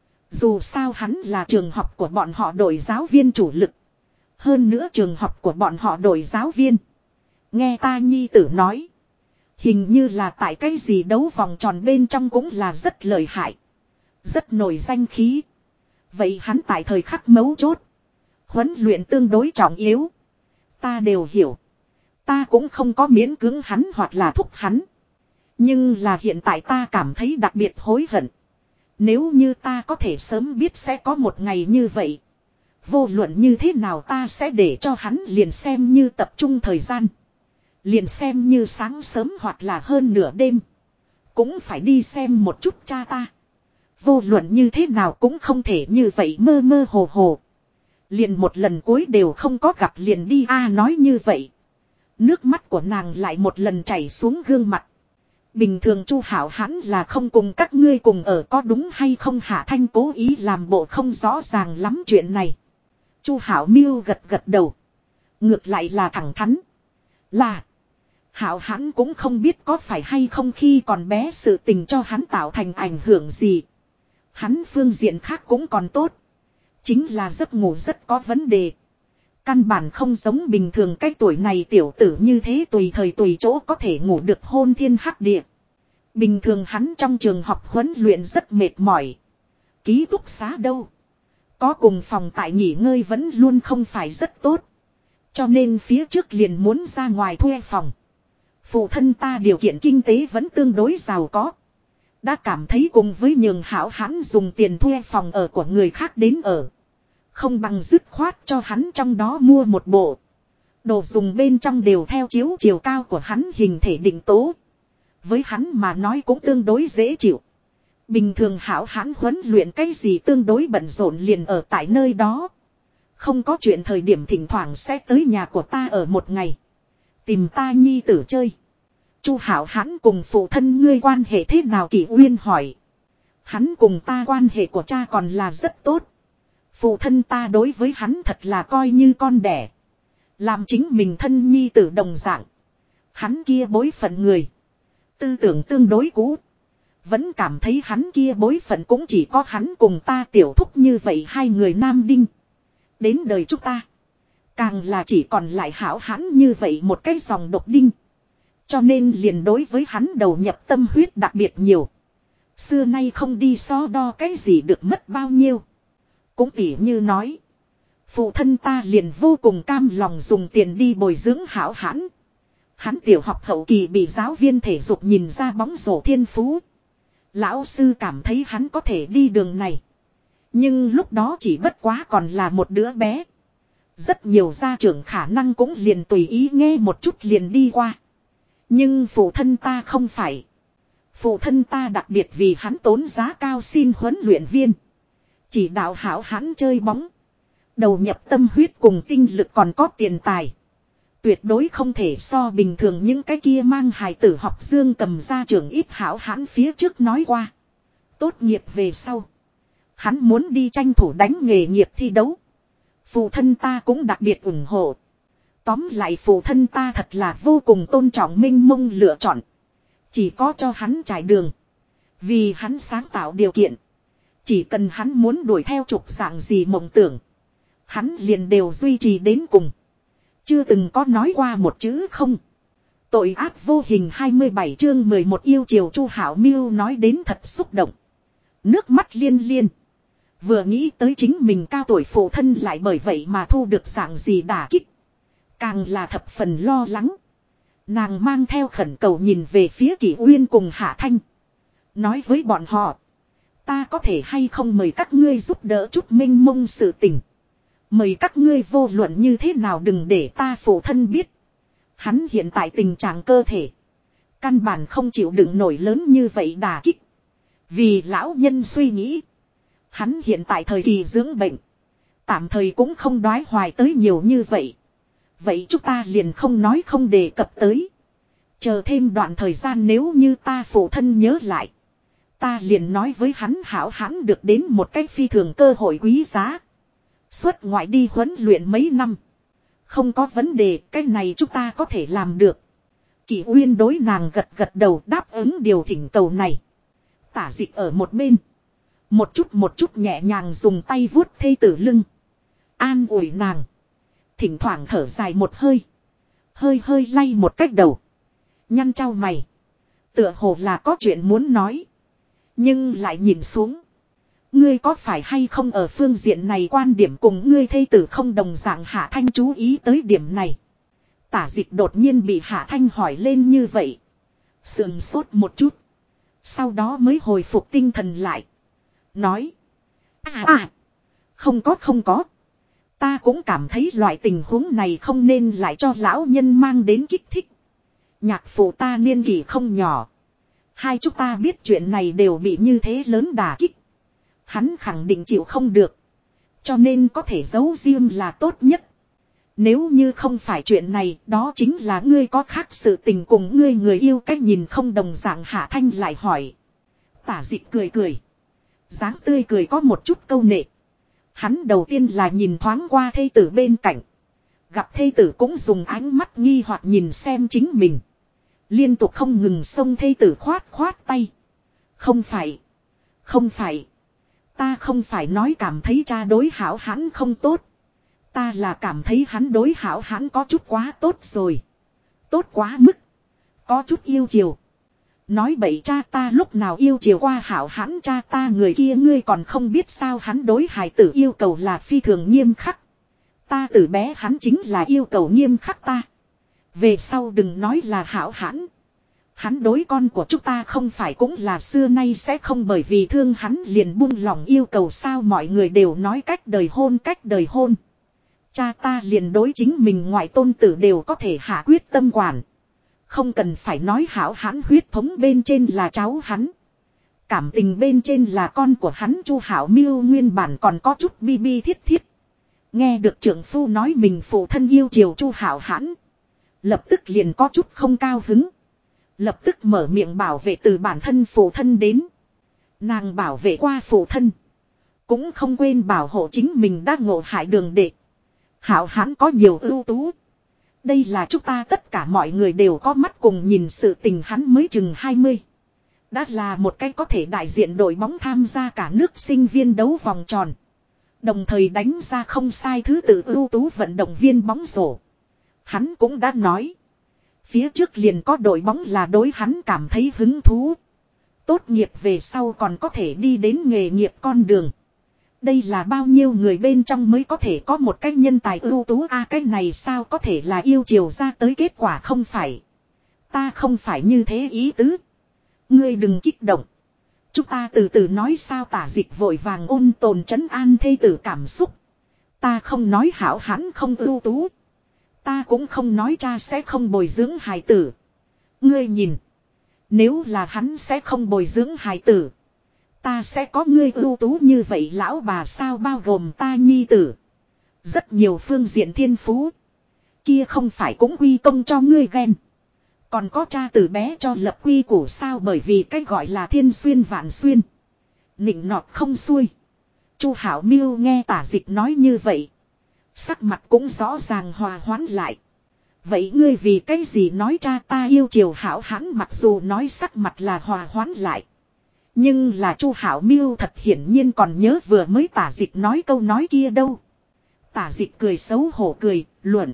Dù sao hắn là trường học của bọn họ đội giáo viên chủ lực. Hơn nữa trường học của bọn họ đội giáo viên. Nghe ta nhi tử nói. Hình như là tại cái gì đấu vòng tròn bên trong cũng là rất lợi hại. Rất nổi danh khí. Vậy hắn tại thời khắc mấu chốt. Huấn luyện tương đối trọng yếu. Ta đều hiểu. Ta cũng không có miễn cưỡng hắn hoặc là thúc hắn. Nhưng là hiện tại ta cảm thấy đặc biệt hối hận. Nếu như ta có thể sớm biết sẽ có một ngày như vậy. Vô luận như thế nào ta sẽ để cho hắn liền xem như tập trung thời gian. Liền xem như sáng sớm hoặc là hơn nửa đêm. Cũng phải đi xem một chút cha ta. Vô luận như thế nào cũng không thể như vậy mơ mơ hồ hồ. Liền một lần cuối đều không có gặp liền đi nói như vậy. Nước mắt của nàng lại một lần chảy xuống gương mặt. Bình thường Chu Hảo Hãn là không cùng các ngươi cùng ở, có đúng hay không? Hạ Thanh cố ý làm bộ không rõ ràng lắm chuyện này. Chu Hảo Miêu gật gật đầu. Ngược lại là thẳng thắn. Là. Hảo Hãn cũng không biết có phải hay không khi còn bé sự tình cho hắn tạo thành ảnh hưởng gì. Hắn phương diện khác cũng còn tốt. Chính là giấc ngủ rất có vấn đề. Căn bản không giống bình thường cái tuổi này tiểu tử như thế tùy thời tùy chỗ có thể ngủ được hôn thiên hắc địa. Bình thường hắn trong trường học huấn luyện rất mệt mỏi. Ký túc xá đâu. Có cùng phòng tại nghỉ ngơi vẫn luôn không phải rất tốt. Cho nên phía trước liền muốn ra ngoài thuê phòng. Phụ thân ta điều kiện kinh tế vẫn tương đối giàu có. Đã cảm thấy cùng với nhường Hảo Hãn dùng tiền thuê phòng ở của người khác đến ở. Không bằng dứt khoát cho hắn trong đó mua một bộ. Đồ dùng bên trong đều theo chiều cao của hắn hình thể định tố. Với hắn mà nói cũng tương đối dễ chịu. Bình thường Hảo Hãn huấn luyện cái gì tương đối bận rộn liền ở tại nơi đó. Không có chuyện thời điểm thỉnh thoảng sẽ tới nhà của ta ở một ngày. Tìm ta nhi tử chơi. Chu Hảo Hãn cùng phụ thân ngươi quan hệ thế nào Kỷ Uyên hỏi. Hắn cùng ta quan hệ của cha còn là rất tốt. Phụ thân ta đối với hắn thật là coi như con đẻ. Làm chính mình thân nhi tử đồng dạng. Hắn kia bối phận người. Tư tưởng tương đối cũ. Vẫn cảm thấy hắn kia bối phận cũng chỉ có hắn cùng ta tiểu thúc như vậy hai người nam đinh. Đến đời chúng ta. Càng là chỉ còn lại Hảo Hãn như vậy một cái dòng độc đinh. Cho nên liền đối với hắn đầu nhập tâm huyết đặc biệt nhiều. Xưa nay không đi so đo cái gì được mất bao nhiêu. Cũng tỉ như nói. Phụ thân ta liền vô cùng cam lòng dùng tiền đi bồi dưỡng Hảo Hãn. Hắn tiểu học hậu kỳ bị giáo viên thể dục nhìn ra bóng rổ thiên phú. Lão sư cảm thấy hắn có thể đi đường này. Nhưng lúc đó chỉ bất quá còn là một đứa bé. Rất nhiều gia trưởng khả năng cũng liền tùy ý nghe một chút liền đi qua. Nhưng phụ thân ta không phải. Phụ thân ta đặc biệt vì hắn tốn giá cao xin huấn luyện viên. Chỉ đạo Hảo Hãn chơi bóng. Đầu nhập tâm huyết cùng tinh lực còn có tiền tài. Tuyệt đối không thể so bình thường những cái kia mang hài tử học dương cầm ra trường ít. Hảo Hãn phía trước nói qua. Tốt nghiệp về sau. Hắn muốn đi tranh thủ đánh nghề nghiệp thi đấu. Phụ thân ta cũng đặc biệt ủng hộ. Tóm lại phụ thân ta thật là vô cùng tôn trọng minh mông lựa chọn. Chỉ có cho hắn trải đường. Vì hắn sáng tạo điều kiện. Chỉ cần hắn muốn đuổi theo trục dạng gì mộng tưởng. Hắn liền đều duy trì đến cùng. Chưa từng có nói qua một chữ không. Tội ác vô hình 27 chương 11 yêu chiều Chu Hảo Miêu nói đến thật xúc động. Nước mắt liên liên. Vừa nghĩ tới chính mình cao tuổi phụ thân lại bởi vậy mà thu được dạng gì đả kích. Càng là thập phần lo lắng. Nàng mang theo khẩn cầu nhìn về phía Kỷ Uyên cùng Hạ Thanh. Nói với bọn họ. Ta có thể hay không mời các ngươi giúp đỡ chút minh mông sự tình. Mời các ngươi vô luận như thế nào đừng để ta phụ thân biết. Hắn hiện tại tình trạng cơ thể. Căn bản không chịu đựng nổi lớn như vậy đả kích. Vì lão nhân suy nghĩ. Hắn hiện tại thời kỳ dưỡng bệnh. Tạm thời cũng không đoái hoài tới nhiều như vậy. Vậy chúng ta liền không nói không đề cập tới. Chờ thêm đoạn thời gian nếu như ta phụ thân nhớ lại. Ta liền nói với hắn Hảo Hãn được đến một cái phi thường cơ hội quý giá. Xuất ngoại đi huấn luyện mấy năm. Không có vấn đề, cái này chúng ta có thể làm được. Kỷ Uyên đối nàng gật gật đầu đáp ứng điều thỉnh cầu này. Tả Dịch ở một bên. Một chút nhẹ nhàng dùng tay vuốt thê tử lưng. An ủi nàng. Thỉnh thoảng thở dài một hơi. Hơi lay một cách đầu. Nhăn chau mày. Tựa hồ là có chuyện muốn nói. Nhưng lại nhìn xuống. Ngươi có phải hay không ở phương diện này quan điểm cùng ngươi thê tử không đồng dạng. Hạ Thanh chú ý tới điểm này. Tả Dịch đột nhiên bị Hạ Thanh hỏi lên như vậy. Sườn sốt một chút. Sau đó mới hồi phục tinh thần lại. Nói. Không có. Ta cũng cảm thấy loại tình huống này không nên lại cho lão nhân mang đến kích thích. Nhạc phụ ta niên kỷ không nhỏ. Hai chúng ta biết chuyện này đều bị như thế lớn đả kích. Hắn khẳng định chịu không được. Cho nên có thể giấu riêng là tốt nhất. Nếu như không phải chuyện này, đó chính là ngươi có khác sự tình cùng ngươi người yêu cách nhìn không đồng dạng. Hạ Thanh lại hỏi. Tả Dịch cười. Dáng tươi cười có một chút câu nệ. Hắn đầu tiên là nhìn thoáng qua thê tử bên cạnh. Gặp thê tử cũng dùng ánh mắt nghi hoặc nhìn xem chính mình. Liên tục không ngừng xông thê tử khoát khoát tay. Không phải. Không phải. Ta không phải nói cảm thấy cha đối Hảo Hãn không tốt. Ta là cảm thấy hắn đối Hảo Hãn có chút quá tốt rồi. Tốt quá mức. Có chút yêu chiều. Nói bậy, cha ta lúc nào yêu chiều qua Hảo Hãn, cha ta người kia ngươi còn không biết sao, hắn đối hài tử yêu cầu là phi thường nghiêm khắc. Ta từ bé hắn chính là yêu cầu nghiêm khắc ta. Về sau đừng nói là Hảo Hãn. Hắn đối con của chúng ta không phải cũng là xưa nay sẽ không bởi vì thương hắn liền buông lòng yêu cầu sao, mọi người đều nói cách đời hôn cách đời hôn. Cha ta liền đối chính mình ngoại tôn tử đều có thể hạ quyết tâm quản. Không cần phải nói Hảo Hãn huyết thống bên trên là cháu hắn. Cảm tình bên trên là con của hắn Chu Hảo Miêu nguyên bản còn có chút bi bi thiết thiết. Nghe được trưởng phu nói mình phụ thân yêu chiều Chu Hảo Hãn. Lập tức liền có chút không cao hứng. Lập tức mở miệng bảo vệ từ bản thân phụ thân đến. Nàng bảo vệ qua phụ thân. Cũng không quên bảo hộ chính mình đã ngộ hại đường đệ. Hảo Hãn có nhiều ưu tú. Đây là chúng ta tất cả mọi người đều có mắt cùng nhìn, sự tình hắn mới chừng 20. Đã là một cái có thể đại diện đội bóng tham gia cả nước sinh viên đấu vòng tròn. Đồng thời đánh ra không sai thứ tự ưu tú vận động viên bóng rổ. Hắn cũng đã nói. Phía trước liền có đội bóng là đối hắn cảm thấy hứng thú. Tốt nghiệp về sau còn có thể đi đến nghề nghiệp con đường. Đây là bao nhiêu người bên trong mới có thể có một cái nhân tài ưu tú a, cái này sao có thể là yêu chiều ra tới kết quả không phải. Ta không phải như thế ý tứ. Ngươi đừng kích động. Chúng ta từ từ nói sao, Tả Dịch vội vàng ôn tồn trấn an thê tử cảm xúc. Ta không nói Hảo Hãn không ưu tú. Ta cũng không nói cha sẽ không bồi dưỡng hài tử. Ngươi nhìn. Nếu là hắn sẽ không bồi dưỡng hài tử. Ta sẽ có ngươi ưu tú như vậy lão bà sao, bao gồm ta nhi tử. Rất nhiều phương diện thiên phú. Kia không phải cũng quy công cho ngươi ghen. Còn có cha từ bé cho lập quy củ sao, bởi vì cái gọi là thiên xuyên vạn xuyên. Nịnh nọt không xuôi. Chu Hảo Miêu nghe Tả Dịch nói như vậy. Sắc mặt cũng rõ ràng hòa hoãn lại. Vậy ngươi vì cái gì nói cha ta yêu chiều Hảo Hãn, mặc dù nói sắc mặt là hòa hoãn lại. Nhưng là Chu Hảo Miêu thật hiển nhiên còn nhớ vừa mới Tả Dịch nói câu nói kia đâu. Tả Dịch cười xấu hổ cười, luận.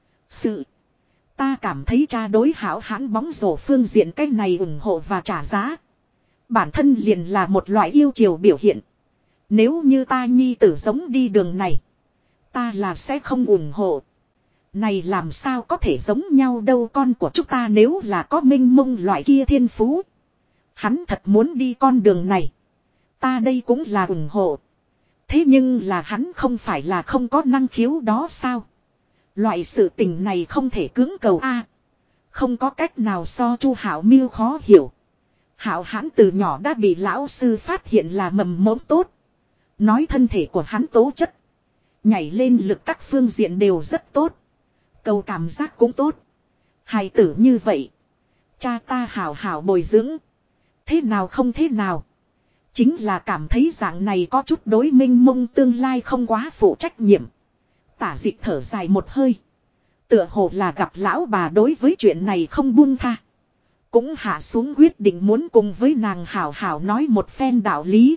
Sự. Ta cảm thấy cha đối Hảo Hãn bóng rổ phương diện cái này ủng hộ và trả giá. Bản thân liền là một loại yêu chiều biểu hiện. Nếu như ta nhi tử giống đi đường này. Ta là sẽ không ủng hộ. Này làm sao có thể giống nhau đâu, con của chúng ta nếu là có minh mông loại kia thiên phú. Hắn thật muốn đi con đường này. Ta đây cũng là ủng hộ. Thế nhưng là hắn không phải là không có năng khiếu đó sao? Loại sự tình này không thể cưỡng cầu a. Không có cách nào so. Chu Hảo Miêu khó hiểu. Hảo Hãn từ nhỏ đã bị lão sư phát hiện là mầm mống tốt. Nói thân thể của hắn tố chất. Nhảy lên lực các phương diện đều rất tốt. Cầu cảm giác cũng tốt. Hài tử như vậy. Cha ta hảo hảo bồi dưỡng. Thế nào không thế nào. Chính là cảm thấy dạng này có chút đối minh mông tương lai không quá phụ trách nhiệm. Tả Dịch thở dài một hơi. Tựa hồ là gặp lão bà đối với chuyện này không buông tha. Cũng hạ xuống quyết định muốn cùng với nàng hảo hảo nói một phen đạo lý.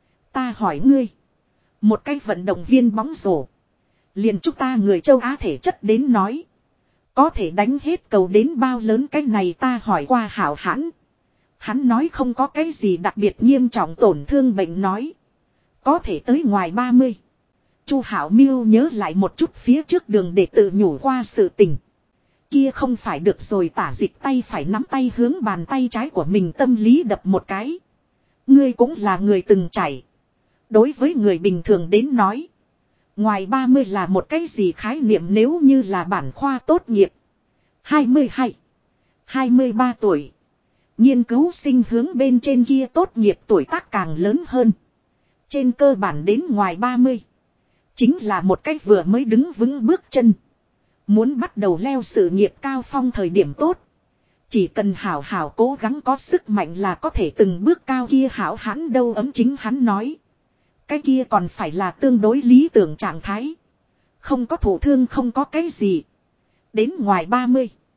Ta hỏi ngươi. Một cái vận động viên bóng rổ. Liền chúng ta người châu Á thể chất đến nói. Có thể đánh hết cầu đến bao lớn, cái này ta hỏi qua Hảo Hãn. Hắn nói không có cái gì đặc biệt nghiêm trọng tổn thương bệnh nói. Có thể tới ngoài 30. Chu Hảo Miêu nhớ lại một chút phía trước đường để tự nhủ qua sự tình. Kia không phải được rồi. Tả Dịch tay phải nắm tay hướng bàn tay trái của mình tâm lý đập một cái. Ngươi cũng là người từng trải. Đối với người bình thường đến nói. Ngoài 30 là một cái gì khái niệm, nếu như là bản khoa tốt nghiệp. 22, 23 tuổi. Nghiên cứu sinh hướng bên trên kia tốt nghiệp tuổi tác càng lớn hơn. Trên cơ bản đến ngoài 30. Chính là một cách vừa mới đứng vững bước chân. Muốn bắt đầu leo sự nghiệp cao phong thời điểm tốt. Chỉ cần hảo hảo cố gắng có sức mạnh là có thể từng bước cao. Kia Hảo Hãn đâu, ấm chính hắn nói. Cái kia còn phải là tương đối lý tưởng trạng thái. Không có thổ thương, không có cái gì. Đến ngoài 30.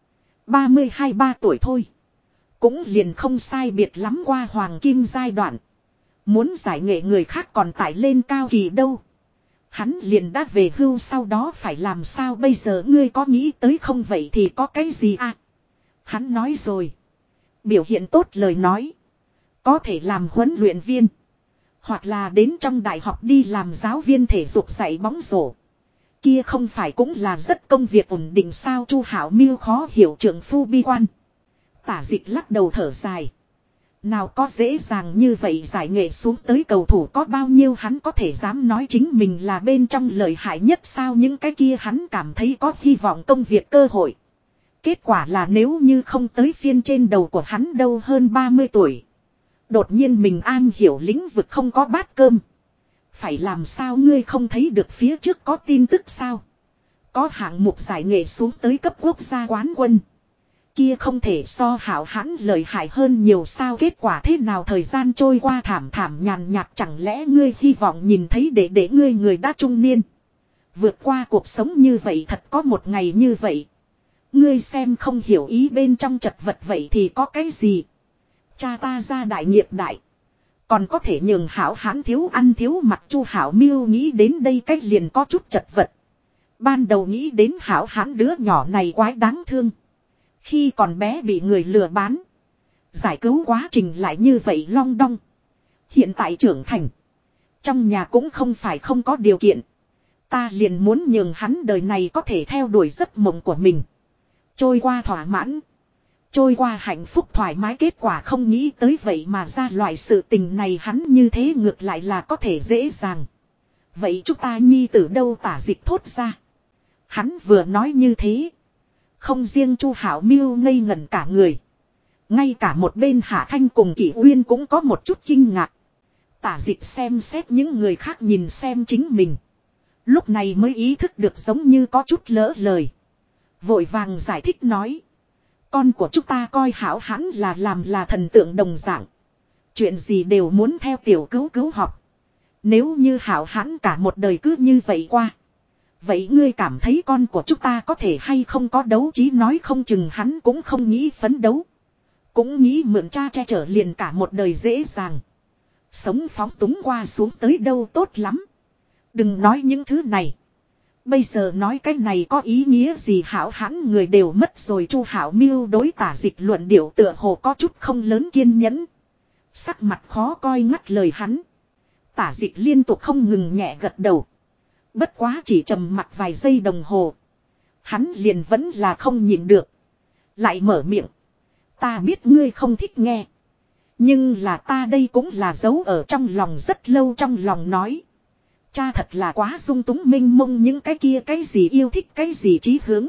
32-3 tuổi thôi. Cũng liền không sai biệt lắm qua hoàng kim giai đoạn. Muốn giải nghệ người khác còn tải lên cao kỳ đâu. Hắn liền đã về hưu sau đó phải làm sao bây giờ ngươi có nghĩ tới không vậy thì có cái gì à? Hắn nói rồi. Biểu hiện tốt lời nói. Có thể làm huấn luyện viên. Hoặc là đến trong đại học đi làm giáo viên thể dục dạy bóng rổ. Kia không phải cũng là rất công việc ổn định sao Chu Hảo Miêu khó hiểu trượng phu bi quan. Tả Dịch lắc đầu thở dài. Nào có dễ dàng như vậy giải nghệ xuống tới cầu thủ có bao nhiêu hắn có thể dám nói chính mình là bên trong lợi hại nhất sao những cái kia hắn cảm thấy có hy vọng công việc cơ hội. Kết quả là nếu như không tới phiên trên đầu của hắn đâu hơn 30 tuổi. Đột nhiên mình an hiểu lĩnh vực không có bát cơm. Phải làm sao ngươi không thấy được phía trước có tin tức sao? Có hạng mục giải nghệ xuống tới cấp quốc gia quán quân. Kia không thể so hảo hãn lợi hại hơn nhiều sao kết quả thế nào thời gian trôi qua thảm thảm nhàn nhạt chẳng lẽ ngươi hy vọng nhìn thấy để ngươi người đã trung niên. Vượt qua cuộc sống như vậy thật có một ngày như vậy. Ngươi xem không hiểu ý bên trong chật vật vậy thì có cái gì. Cha ta ra đại nghiệp đại. Còn có thể nhường hảo hãn thiếu ăn thiếu mặc Chu Hảo Miêu nghĩ đến đây cách liền có chút chật vật. Ban đầu nghĩ đến hảo hãn đứa nhỏ này quái đáng thương. Khi còn bé bị người lừa bán. Giải cứu quá trình lại như vậy long đong. Hiện tại trưởng thành. Trong nhà cũng không phải không có điều kiện. Ta liền muốn nhường hắn đời này có thể theo đuổi giấc mộng của mình. Trôi qua thỏa mãn. Trôi qua hạnh phúc thoải mái kết quả không nghĩ tới vậy mà ra loại sự tình này hắn như thế ngược lại là có thể dễ dàng. Vậy chúng ta nhi tử đâu Tả Dịch thốt ra. Hắn vừa nói như thế. Không riêng Chu Hảo Miêu ngây ngẩn cả người. Ngay cả một bên Hạ Thanh cùng Kỷ Uyên cũng có một chút kinh ngạc. Tả Dịch xem xét những người khác nhìn xem chính mình. Lúc này mới ý thức được giống như có chút lỡ lời. Vội vàng giải thích nói. Con của chúng ta coi hảo hãn là làm là thần tượng đồng dạng. Chuyện gì đều muốn theo tiểu cứu cứu học. Nếu như hảo hãn cả một đời cứ như vậy qua. Vậy ngươi cảm thấy con của chúng ta có thể hay không có đấu trí nói không chừng hắn cũng không nghĩ phấn đấu. Cũng nghĩ mượn cha che chở liền cả một đời dễ dàng. Sống phóng túng qua xuống tới đâu tốt lắm. Đừng nói những thứ này. Bây giờ nói cái này có ý nghĩa gì hảo hãn người đều mất rồi Chu Hảo Miêu đối Tả Dịch luận điệu tựa hồ có chút không lớn kiên nhẫn. Sắc mặt khó coi ngắt lời hắn. Tả Dịch liên tục không ngừng nhẹ gật đầu. Bất quá chỉ trầm mặt vài giây đồng hồ. Hắn liền vẫn là không nhịn được. Lại mở miệng. Ta biết ngươi không thích nghe. Nhưng là ta đây cũng là giấu ở trong lòng rất lâu trong lòng nói. Cha thật là quá dung túng mênh mông những cái kia cái gì yêu thích cái gì chí hướng.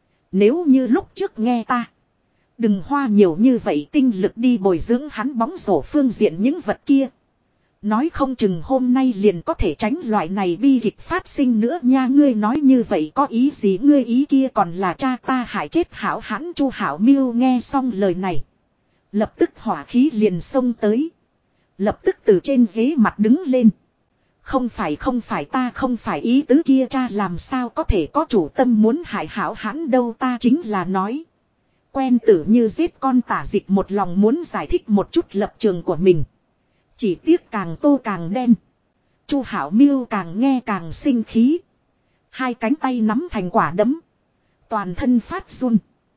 Nếu như lúc trước nghe ta. Đừng hoa nhiều như vậy tinh lực đi bồi dưỡng hắn bóng rổ phương diện những vật kia. Nói không chừng hôm nay liền có thể tránh loại này bi kịch phát sinh nữa nha ngươi nói như vậy có ý gì ngươi ý kia còn là cha ta hại chết hảo hãn Chu Hảo Miêu nghe xong lời này. Lập tức hỏa khí liền xông tới. Lập tức từ trên ghế mặt đứng lên. Không phải ta không phải ý tứ kia cha làm sao có thể có chủ tâm muốn hại hảo hãn đâu ta chính là nói. Quen tử như giết con Tả Dịch một lòng muốn giải thích một chút lập trường của mình. Chỉ tiếc càng tô càng đen. Chu Hảo Miêu càng nghe càng sinh khí. Hai cánh tay nắm thành quả đấm. Toàn thân phát run.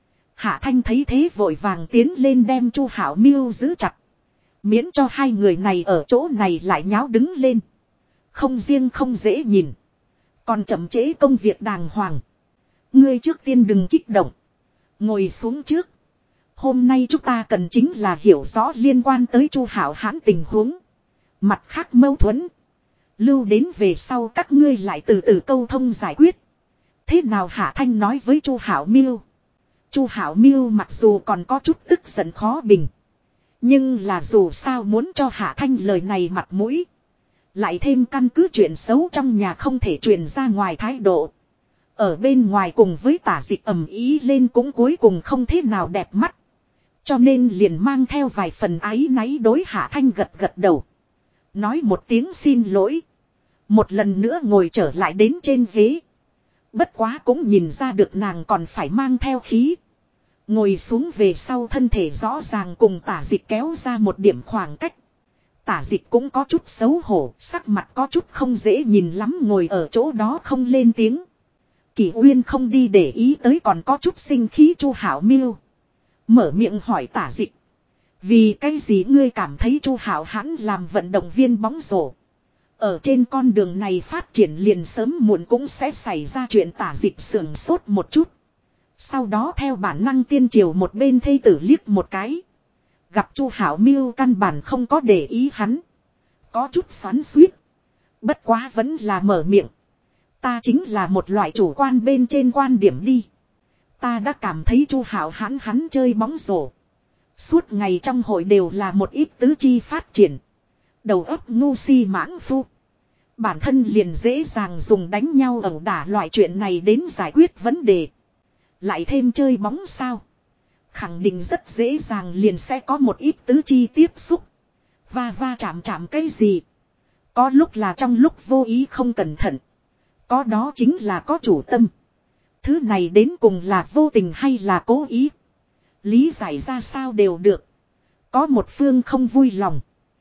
Hạ Thanh thấy thế vội vàng tiến lên đem Chu Hảo Miêu giữ chặt. Miễn cho hai người này ở chỗ này lại nháo đứng lên. Không riêng không dễ nhìn. Còn chậm trễ công việc đàng hoàng. Ngươi trước tiên đừng kích động. Ngồi xuống trước. Hôm nay chúng ta cần chính là hiểu rõ liên quan tới Chu Hảo hãn tình huống. Mặt khác mâu thuẫn. Lưu đến về sau các ngươi lại từ từ câu thông giải quyết. Thế nào Hạ Thanh nói với Chu Hảo Miêu. Chu Hảo Miêu mặc dù còn có chút tức giận khó bình. Nhưng là dù sao muốn cho Hạ Thanh lời này mặt mũi. Lại thêm căn cứ chuyện xấu trong nhà không thể truyền ra ngoài thái độ. Ở bên ngoài cùng với Tả Dịch ầm ý lên cũng cuối cùng không thế nào đẹp mắt. Cho nên liền mang theo vài phần áy náy đối Hạ Thanh gật gật đầu. Nói một tiếng xin lỗi. Một lần nữa ngồi trở lại đến trên ghế. Bất quá cũng nhìn ra được nàng còn phải mang theo khí. Ngồi xuống về sau thân thể rõ ràng cùng Tả Dịch kéo ra một điểm khoảng cách. Tả Dịch cũng có chút xấu hổ, sắc mặt có chút không dễ nhìn lắm, ngồi ở chỗ đó không lên tiếng. Kỷ Uyên không đi để ý tới còn có chút sinh khí Chu Hảo Miêu. Mở miệng hỏi Tả Dịch. Vì cái gì ngươi cảm thấy Chu Hảo hắn làm vận động viên bóng rổ? Ở trên con đường này phát triển liền sớm muộn cũng sẽ xảy ra chuyện. Tả Dịch sườn sốt một chút. Sau đó theo bản năng tiên triều một bên thê tử liếc một cái. Gặp Chu Hảo Miêu căn bản không có để ý hắn. Có chút xoắn xuýt. Bất quá vẫn là mở miệng. Ta chính là một loại chủ quan bên trên quan điểm đi. Ta đã cảm thấy Chu Hảo hắn chơi bóng rổ. Suốt ngày trong hội đều là một ít tứ chi phát triển. Đầu óc ngu si mãng phu. Bản thân liền dễ dàng dùng đánh nhau ẩu đả loại chuyện này đến giải quyết vấn đề. Lại thêm chơi bóng sao. Khẳng định rất dễ dàng liền sẽ có một ít tứ chi tiếp xúc. Va chạm cái gì. Có lúc là trong lúc vô ý không cẩn thận. Có đó chính là có chủ tâm. Thứ này đến cùng là vô tình hay là cố ý. Lý giải ra sao đều được. Có một phương không vui lòng.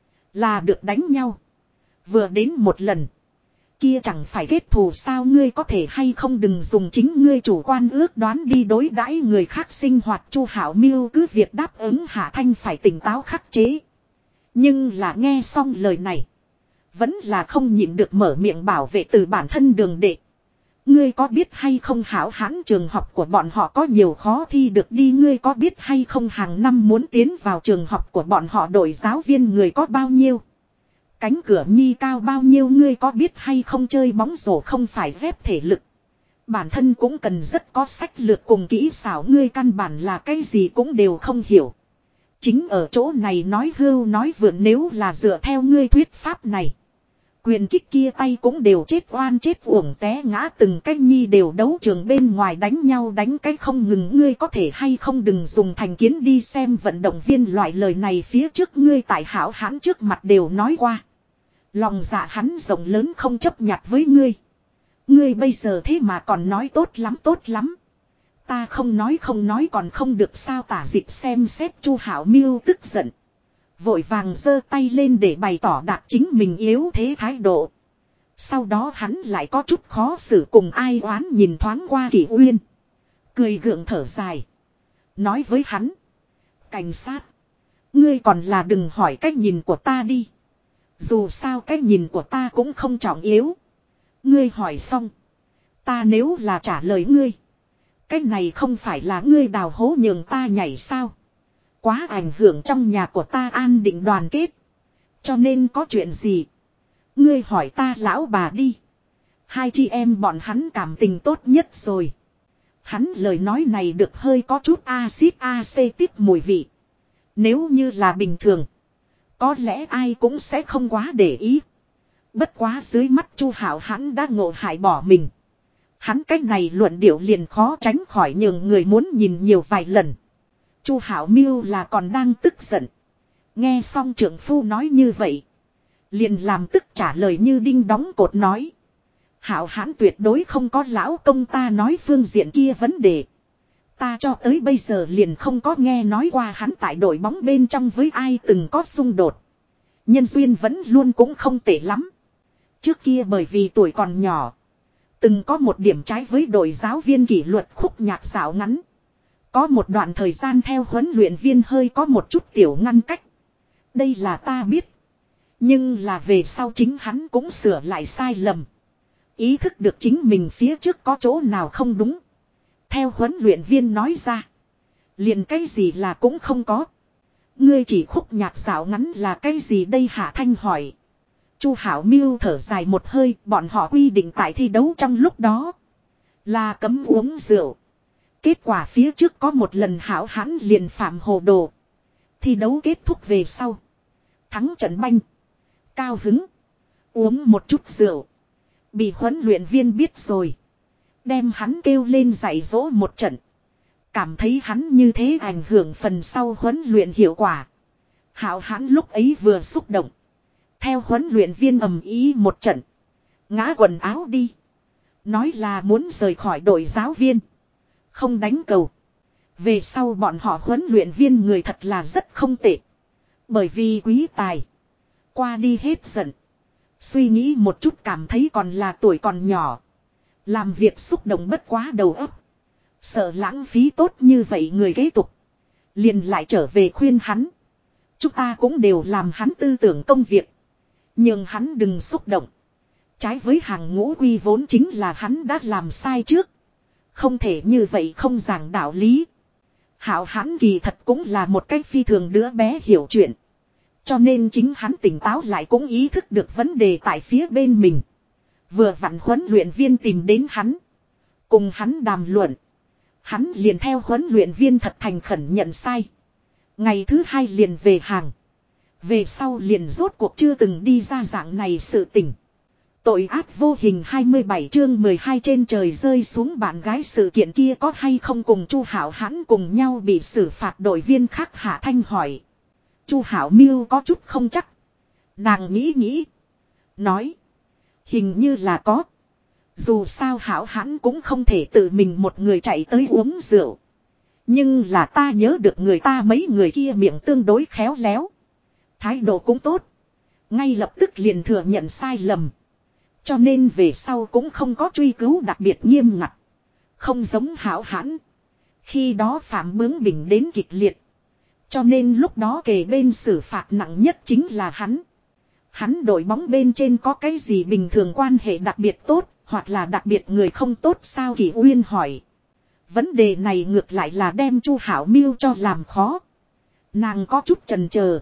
Là được đánh nhau. Vừa đến một lần. Kia chẳng phải kết thù sao, ngươi có thể hay không đừng dùng chính ngươi chủ quan ước đoán đi đối đãi người khác sinh hoạt. Chu Hảo Miêu cứ việc đáp ứng Hạ Thanh phải tỉnh táo khắc chế. Nhưng là nghe xong lời này. Vẫn là không nhịn được mở miệng bảo vệ từ bản thân Đường đệ. Ngươi có biết hay không Hảo hãn trường học của bọn họ có nhiều khó thi được đi. Ngươi có biết hay không hàng năm muốn tiến vào trường học của bọn họ đội giáo viên người có bao nhiêu. Cánh cửa nhi cao bao nhiêu. Ngươi có biết hay không chơi bóng rổ không phải ghép thể lực. Bản thân cũng cần rất có sách lược cùng kỹ xảo. Ngươi căn bản là cái gì cũng đều không hiểu. Chính ở chỗ này nói hưu nói vượn, nếu là dựa theo ngươi thuyết pháp này. Quyền kích kia tay cũng đều chết oan chết uổng té ngã từng cách nhi đều đấu trường bên ngoài đánh nhau đánh cách không ngừng. Ngươi có thể hay không đừng dùng thành kiến đi xem vận động viên loại lời này phía trước ngươi tại Hảo hãn trước mặt đều nói qua. Lòng dạ hắn rộng lớn không chấp nhặt với ngươi. Ngươi bây giờ thế mà còn nói tốt lắm. Ta không nói còn không được sao. Tả Dịch xem xét Chu Hảo Miêu tức giận. Vội vàng giơ tay lên để bày tỏ đạt chính mình yếu thế thái độ. Sau đó hắn lại có chút khó xử cùng ai oán nhìn thoáng qua Kỷ Uyên. Cười gượng thở dài. Nói với hắn. Cảnh sát. Ngươi còn là đừng hỏi cách nhìn của ta đi. Dù sao cách nhìn của ta cũng không trọng yếu. Ngươi hỏi xong. Ta nếu là trả lời ngươi. Cái này không phải là ngươi đào hố nhường ta nhảy sao. Quá ảnh hưởng trong nhà của ta an định đoàn kết. Cho nên có chuyện gì. Ngươi hỏi ta lão bà đi. Hai chị em bọn hắn cảm tình tốt nhất rồi. Hắn lời nói này được hơi có chút axit acetic mùi vị. Nếu như là bình thường. Có lẽ ai cũng sẽ không quá để ý. Bất quá dưới mắt Chu Hảo hắn đã ngộ hại bỏ mình. Hắn cách này luận điệu liền khó tránh khỏi nhường người muốn nhìn nhiều vài lần. Chu Hảo Miêu là còn đang tức giận. Nghe xong trưởng phu nói như vậy. Liền làm tức trả lời như đinh đóng cột nói. Hảo hãn tuyệt đối không có lão công ta nói phương diện kia vấn đề. Ta cho tới bây giờ liền không có nghe nói qua hắn tại đội bóng bên trong với ai từng có xung đột. Nhân duyên vẫn luôn cũng không tệ lắm. Trước kia bởi vì tuổi còn nhỏ. Từng có một điểm trái với đội giáo viên kỷ luật khúc nhạc xảo ngắn. Có một đoạn thời gian theo huấn luyện viên hơi có một chút tiểu ngăn cách. Đây là ta biết. Nhưng là về sau chính hắn cũng sửa lại sai lầm. Ý thức được chính mình phía trước có chỗ nào không đúng. Theo huấn luyện viên nói ra. Liền cái gì là cũng không có. Ngươi chỉ khúc nhạc xảo ngắn là cái gì đây Hạ Thanh hỏi. Chu Hảo Miêu thở dài một hơi. Bọn họ quy định tại thi đấu trong lúc đó. Là cấm uống rượu. Kết quả phía trước có một lần Hảo hãn liền phạm hồ đồ. Thi đấu kết thúc về sau. Thắng trận banh. Cao hứng. Uống một chút rượu. Bị huấn luyện viên biết rồi. Đem hắn kêu lên dạy dỗ một trận. Cảm thấy hắn như thế ảnh hưởng phần sau huấn luyện hiệu quả. Hảo hãn lúc ấy vừa xúc động. Theo huấn luyện viên ầm ý một trận. Ngã quần áo đi. Nói là muốn rời khỏi đội giáo viên. Không đánh cầu. Về sau bọn họ huấn luyện viên người thật là rất không tệ. Bởi vì quý tài. Qua đi hết giận. Suy nghĩ một chút cảm thấy còn là tuổi còn nhỏ. Làm việc xúc động bất quá đầu óc. Sợ lãng phí tốt như vậy người kế tục. Liền lại trở về khuyên hắn. Chúng ta cũng đều làm hắn tư tưởng công việc. Nhưng hắn đừng xúc động. Trái với hàng ngũ quy vốn chính là hắn đã làm sai trước. Không thể như vậy không giảng đạo lý. Hảo hắn kỳ thật cũng là một cách phi thường đứa bé hiểu chuyện. Cho nên chính hắn tỉnh táo lại cũng ý thức được vấn đề tại phía bên mình. Vừa vặn huấn luyện viên tìm đến hắn. Cùng hắn đàm luận. Hắn liền theo huấn luyện viên thật thành khẩn nhận sai. Ngày thứ hai liền về hàng. Về sau liền rốt cuộc chưa từng đi ra dạng này sự tình. Tội ác vô hình 27 chương 12 trên trời rơi xuống bạn gái sự kiện kia có hay không cùng Chu Hảo hắn cùng nhau bị xử phạt đội viên khác Hạ Thanh hỏi. Chu Hảo Miêu có chút không chắc. Nàng nghĩ. Nói. Hình như là có. Dù sao Hảo hắn cũng không thể tự mình một người chạy tới uống rượu. Nhưng là ta nhớ được người ta mấy người kia miệng tương đối khéo léo. Thái độ cũng tốt. Ngay lập tức liền thừa nhận sai lầm. Cho nên về sau cũng không có truy cứu đặc biệt nghiêm ngặt. Không giống Hảo hãn. Khi đó phạm bướng bỉnh đến kịch liệt. Cho nên lúc đó kề bên xử phạt nặng nhất chính là hắn. Hắn đội bóng bên trên có cái gì bình thường quan hệ đặc biệt tốt. Hoặc là đặc biệt người không tốt sao Kỳ Uyên hỏi. Vấn đề này ngược lại là đem Chu Hảo Miêu cho làm khó. Nàng có chút chần chờ.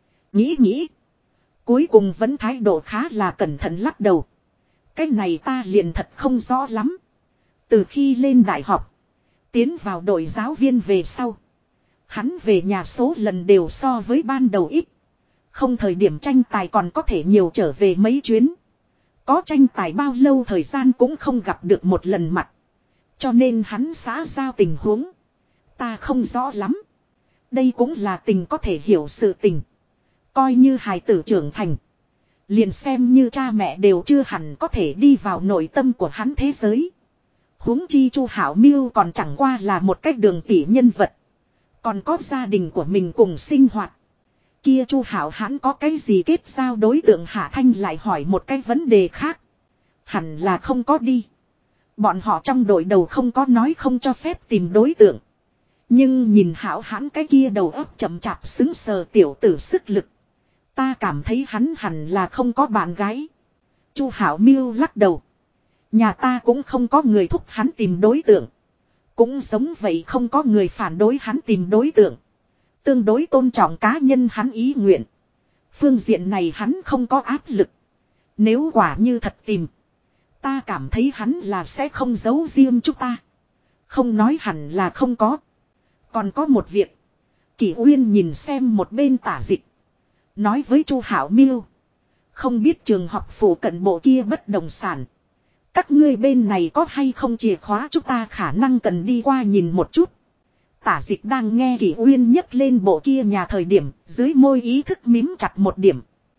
Nghĩ. Cuối cùng vẫn thái độ khá là cẩn thận lắc đầu. Cái này ta liền thật không rõ lắm. Từ khi lên đại học. Tiến vào đội giáo viên về sau. Hắn về nhà số lần đều so với ban đầu ít. Không thời điểm tranh tài còn có thể nhiều trở về mấy chuyến. Có tranh tài bao lâu thời gian cũng không gặp được một lần mặt. Cho nên hắn xã giao tình huống. Ta không rõ lắm. Đây cũng là tình có thể hiểu sự tình. Coi như hài tử trưởng thành. Liền xem như cha mẹ đều chưa hẳn có thể đi vào nội tâm của hắn thế giới. Huống chi Chu Hảo Miêu còn chẳng qua là một cách đường tỷ nhân vật. Còn có gia đình của mình cùng sinh hoạt. Kia Chu Hảo hắn có cái gì kết giao đối tượng Hạ Thanh lại hỏi một cái vấn đề khác. Hẳn là không có đi. Bọn họ trong đội đầu không có nói không cho phép tìm đối tượng. Nhưng nhìn Hảo hắn cái kia đầu óc chậm chạp xứng sờ tiểu tử sức lực. Ta cảm thấy hắn hẳn là không có bạn gái. Chu Hảo Miêu lắc đầu. Nhà ta cũng không có người thúc hắn tìm đối tượng. Cũng giống vậy không có người phản đối hắn tìm đối tượng. Tương đối tôn trọng cá nhân hắn ý nguyện. Phương diện này hắn không có áp lực. Nếu quả như thật tìm. Ta cảm thấy hắn là sẽ không giấu riêng chúng ta. Không nói hẳn là không có. Còn có một việc. Kỷ Uyên nhìn xem một bên Tả Dịch. Nói với Chu Hảo Miêu. Không biết trường học phủ cận bộ kia bất động sản. Các ngươi bên này có hay không chìa khóa chúng ta khả năng cần đi qua nhìn một chút. Tả Dịch đang nghe Kỷ Uyên nhấc lên bộ kia nhà thời điểm. Dưới môi ý thức mím chặt một điểm.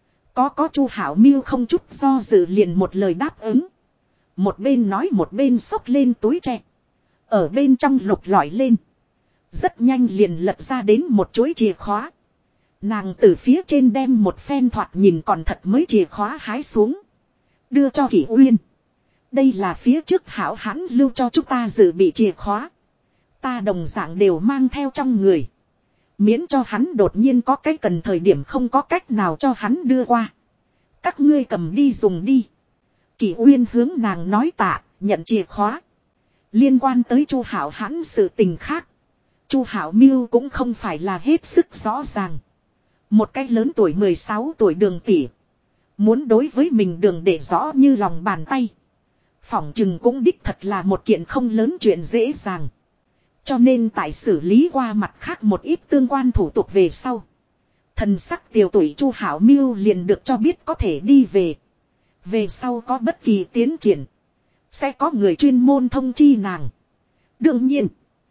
Có Chu Hảo Miêu không chút do dự liền một lời đáp ứng. Một bên nói một bên xốc lên túi tre. Ở bên trong lục lọi lên. Rất nhanh liền lật ra đến một chuỗi chìa khóa. Nàng từ phía trên đem một phen thoạt nhìn còn thật mới chìa khóa hái xuống. Đưa cho Kỷ Uyên. Đây là phía trước Hảo hắn lưu cho chúng ta dự bị chìa khóa. Ta đồng dạng đều mang theo trong người. Miễn cho hắn đột nhiên có cái cần thời điểm không có cách nào cho hắn đưa qua. Các ngươi cầm đi dùng đi. Kỷ Uyên hướng nàng nói tạ, nhận chìa khóa. Liên quan tới Chu Hảo hắn sự tình khác. Chu Hảo Miêu cũng không phải là hết sức rõ ràng. Một cái lớn tuổi 16 tuổi Đường tỷ. Muốn đối với mình Đường để rõ như lòng bàn tay. Phỏng chừng cũng đích thật là một kiện không lớn chuyện dễ dàng. Cho nên tại xử lý qua mặt khác một ít tương quan thủ tục về sau. Thần sắc tiểu tuổi Chu Hảo Miêu liền được cho biết có thể đi về. Về sau có bất kỳ tiến triển. Sẽ có người chuyên môn thông chi nàng. Đương nhiên.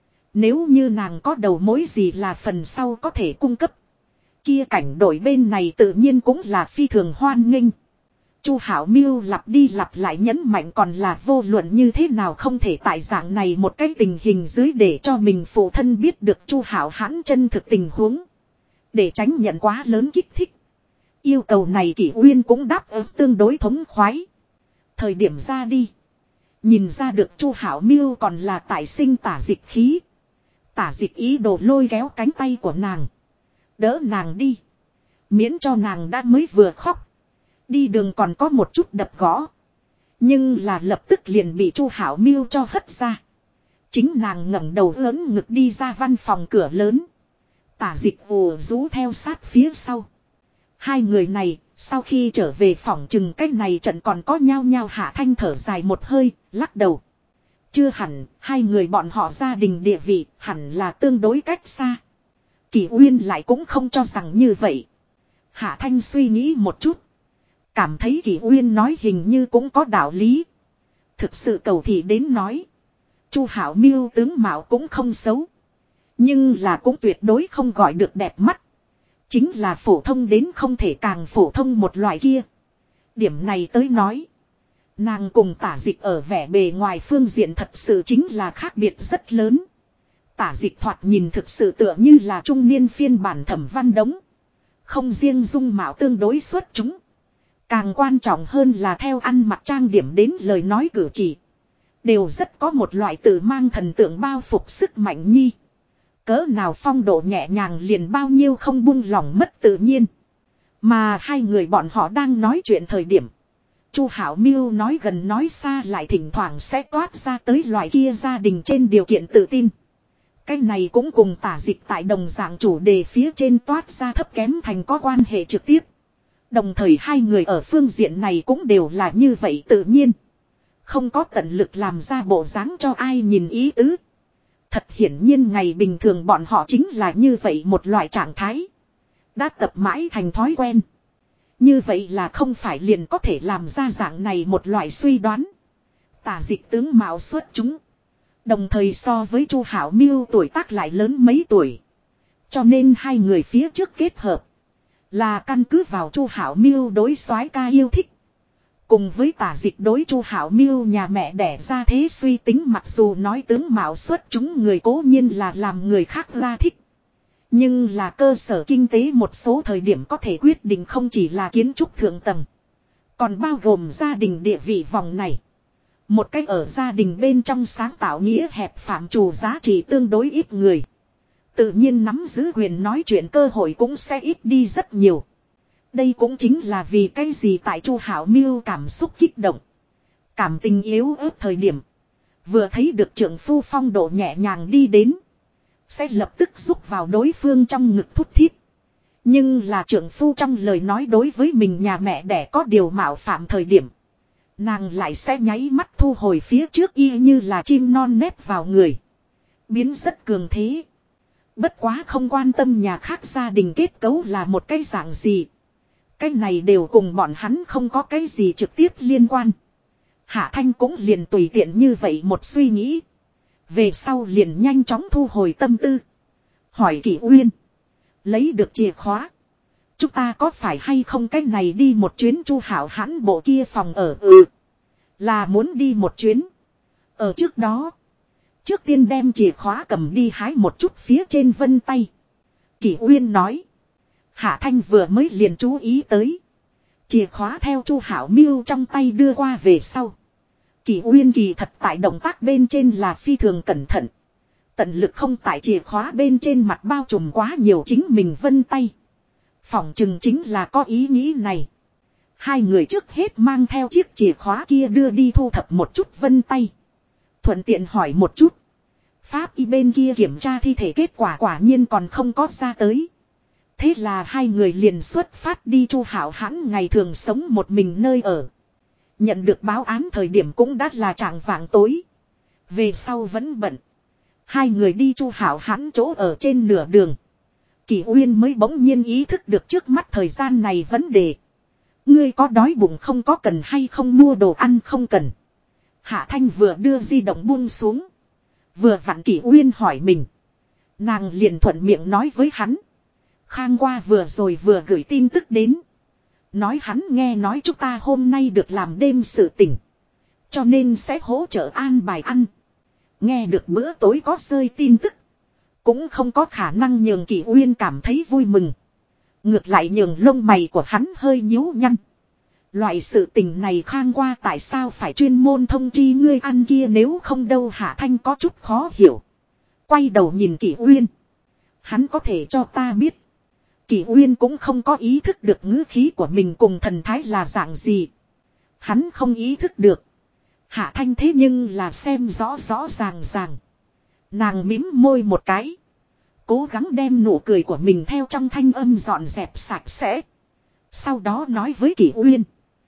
Nếu như nàng có đầu mối gì là phần sau có thể cung cấp. Kia cảnh đội bên này tự nhiên cũng là phi thường hoan nghênh. Chu Hảo Miêu lặp đi lặp lại nhấn mạnh còn là vô luận như thế nào không thể tại dạng này một cái tình hình dưới để cho mình phụ thân biết được Chu Hảo hãn chân thực tình huống. Để tránh nhận quá lớn kích thích. Yêu cầu này Kỷ Uyên cũng đáp ứng tương đối thống khoái. Thời điểm ra đi. Nhìn ra được Chu Hảo Miêu còn là tại sinh tả dịch khí. Tả dịch ý đồ lôi kéo cánh tay của nàng. Đỡ nàng đi. Miễn cho nàng đã mới vừa khóc. Đi đường còn có một chút đập gõ. Nhưng là lập tức liền bị Chu Hảo Miêu cho hất ra. Chính nàng ngẩng đầu lớn ngực đi ra văn phòng cửa lớn. Tả dịch ù rú theo sát phía sau. Hai người này sau khi trở về phòng chừng cách này trận còn có nhau nhau. Hạ Thanh thở dài một hơi, lắc đầu. Chưa hẳn, hai người bọn họ gia đình địa vị hẳn là tương đối cách xa. Kỷ Uyên lại cũng không cho rằng như vậy. Hạ Thanh suy nghĩ một chút. Cảm thấy Kỷ Uyên nói hình như cũng có đạo lý. Thực sự cầu thị đến nói. Chu Hảo Miêu tướng mạo cũng không xấu. Nhưng là cũng tuyệt đối không gọi được đẹp mắt. Chính là phổ thông đến không thể càng phổ thông một loại kia. Điểm này tới nói. Nàng cùng tả dịch ở vẻ bề ngoài phương diện thật sự chính là khác biệt rất lớn. Tả dịch thoạt nhìn thực sự tựa như là trung niên phiên bản Thẩm Văn Đống. Không riêng dung mạo tương đối xuất chúng. Càng quan trọng hơn là theo ăn mặc trang điểm đến lời nói cử chỉ. Đều rất có một loại tự mang thần tượng bao phục sức mạnh nhi. Cỡ nào phong độ nhẹ nhàng liền bao nhiêu không buông lỏng mất tự nhiên. Mà hai người bọn họ đang nói chuyện thời điểm. Chu Hảo Miêu nói gần nói xa lại thỉnh thoảng sẽ toát ra tới loại kia gia đình trên điều kiện tự tin. Cái này cũng cùng tả dịch tại đồng dạng chủ đề phía trên toát ra thấp kém thành có quan hệ trực tiếp. Đồng thời hai người ở phương diện này cũng đều là như vậy tự nhiên. Không có tận lực làm ra bộ dáng cho ai nhìn ý tứ. Thật hiển nhiên ngày bình thường bọn họ chính là như vậy một loại trạng thái. Đã tập mãi thành thói quen. Như vậy là không phải liền có thể làm ra dạng này một loại suy đoán. Tả dịch tướng mạo xuất chúng. Đồng thời so với Chu Hảo Miêu tuổi tác lại lớn mấy tuổi. Cho nên hai người phía trước kết hợp. Là căn cứ vào Chu Hảo Miêu đối soái ca yêu thích. Cùng với tả dịch đối Chu Hảo Miêu nhà mẹ đẻ ra thế suy tính mặc dù nói tướng mạo xuất chúng người cố nhiên là làm người khác ra thích. Nhưng là cơ sở kinh tế một số thời điểm có thể quyết định không chỉ là kiến trúc thượng tầng. Còn bao gồm gia đình địa vị vòng này. Một cách ở gia đình bên trong sáng tạo nghĩa hẹp phạm trù giá trị tương đối ít người. Tự nhiên nắm giữ quyền nói chuyện cơ hội cũng sẽ ít đi rất nhiều. Đây cũng chính là vì cái gì tại Chu Hảo Miêu cảm xúc kích động. Cảm tình yếu ớt thời điểm. Vừa thấy được trưởng phu phong độ nhẹ nhàng đi đến. Sẽ lập tức rúc vào đối phương trong ngực thút thít. Nhưng là trưởng phu trong lời nói đối với mình nhà mẹ đẻ có điều mạo phạm thời điểm. Nàng lại sẽ nháy mắt thu hồi phía trước y như là chim non nép vào người. Biến rất cường thế. Bất quá không quan tâm nhà khác gia đình kết cấu là một cái dạng gì. Cái này đều cùng bọn hắn không có cái gì trực tiếp liên quan. Hạ Thanh cũng liền tùy tiện như vậy một suy nghĩ. Về sau liền nhanh chóng thu hồi tâm tư. Hỏi Kỷ Uyên. Lấy được chìa khóa. Chúng ta có phải hay không cái này đi một chuyến Chu Hảo hãn bộ kia phòng ở là muốn đi một chuyến. Ở trước đó. Trước tiên đem chìa khóa cầm đi hái một chút phía trên vân tay. Kỷ Uyên nói. Hạ Thanh vừa mới liền chú ý tới. Chìa khóa theo Chu Hảo Miêu trong tay đưa qua về sau. Kỷ Uyên kỳ thật tại động tác bên trên là phi thường cẩn thận. Tận lực không tại chìa khóa bên trên mặt bao trùm quá nhiều chính mình vân tay. Phỏng chừng chính là có ý nghĩ này. Hai người trước hết mang theo chiếc chìa khóa kia đưa đi thu thập một chút vân tay. Thuận tiện hỏi một chút. Pháp y bên kia kiểm tra thi thể kết quả quả nhiên còn không có ra tới. Thế là hai người liền xuất phát đi Chu Hảo hãn ngày thường sống một mình nơi ở. Nhận được báo án thời điểm cũng đã là trạng vạng tối. Về sau vẫn bận. Hai người đi Chu Hảo hãn chỗ ở trên nửa đường. Kỷ Uyên mới bỗng nhiên ý thức được trước mắt thời gian này vấn đề. Ngươi có đói bụng không, có cần hay không mua đồ ăn không cần. Hạ Thanh vừa đưa di động buông xuống. Vừa vặn Kỷ Uyên hỏi mình. Nàng liền thuận miệng nói với hắn. Khang qua vừa rồi vừa gửi tin tức đến. Nói hắn nghe nói chúng ta hôm nay được làm đêm sự tình. Cho nên sẽ hỗ trợ an bài ăn. Nghe được bữa tối có rơi tin tức. Cũng không có khả năng nhường Kỷ Uyên cảm thấy vui mừng. Ngược lại nhường lông mày của hắn hơi nhíu nhăn. Loại sự tình này Khang qua tại sao phải chuyên môn thông chi ngươi ăn kia nếu không đâu Hạ Thanh có chút khó hiểu. Quay đầu nhìn Kỷ Uyên. Hắn có thể cho ta biết. Kỷ Uyên cũng không có ý thức được ngữ khí của mình cùng thần thái là dạng gì. Hắn không ý thức được. Hạ Thanh thế nhưng là xem rõ rõ ràng ràng. Nàng mím môi một cái. Cố gắng đem nụ cười của mình theo trong thanh âm dọn dẹp sạch sẽ. Sau đó nói với Kỷ Uyên.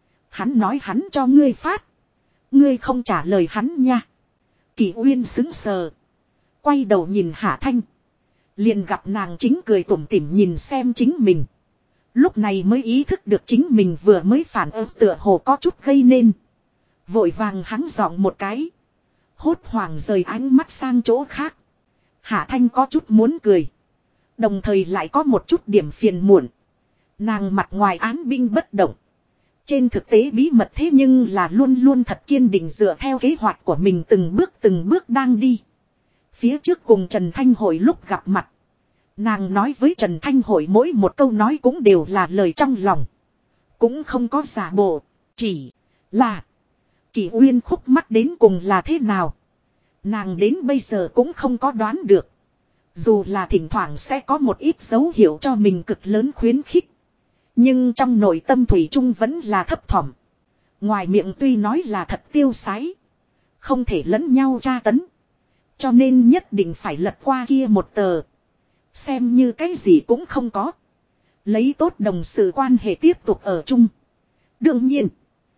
Hắn nói hắn cho ngươi phát. Ngươi không trả lời hắn nha. Kỷ Uyên sững sờ. Quay đầu nhìn Hạ Thanh. Liền gặp nàng chính cười tủm tỉm nhìn xem chính mình. Lúc này mới ý thức được chính mình vừa mới phản ứng tựa hồ có chút gây nên. Vội vàng hắn giọng một cái. Hốt hoảng rời ánh mắt sang chỗ khác. Hạ Thanh có chút muốn cười. Đồng thời lại có một chút điểm phiền muộn. Nàng mặt ngoài án binh bất động. Trên thực tế bí mật thế nhưng là luôn luôn thật kiên định dựa theo kế hoạch của mình từng bước đang đi. Phía trước cùng Trần Thanh Hội lúc gặp mặt. Nàng nói với Trần Thanh Hội mỗi một câu nói cũng đều là lời trong lòng. Cũng không có giả bộ. Chỉ là Kỷ Uyên khúc mắc đến cùng là thế nào. Nàng đến bây giờ cũng không có đoán được. Dù là thỉnh thoảng sẽ có một ít dấu hiệu cho mình cực lớn khuyến khích. Nhưng trong nội tâm thủy chung vẫn là thấp thỏm. Ngoài miệng tuy nói là thật tiêu sái. Không thể lẫn nhau tra tấn. Cho nên nhất định phải lật qua kia một tờ. Xem như cái gì cũng không có. Lấy tốt đồng sự quan hệ tiếp tục ở chung. Đương nhiên.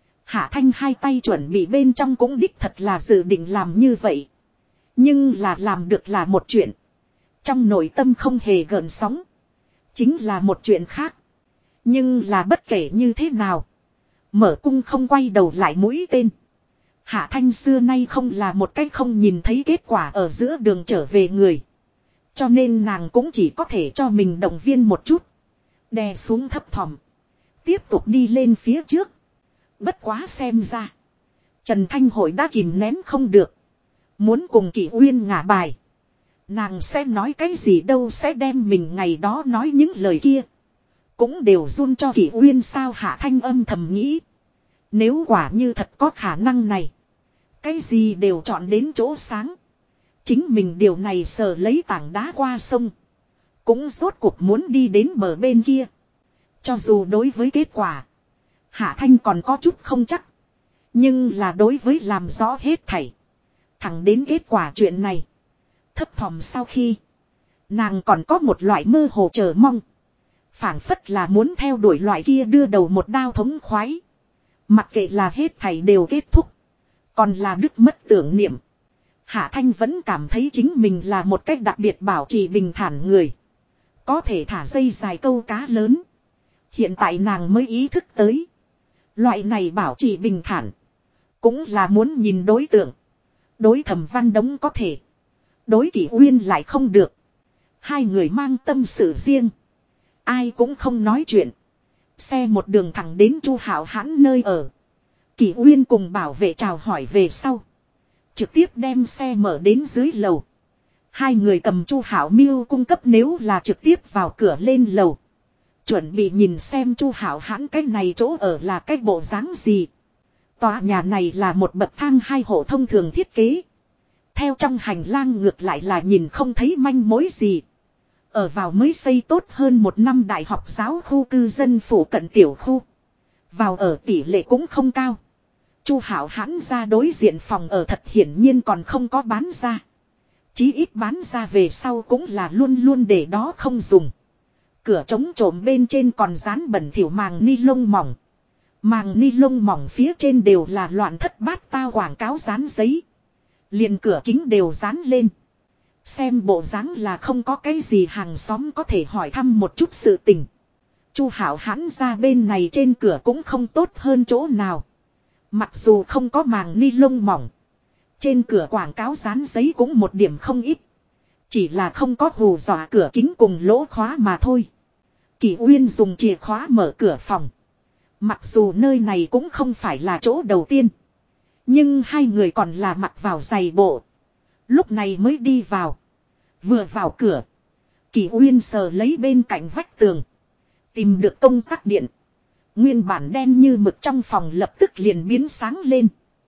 Hạ Thanh hai tay chuẩn bị bên trong cũng đích thật là dự định làm như vậy. Nhưng là làm được là một chuyện. Trong nội tâm không hề gợn sóng. Chính là một chuyện khác. Nhưng là bất kể như thế nào. Mở cung không quay đầu lại mũi tên. Hạ Thanh xưa nay không là một cách không nhìn thấy kết quả ở giữa đường trở về người. Cho nên nàng cũng chỉ có thể cho mình động viên một chút. Đè xuống thấp thỏm. Tiếp tục đi lên phía trước. Bất quá xem ra. Trần Thanh Hội đã kìm nén không được. Muốn cùng Kỷ Uyên ngả bài. Nàng sẽ nói cái gì đâu sẽ đem mình ngày đó nói những lời kia. Cũng đều run cho Kỷ Uyên sao Hạ Thanh âm thầm nghĩ. Nếu quả như thật có khả năng này. Cái gì đều chọn đến chỗ sáng. Chính mình điều này sờ lấy tảng đá qua sông. Cũng rốt cuộc muốn đi đến bờ bên kia. Cho dù đối với kết quả. Hạ Thanh còn có chút không chắc. Nhưng là đối với làm rõ hết thảy. Thẳng đến kết quả chuyện này. Thấp thỏm sau khi. Nàng còn có một loại mơ hồ chờ mong. Phảng phất là muốn theo đuổi loại kia đưa đầu một đao thống khoái. Mặc kệ là hết thảy đều kết thúc. Còn là đứt mất tưởng niệm. Hạ Thanh vẫn cảm thấy chính mình là một cách đặc biệt bảo trì bình thản người. Có thể thả dây dài câu cá lớn. Hiện tại nàng mới ý thức tới. Loại này bảo trì bình thản. Cũng là muốn nhìn đối tượng. Đối Thẩm Văn Đống có thể. Đối Kỷ Uyên lại không được. Hai người mang tâm sự riêng. Ai cũng không nói chuyện. Xe một đường thẳng đến Chu Hạo Hãn nơi ở. Kỷ Uyên cùng bảo vệ chào hỏi về sau. Trực tiếp đem xe mở đến dưới lầu. Hai người cầm Chu Hạo Miêu cung cấp nếu là trực tiếp vào cửa lên lầu. Chuẩn bị nhìn xem Chu Hạo Hãn cái này chỗ ở là cái bộ dáng gì. Tòa nhà này là một bậc thang hai hộ thông thường thiết kế. Theo trong hành lang ngược lại là nhìn không thấy manh mối gì. Ở vào mới xây tốt hơn một năm đại học giáo khu cư dân phủ cận tiểu khu. Vào ở tỷ lệ cũng không cao. Chu Hạo Hãn ra đối diện phòng ở thật hiển nhiên còn không có bán ra. Chí ít bán ra về sau cũng là luôn luôn để đó không dùng. Cửa trống trộm bên trên còn dán bẩn thỉu màng ni lông mỏng. Màng ni lông mỏng phía trên đều là loạn thất bát tao quảng cáo dán giấy. Liền cửa kính đều dán lên. Xem bộ dáng là không có cái gì hàng xóm có thể hỏi thăm một chút sự tình. Chu Hạo Hãn ra bên này trên cửa cũng không tốt hơn chỗ nào. Mặc dù không có màng ni lông mỏng. Trên cửa quảng cáo dán giấy cũng một điểm không ít. Chỉ là không có hù dọa cửa kính cùng lỗ khóa mà thôi. Kỷ Uyên dùng chìa khóa mở cửa phòng. Mặc dù nơi này cũng không phải là chỗ đầu tiên. Nhưng hai người còn là mặc vào giày bộ. Lúc này mới đi vào. Vừa vào cửa. Kỷ Uyên sờ lấy bên cạnh vách tường. Tìm được công tắc điện. Nguyên bản đen như mực trong phòng lập tức liền biến sáng lên.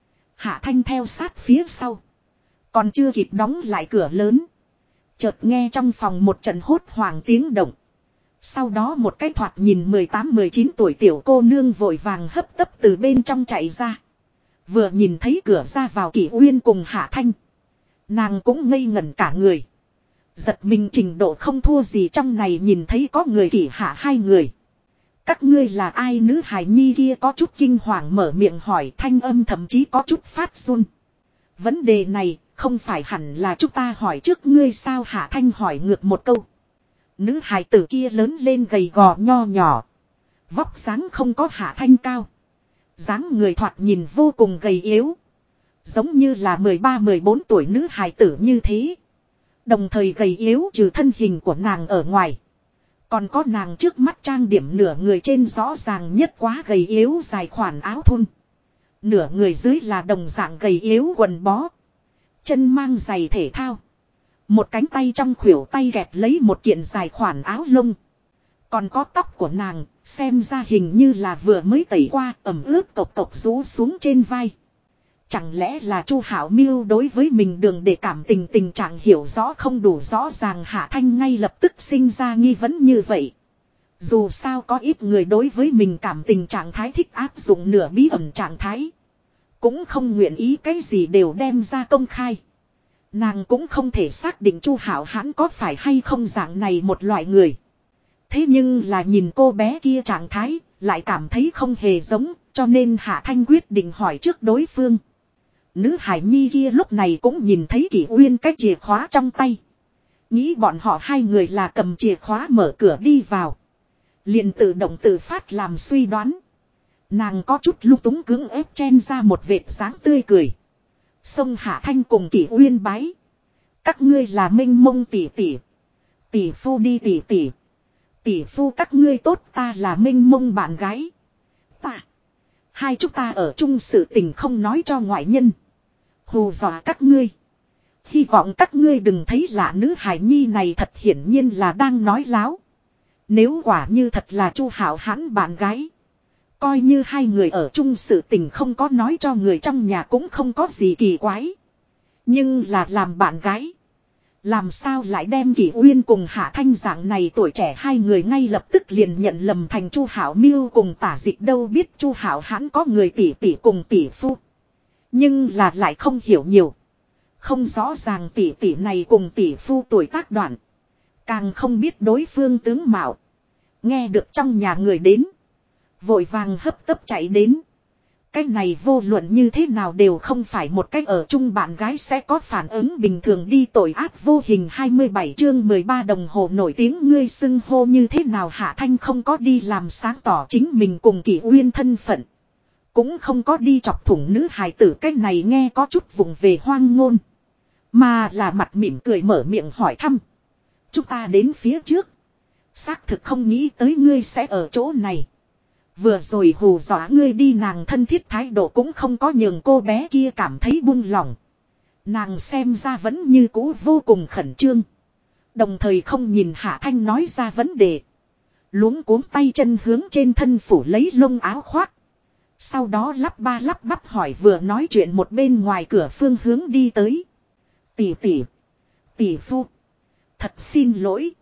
Hạ Thanh theo sát phía sau. Còn chưa kịp đóng lại cửa lớn. Chợt nghe trong phòng một trận hốt hoảng tiếng động. Sau đó một cái thoạt nhìn 18-19 tuổi tiểu cô nương vội vàng hấp tấp từ bên trong chạy ra. Vừa nhìn thấy cửa ra vào Kỷ Uyên cùng Hạ Thanh. Nàng cũng ngây ngẩn cả người. Giật mình trình độ không thua gì trong này nhìn thấy có người Kỷ Hạ hai người. Các ngươi là ai? Nữ hài nhi kia có chút kinh hoàng mở miệng hỏi, thanh âm thậm chí có chút phát run. Vấn đề này không phải hẳn là chúng ta hỏi trước ngươi sao? Hạ Thanh hỏi ngược một câu. Nữ hài tử kia lớn lên gầy gò nho nhỏ. Vóc dáng không có Hạ Thanh cao. Dáng người thoạt nhìn vô cùng gầy yếu. Giống như là 13-14 tuổi nữ hài tử như thế. Đồng thời gầy yếu trừ thân hình của nàng ở ngoài. Còn có nàng trước mắt trang điểm nửa người trên rõ ràng nhất quá gầy yếu dài khoản áo thun. Nửa người dưới là đồng dạng gầy yếu quần bó. Chân mang giày thể thao. Một cánh tay trong khuỷu tay gẹp lấy một kiện dài khoản áo lông. Còn có tóc của nàng, xem ra hình như là vừa mới tẩy qua, ẩm ướt cộc cộc rũ xuống trên vai. Chẳng lẽ là Chu Hảo Miêu đối với mình Đường Để cảm tình trạng hiểu rõ không đủ rõ ràng? Hạ Thanh ngay lập tức sinh ra nghi vấn như vậy. Dù sao có ít người đối với mình cảm tình trạng thái thích áp dụng nửa bí ẩn trạng thái. Cũng không nguyện ý cái gì đều đem ra công khai. Nàng cũng không thể xác định Chu Hảo hắn có phải hay không dạng này một loại người. Thế nhưng là nhìn cô bé kia trạng thái, lại cảm thấy không hề giống, cho nên Hạ Thanh quyết định hỏi trước đối phương. Nữ hải nhi kia lúc này cũng nhìn thấy Kỷ Uyên cái chìa khóa trong tay. Nghĩ bọn họ hai người là cầm chìa khóa mở cửa đi vào. Liền tự động tự phát làm suy đoán. Nàng có chút lung túng cứng ép chen ra một vệt sáng tươi cười. Xông Hạ Thanh cùng Kỷ Uyên bái. Các ngươi là Minh Mông tỷ tỷ. Tỷ phu đi tỷ tỷ. Tỷ phu các ngươi tốt, ta là Minh Mông bạn gái. Ta. Hai chúng ta ở chung sự tình không nói cho ngoại nhân. Hù dọa các ngươi. Hy vọng các ngươi đừng thấy lạ. Nữ hài nhi này thật hiển nhiên là đang nói láo. Nếu quả như thật là Chu Hảo hãn bạn gái. Coi như hai người ở chung sự tình không có nói cho người trong nhà cũng không có gì kỳ quái. Nhưng là làm bạn gái. Làm sao lại đem Kỷ Uyên cùng Hạ Thanh dạng này tuổi trẻ hai người ngay lập tức liền nhận lầm thành Chu Hảo Miêu cùng Tả Dịch? Đâu biết Chu Hảo hắn có người tỷ tỷ cùng tỷ phu. Nhưng là lại không hiểu nhiều. Không rõ ràng tỷ tỷ này cùng tỷ phu tuổi tác đoạn. Càng không biết đối phương tướng mạo. Nghe được trong nhà người đến. Vội vàng hấp tấp chạy đến. Cái này vô luận như thế nào đều không phải một cách ở chung bạn gái sẽ có phản ứng bình thường đi. Tội ác vô hình 27 chương 13 đồng hồ nổi tiếng ngươi xưng hô như thế nào? Hạ Thanh không có đi làm sáng tỏ chính mình cùng Kỷ Uyên thân phận. Cũng không có đi chọc thủng nữ hài tử, cái này nghe có chút vùng về hoang ngôn. Mà là mặt mỉm cười mở miệng hỏi thăm. Chúng ta đến phía trước. Xác thực không nghĩ tới ngươi sẽ ở chỗ này. Vừa rồi hù dọa ngươi đi. Nàng thân thiết thái độ cũng không có nhường cô bé kia cảm thấy buông lỏng. Nàng xem ra vẫn như cũ vô cùng khẩn trương. Đồng thời không nhìn Hạ Thanh nói ra vấn đề. Luống cuống tay chân hướng trên thân phủ lấy lông áo khoác. Sau đó lắp ba lắp bắp hỏi, vừa nói chuyện một bên ngoài cửa phương hướng đi tới. Tỷ tỷ. Tỷ phu. Thật xin lỗi.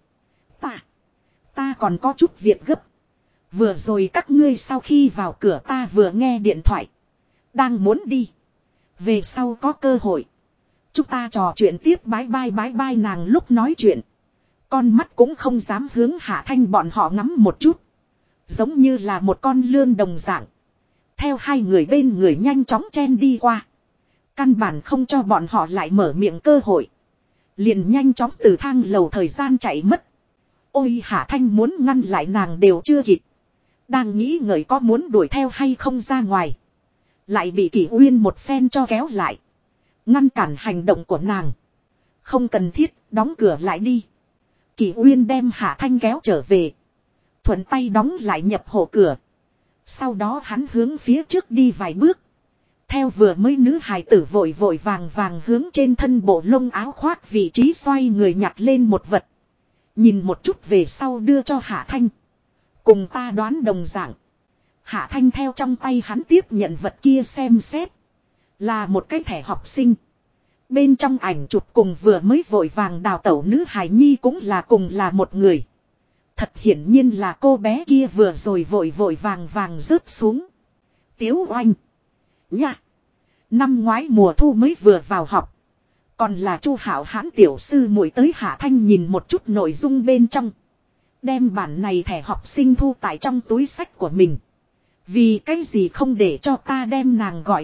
Ta còn có chút việc gấp. Vừa rồi các ngươi sau khi vào cửa ta vừa nghe điện thoại. Đang muốn đi. Về sau có cơ hội. Chúng ta trò chuyện tiếp, bái bai. Nàng lúc nói chuyện. Con mắt cũng không dám hướng Hạ Thanh bọn họ ngắm một chút. Giống như là một con lươn đồng dạng. Theo hai người bên người nhanh chóng chen đi qua. Căn bản không cho bọn họ lại mở miệng cơ hội. Liền nhanh chóng từ thang lầu thời gian chạy mất. Ôi, Hạ Thanh muốn ngăn lại nàng đều chưa kịp. Đang nghĩ ngợi có muốn đuổi theo hay không ra ngoài. Lại bị Kỷ Uyên một phen cho kéo lại. Ngăn cản hành động của nàng. Không cần thiết, đóng cửa lại đi. Kỷ Uyên đem Hạ Thanh kéo trở về. Thuận tay đóng lại nhập hộ cửa. Sau đó hắn hướng phía trước đi vài bước. Theo vừa mới nữ hài tử vội vội vàng vàng hướng trên thân bộ lông áo khoác vị trí xoay người nhặt lên một vật. Nhìn một chút về sau đưa cho Hạ Thanh. Cùng ta đoán đồng dạng. Hạ Thanh theo trong tay hắn tiếp nhận vật kia xem xét. Là một cái thẻ học sinh. Bên trong ảnh chụp cùng vừa mới vội vàng đào tẩu nữ hài nhi cũng là cùng là một người. Thật hiển nhiên là cô bé kia vừa rồi vội vội vàng vàng rớt xuống. Tiếu Oanh. Nha. Năm ngoái mùa thu mới vừa vào học. Còn là Chu Hảo Hãn tiểu sư muội tới Hạ Thanh nhìn một chút nội dung bên trong. Đem bản này thẻ học sinh thu tại trong túi sách của mình. Vì cái gì không để cho ta đem nàng gọi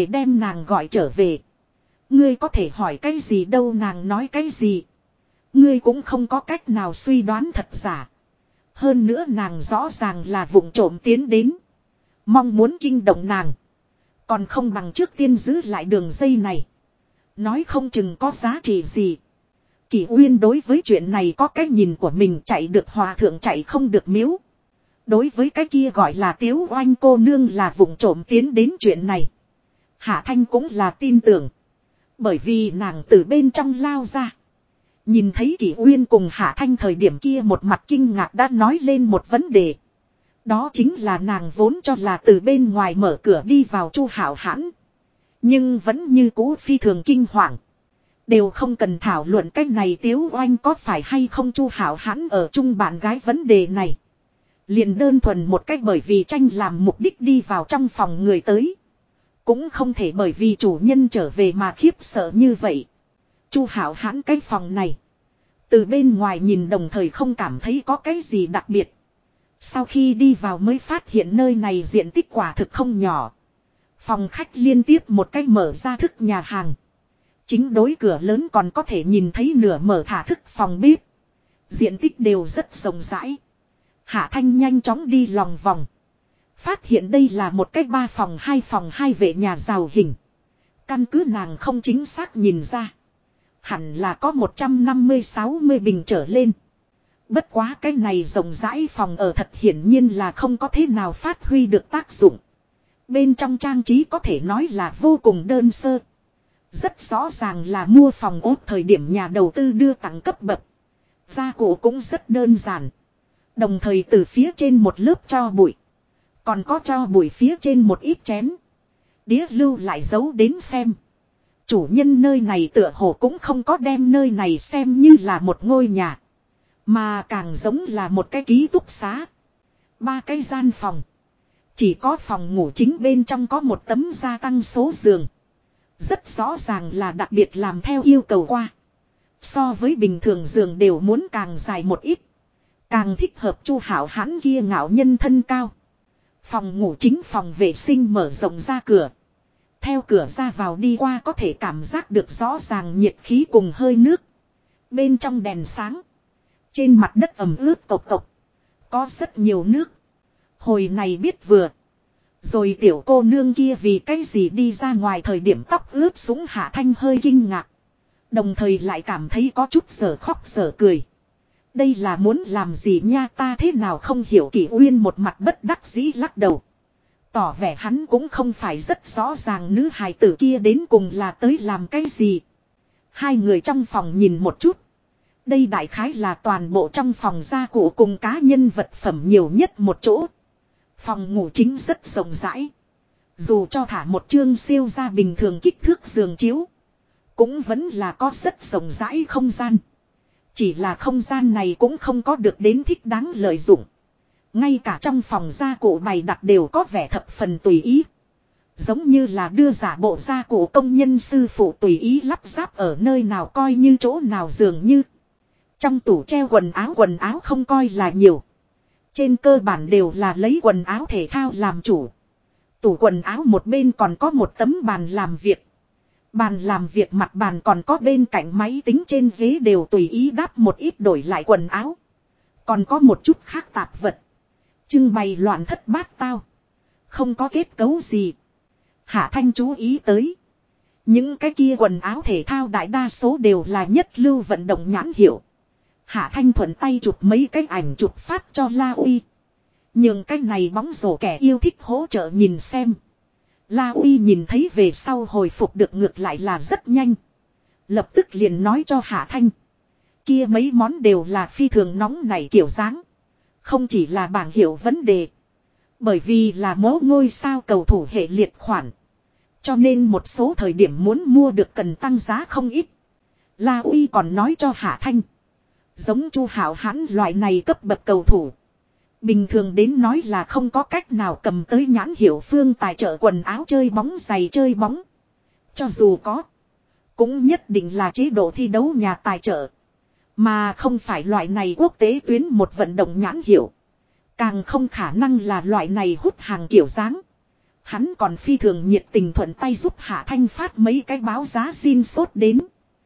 trở về. Ngươi có thể hỏi cái gì đâu, nàng nói cái gì. Ngươi cũng không có cách nào suy đoán thật giả. Hơn nữa nàng rõ ràng là vụng trộm tiến đến. Mong muốn kinh động nàng. Còn không bằng trước tiên giữ lại đường dây này. Nói không chừng có giá trị gì. Kỷ Uyên đối với chuyện này có cái nhìn của mình, chạy được hòa thượng chạy không được miếu. Đối với cái kia gọi là Tiếu Oanh cô nương là vụng trộm tiến đến chuyện này. Hạ Thanh cũng là tin tưởng. Bởi vì nàng từ bên trong lao ra. Nhìn thấy Kỷ Uyên cùng Hạ Thanh thời điểm kia một mặt kinh ngạc đã nói lên một vấn đề. Đó chính là nàng vốn cho là từ bên ngoài mở cửa đi vào Chu Hảo Hãn. Nhưng vẫn như cũ phi thường kinh hoàng. Đều không cần thảo luận cách này Tiếu Oanh có phải hay không Chu Hảo Hãn ở chung bạn gái vấn đề này. Liền đơn thuần một cách bởi vì tranh làm mục đích đi vào trong phòng người tới. Cũng không thể bởi vì chủ nhân trở về mà khiếp sợ như vậy. Chu Hảo Hãn cái phòng này. Từ bên ngoài nhìn đồng thời không cảm thấy có cái gì đặc biệt. Sau khi đi vào mới phát hiện nơi này diện tích quả thực không nhỏ. Phòng khách liên tiếp một cái mở ra thức nhà hàng. Chính đối cửa lớn còn có thể nhìn thấy nửa mở thả thức phòng bếp. Diện tích đều rất rộng rãi. Hạ Thanh nhanh chóng đi lòng vòng. Phát hiện đây là một cái 3 phòng 2 vệ nhà giàu hình. Căn cứ nàng không chính xác nhìn ra. Hẳn là có 150-60 bình trở lên. Bất quá cái này rộng rãi phòng ở thật hiển nhiên là không có thế nào phát huy được tác dụng. Bên trong trang trí có thể nói là vô cùng đơn sơ. Rất rõ ràng là mua phòng ốt thời điểm nhà đầu tư đưa tặng cấp bậc. Gia cụ cũng rất đơn giản. Đồng thời từ phía trên một lớp tro bụi. Còn có tro bụi phía trên một ít chén. Đĩa lưu lại giấu đến xem. Chủ nhân nơi này tựa hồ cũng không có đem nơi này xem như là một ngôi nhà. Mà càng giống là một cái ký túc xá. 3 cái gian phòng. Chỉ có phòng ngủ chính bên trong có một tấm gia tăng số giường. Rất rõ ràng là đặc biệt làm theo yêu cầu qua. So với bình thường giường đều muốn càng dài một ít. Càng thích hợp Chu Hảo Hãn kia ngạo nhân thân cao. Phòng ngủ chính phòng vệ sinh mở rộng ra cửa. Theo cửa ra vào đi qua có thể cảm giác được rõ ràng nhiệt khí cùng hơi nước. Bên trong đèn sáng. Trên mặt đất ẩm ướt cộc cộc. Có rất nhiều nước. Hồi này biết vừa. Rồi tiểu cô nương kia vì cái gì đi ra ngoài thời điểm tóc ướt sũng. Hạ Thanh hơi kinh ngạc. Đồng thời lại cảm thấy có chút sở khóc sở cười. Đây là muốn làm gì nha, ta thế nào không hiểu. Kỷ Uyên một mặt bất đắc dĩ lắc đầu. Tỏ vẻ hắn cũng không phải rất rõ ràng nữ hài tử kia đến cùng là tới làm cái gì. Hai người trong phòng nhìn một chút. Đây đại khái là toàn bộ trong phòng gia cụ cùng cá nhân vật phẩm nhiều nhất một chỗ. Phòng ngủ chính rất rộng rãi. Dù cho thả một chương siêu ra bình thường kích thước giường chiếu. Cũng vẫn là có rất rộng rãi không gian. Chỉ là không gian này cũng không có được đến thích đáng lợi dụng. Ngay cả trong phòng gia cụ bày đặt đều có vẻ thập phần tùy ý. Giống như là đưa giả bộ gia cụ công nhân sư phụ tùy ý lắp ráp ở nơi nào coi như chỗ nào dường như. Trong tủ treo quần áo không coi là nhiều. Trên cơ bản đều là lấy quần áo thể thao làm chủ. Tủ quần áo một bên còn có một tấm bàn làm việc. Bàn làm việc mặt bàn còn có bên cạnh máy tính, trên ghế đều tùy ý đắp một ít đổi lại quần áo. Còn có một chút khác tạp vật. Trưng bày loạn thất bát tao. Không có kết cấu gì. Hạ Thanh chú ý tới. Những cái kia quần áo thể thao đại đa số đều là nhất lưu vận động nhãn hiệu. Hạ Thanh thuận tay chụp mấy cái ảnh chụp phát cho La Uy. Nhưng cái này bóng rổ kẻ yêu thích hỗ trợ nhìn xem. La Uy nhìn thấy về sau hồi phục được ngược lại là rất nhanh. Lập tức liền nói cho Hạ Thanh. Kia mấy món đều là phi thường nóng này kiểu dáng. Không chỉ là bảng hiệu vấn đề. Bởi vì là mẫu ngôi sao cầu thủ hệ liệt khoản. Cho nên một số thời điểm muốn mua được cần tăng giá không ít. La Uy còn nói cho Hạ Thanh. Giống Chu Hạo Hãn loại này cấp bậc cầu thủ. Bình thường đến nói là không có cách nào cầm tới nhãn hiệu phương tài trợ quần áo chơi bóng giày chơi bóng. Cho dù có. Cũng nhất định là chế độ thi đấu nhà tài trợ. Mà không phải loại này quốc tế tuyến một vận động nhãn hiệu. Càng không khả năng là loại này hút hàng kiểu dáng. Hắn còn phi thường nhiệt tình thuận tay giúp Hạ Thanh phát mấy cái báo giá xin sốt đến.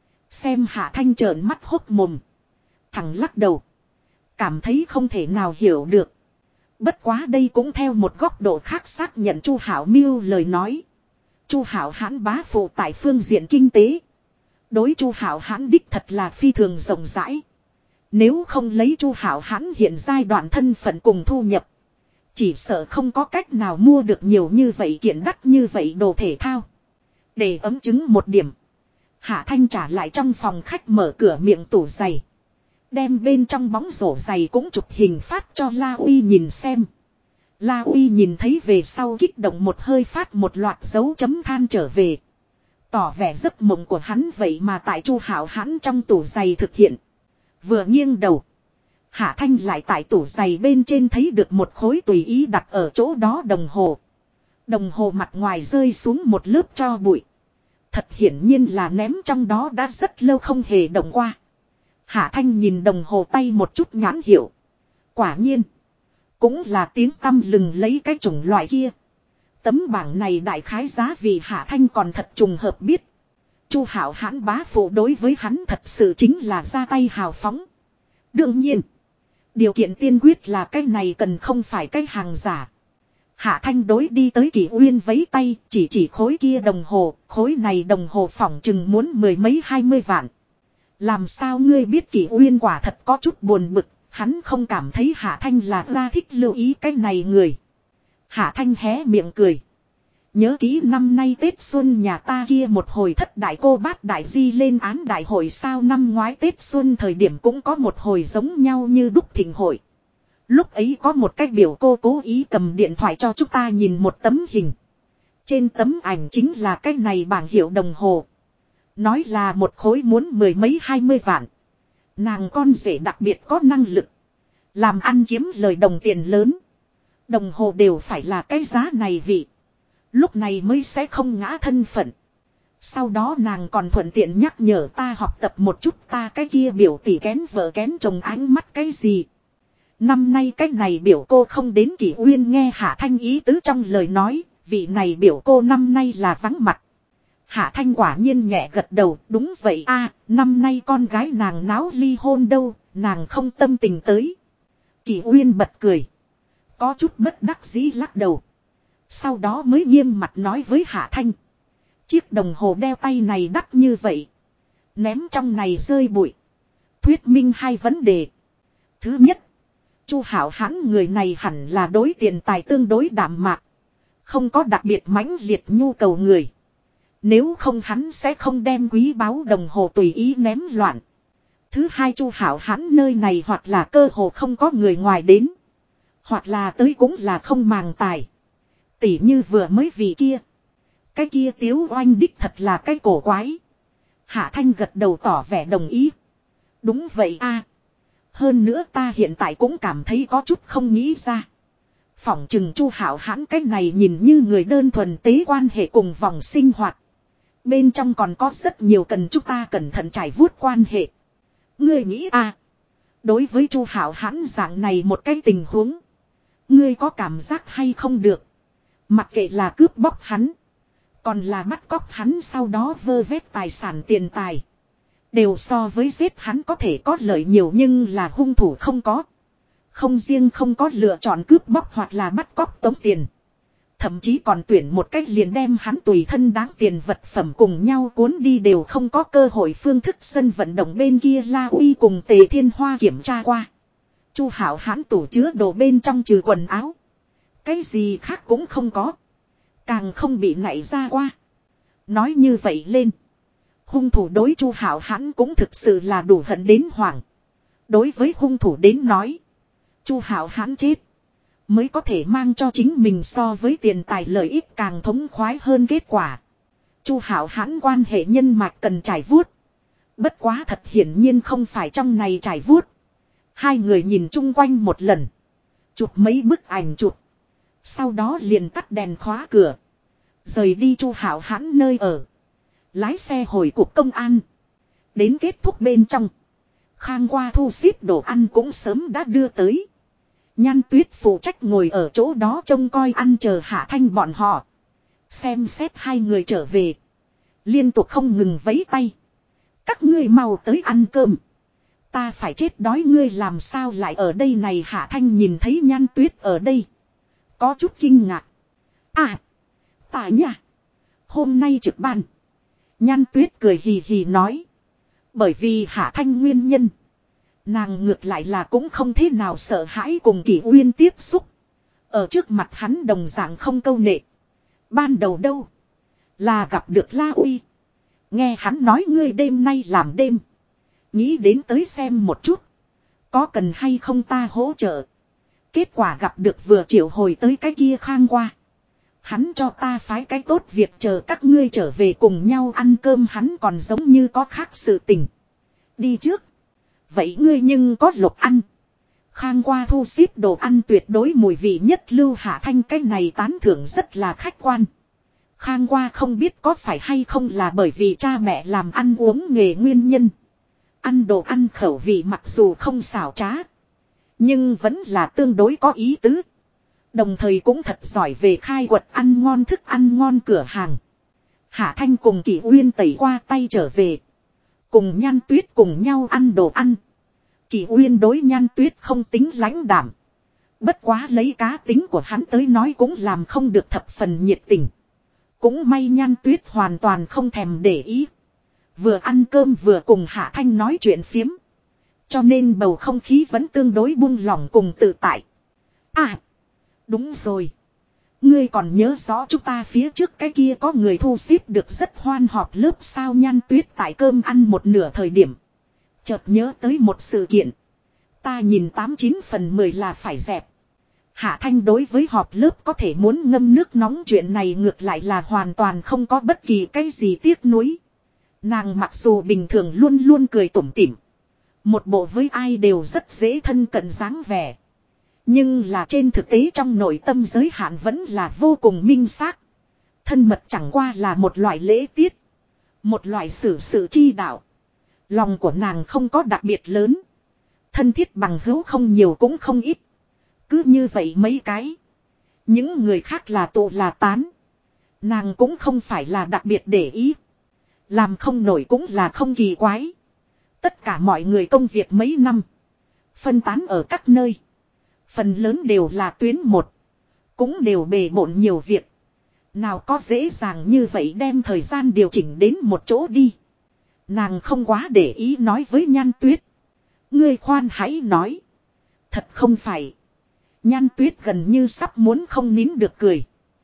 Xem Hạ Thanh trợn mắt hốt mồm. Thằng lắc đầu. Cảm thấy không thể nào hiểu được. Bất quá đây cũng theo một góc độ khác xác nhận Chu Hảo Miêu lời nói. Chu Hảo Hãn bá phụ tại phương diện kinh tế. Đối Chu Hảo Hãn đích thật là phi thường rộng rãi. Nếu không lấy Chu Hảo Hãn hiện giai đoạn thân phận cùng thu nhập. Chỉ sợ không có cách nào mua được nhiều như vậy kiện đắt như vậy đồ thể thao. Để ấm chứng một điểm. Hạ Thanh trả lại trong phòng khách mở cửa miệng tủ giày. Đem bên trong bóng rổ giày cũng chụp hình phát cho La Uy nhìn xem. La Uy nhìn thấy về sau kích động một hơi phát một loạt dấu chấm than trở về. Tỏ vẻ giấc mộng của hắn vậy mà tại Chu Hảo Hãn trong tủ giày thực hiện. Vừa nghiêng đầu. Hạ Thanh lại tại tủ giày bên trên thấy được một khối tùy ý đặt ở chỗ đó đồng hồ. Đồng hồ mặt ngoài rơi xuống một lớp tro bụi. Thật hiển nhiên là ném trong đó đã rất lâu không hề động qua. Hạ Thanh nhìn đồng hồ tay một chút nhãn hiệu. Quả nhiên. Cũng là tiếng tăm lừng lấy cái chủng loại kia. Tấm bảng này đại khái giá vì Hạ Thanh còn thật trùng hợp biết. Chu Hảo Hãn bá phụ đối với hắn thật sự chính là ra tay hào phóng. Đương nhiên. Điều kiện tiên quyết là cái này cần không phải cái hàng giả. Hạ Thanh đối đi tới Kỷ Uyên vấy tay chỉ khối kia đồng hồ. Khối này đồng hồ phỏng chừng muốn mười mấy 20 vạn. Làm sao ngươi biết Kỷ Uyên quả thật có chút buồn bực. Hắn không cảm thấy Hạ Thanh là ra thích lưu ý cái này người. Hạ Thanh hé miệng cười. Nhớ kỹ năm nay Tết Xuân nhà ta kia một hồi thất đại cô bát đại di lên án đại hội sao năm ngoái Tết Xuân thời điểm cũng có một hồi giống nhau như đúc thịnh hội. Lúc ấy có một cái biểu cô cố ý cầm điện thoại cho chúng ta nhìn một tấm hình. Trên tấm ảnh chính là cái này bảng hiệu đồng hồ. Nói là một khối muốn mười mấy 20 vạn. Nàng con rể đặc biệt có năng lực. Làm ăn kiếm lời đồng tiền lớn. Đồng hồ đều phải là cái giá này vị. Lúc này mới sẽ không ngã thân phận. Sau đó nàng còn thuận tiện nhắc nhở ta học tập một chút ta cái kia biểu tỷ kén vợ kén chồng ánh mắt cái gì. Năm nay cái này biểu cô không đến Kỷ Uyên nghe Hạ Thanh ý tứ trong lời nói. Vị này biểu cô năm nay là vắng mặt. Hạ Thanh quả nhiên nhẹ gật đầu. Đúng vậy a, năm nay con gái nàng náo ly hôn đâu. Nàng không tâm tình tới. Kỷ Uyên bật cười. Có chút bất đắc dĩ lắc đầu. Sau đó mới nghiêm mặt nói với Hạ Thanh. Chiếc đồng hồ đeo tay này đắt như vậy. Ném trong này rơi bụi. Thuyết minh hai vấn đề. Thứ nhất. Chu Hảo Hãn người này hẳn là đối tiền tài tương đối đạm mạc. Không có đặc biệt mãnh liệt nhu cầu người. Nếu không hắn sẽ không đem quý báu đồng hồ tùy ý ném loạn. Thứ hai Chu Hảo Hãn nơi này hoặc là cơ hồ không có người ngoài đến. Hoặc là tới cũng là không màng tài. Tỉ như vừa mới vì kia. Cái kia Tiếu Oanh đích thật là cái cổ quái. Hạ Thanh gật đầu tỏ vẻ đồng ý. Đúng vậy a. Hơn nữa ta hiện tại cũng cảm thấy có chút không nghĩ ra. Phỏng chừng Chu Hảo Hãn cái này nhìn như người đơn thuần tế quan hệ cùng vòng sinh hoạt. Bên trong còn có rất nhiều cần chúng ta cẩn thận trải vuốt quan hệ. Ngươi nghĩ a? Đối với Chu Hảo Hãn dạng này một cái tình huống. Ngươi có cảm giác hay không được? Mặc kệ là cướp bóc hắn. Còn là bắt cóc hắn sau đó vơ vét tài sản tiền tài. Đều so với giết hắn có thể có lợi nhiều nhưng là hung thủ không có. Không riêng không có lựa chọn cướp bóc hoặc là bắt cóc tống tiền. Thậm chí còn tuyển một cách liền đem hắn tùy thân đáng tiền vật phẩm cùng nhau cuốn đi đều không có cơ hội phương thức sân vận động bên kia La Uy cùng Tề Thiên Hoa kiểm tra qua. Chu Hạo Hãn tủ chứa đồ bên trong trừ quần áo. Cái gì khác cũng không có. Càng không bị nảy ra qua. Nói như vậy lên. Hung thủ đối Chu Hạo Hãn cũng thực sự là đủ hận đến hoảng. Đối với hung thủ đến nói. Chu Hạo Hãn chết. Mới có thể mang cho chính mình so với tiền tài lợi ích càng thống khoái hơn kết quả. Chu Hạo Hãn quan hệ nhân mạch cần trải vuốt. Bất quá thật hiển nhiên không phải trong này trải vuốt. Hai người nhìn chung quanh một lần. Chụp mấy bức ảnh chụp. Sau đó liền tắt đèn khóa cửa. Rời đi Chu Hạo Hãn nơi ở. Lái xe hồi cục công an. Đến kết thúc bên trong. Khang qua thu xếp đồ ăn cũng sớm đã đưa tới. Nhan Tuyết phụ trách ngồi ở chỗ đó trông coi ăn chờ Hạ Thanh bọn họ. Xem xét hai người trở về. Liên tục không ngừng vẫy tay. Các ngươi mau tới ăn cơm. Ta phải chết đói, ngươi làm sao lại ở đây này? Hạ Thanh nhìn thấy Nhan Tuyết ở đây. Có chút kinh ngạc. À, ta nha. Hôm nay trực ban. Nhan Tuyết cười hì hì nói. Bởi vì Hạ Thanh nguyên nhân. Nàng ngược lại là cũng không thế nào sợ hãi cùng Kỷ Uyên tiếp xúc. Ở trước mặt hắn đồng dạng không câu nệ. Ban đầu đâu. Là gặp được La Uy. Nghe hắn nói ngươi đêm nay làm đêm. Nghĩ đến tới xem một chút. Có cần hay không ta hỗ trợ. Kết quả gặp được vừa triệu hồi tới cái kia Khang qua. Hắn cho ta phái cái tốt việc chờ các ngươi trở về cùng nhau ăn cơm, hắn còn giống như có khác sự tình. Đi trước. Vậy ngươi nhưng có lộc ăn. Khang qua thu xếp đồ ăn tuyệt đối mùi vị nhất lưu. Hạ Thanh cái này tán thưởng rất là khách quan. Khang qua không biết có phải hay không là bởi vì cha mẹ làm ăn uống nghề nguyên nhân. Ăn đồ ăn khẩu vị mặc dù không xảo trá. Nhưng vẫn là tương đối có ý tứ. Đồng thời cũng thật giỏi về khai quật ăn ngon thức ăn ngon cửa hàng. Hạ Thanh cùng Kỷ Uyên tẩy qua tay trở về. Cùng Nhan Tuyết cùng nhau ăn đồ ăn. Kỷ Uyên đối Nhan Tuyết không tính lãnh đạm. Bất quá lấy cá tính của hắn tới nói cũng làm không được thập phần nhiệt tình. Cũng may Nhan Tuyết hoàn toàn không thèm để ý. Vừa ăn cơm vừa cùng Hạ Thanh nói chuyện phiếm. Cho nên bầu không khí vẫn tương đối buông lỏng cùng tự tại. À, đúng rồi. Ngươi còn nhớ rõ chúng ta phía trước cái kia có người thu xếp được rất hoan họp lớp sao? Nhan Tuyết tại cơm ăn một nửa thời điểm. Chợt nhớ tới một sự kiện. Ta nhìn 89/10 là phải dẹp. Hạ Thanh đối với họp lớp có thể muốn ngâm nước nóng chuyện này ngược lại là hoàn toàn không có bất kỳ cái gì tiếc nuối. Nàng mặc dù bình thường luôn luôn cười tủm tỉm. Một bộ với ai đều rất dễ thân cận dáng vẻ. Nhưng là trên thực tế trong nội tâm giới hạn vẫn là vô cùng minh xác. Thân mật chẳng qua là một loại lễ tiết. Một loại xử sự chi đạo. Lòng của nàng không có đặc biệt lớn. Thân thiết bằng hữu không nhiều cũng không ít. Cứ như vậy mấy cái. Những người khác là tụ là tán. Nàng cũng không phải là đặc biệt để ý. Làm không nổi cũng là không kỳ quái. Tất cả mọi người công việc mấy năm. Phân tán ở các nơi. Phần lớn đều là tuyến một. Cũng đều bề bộn nhiều việc. Nào có dễ dàng như vậy đem thời gian điều chỉnh đến một chỗ đi. Nàng không quá để ý nói với Nhan Tuyết. Ngươi khoan hãy nói. Thật không phải. Nhan Tuyết gần như sắp muốn không nín được cười.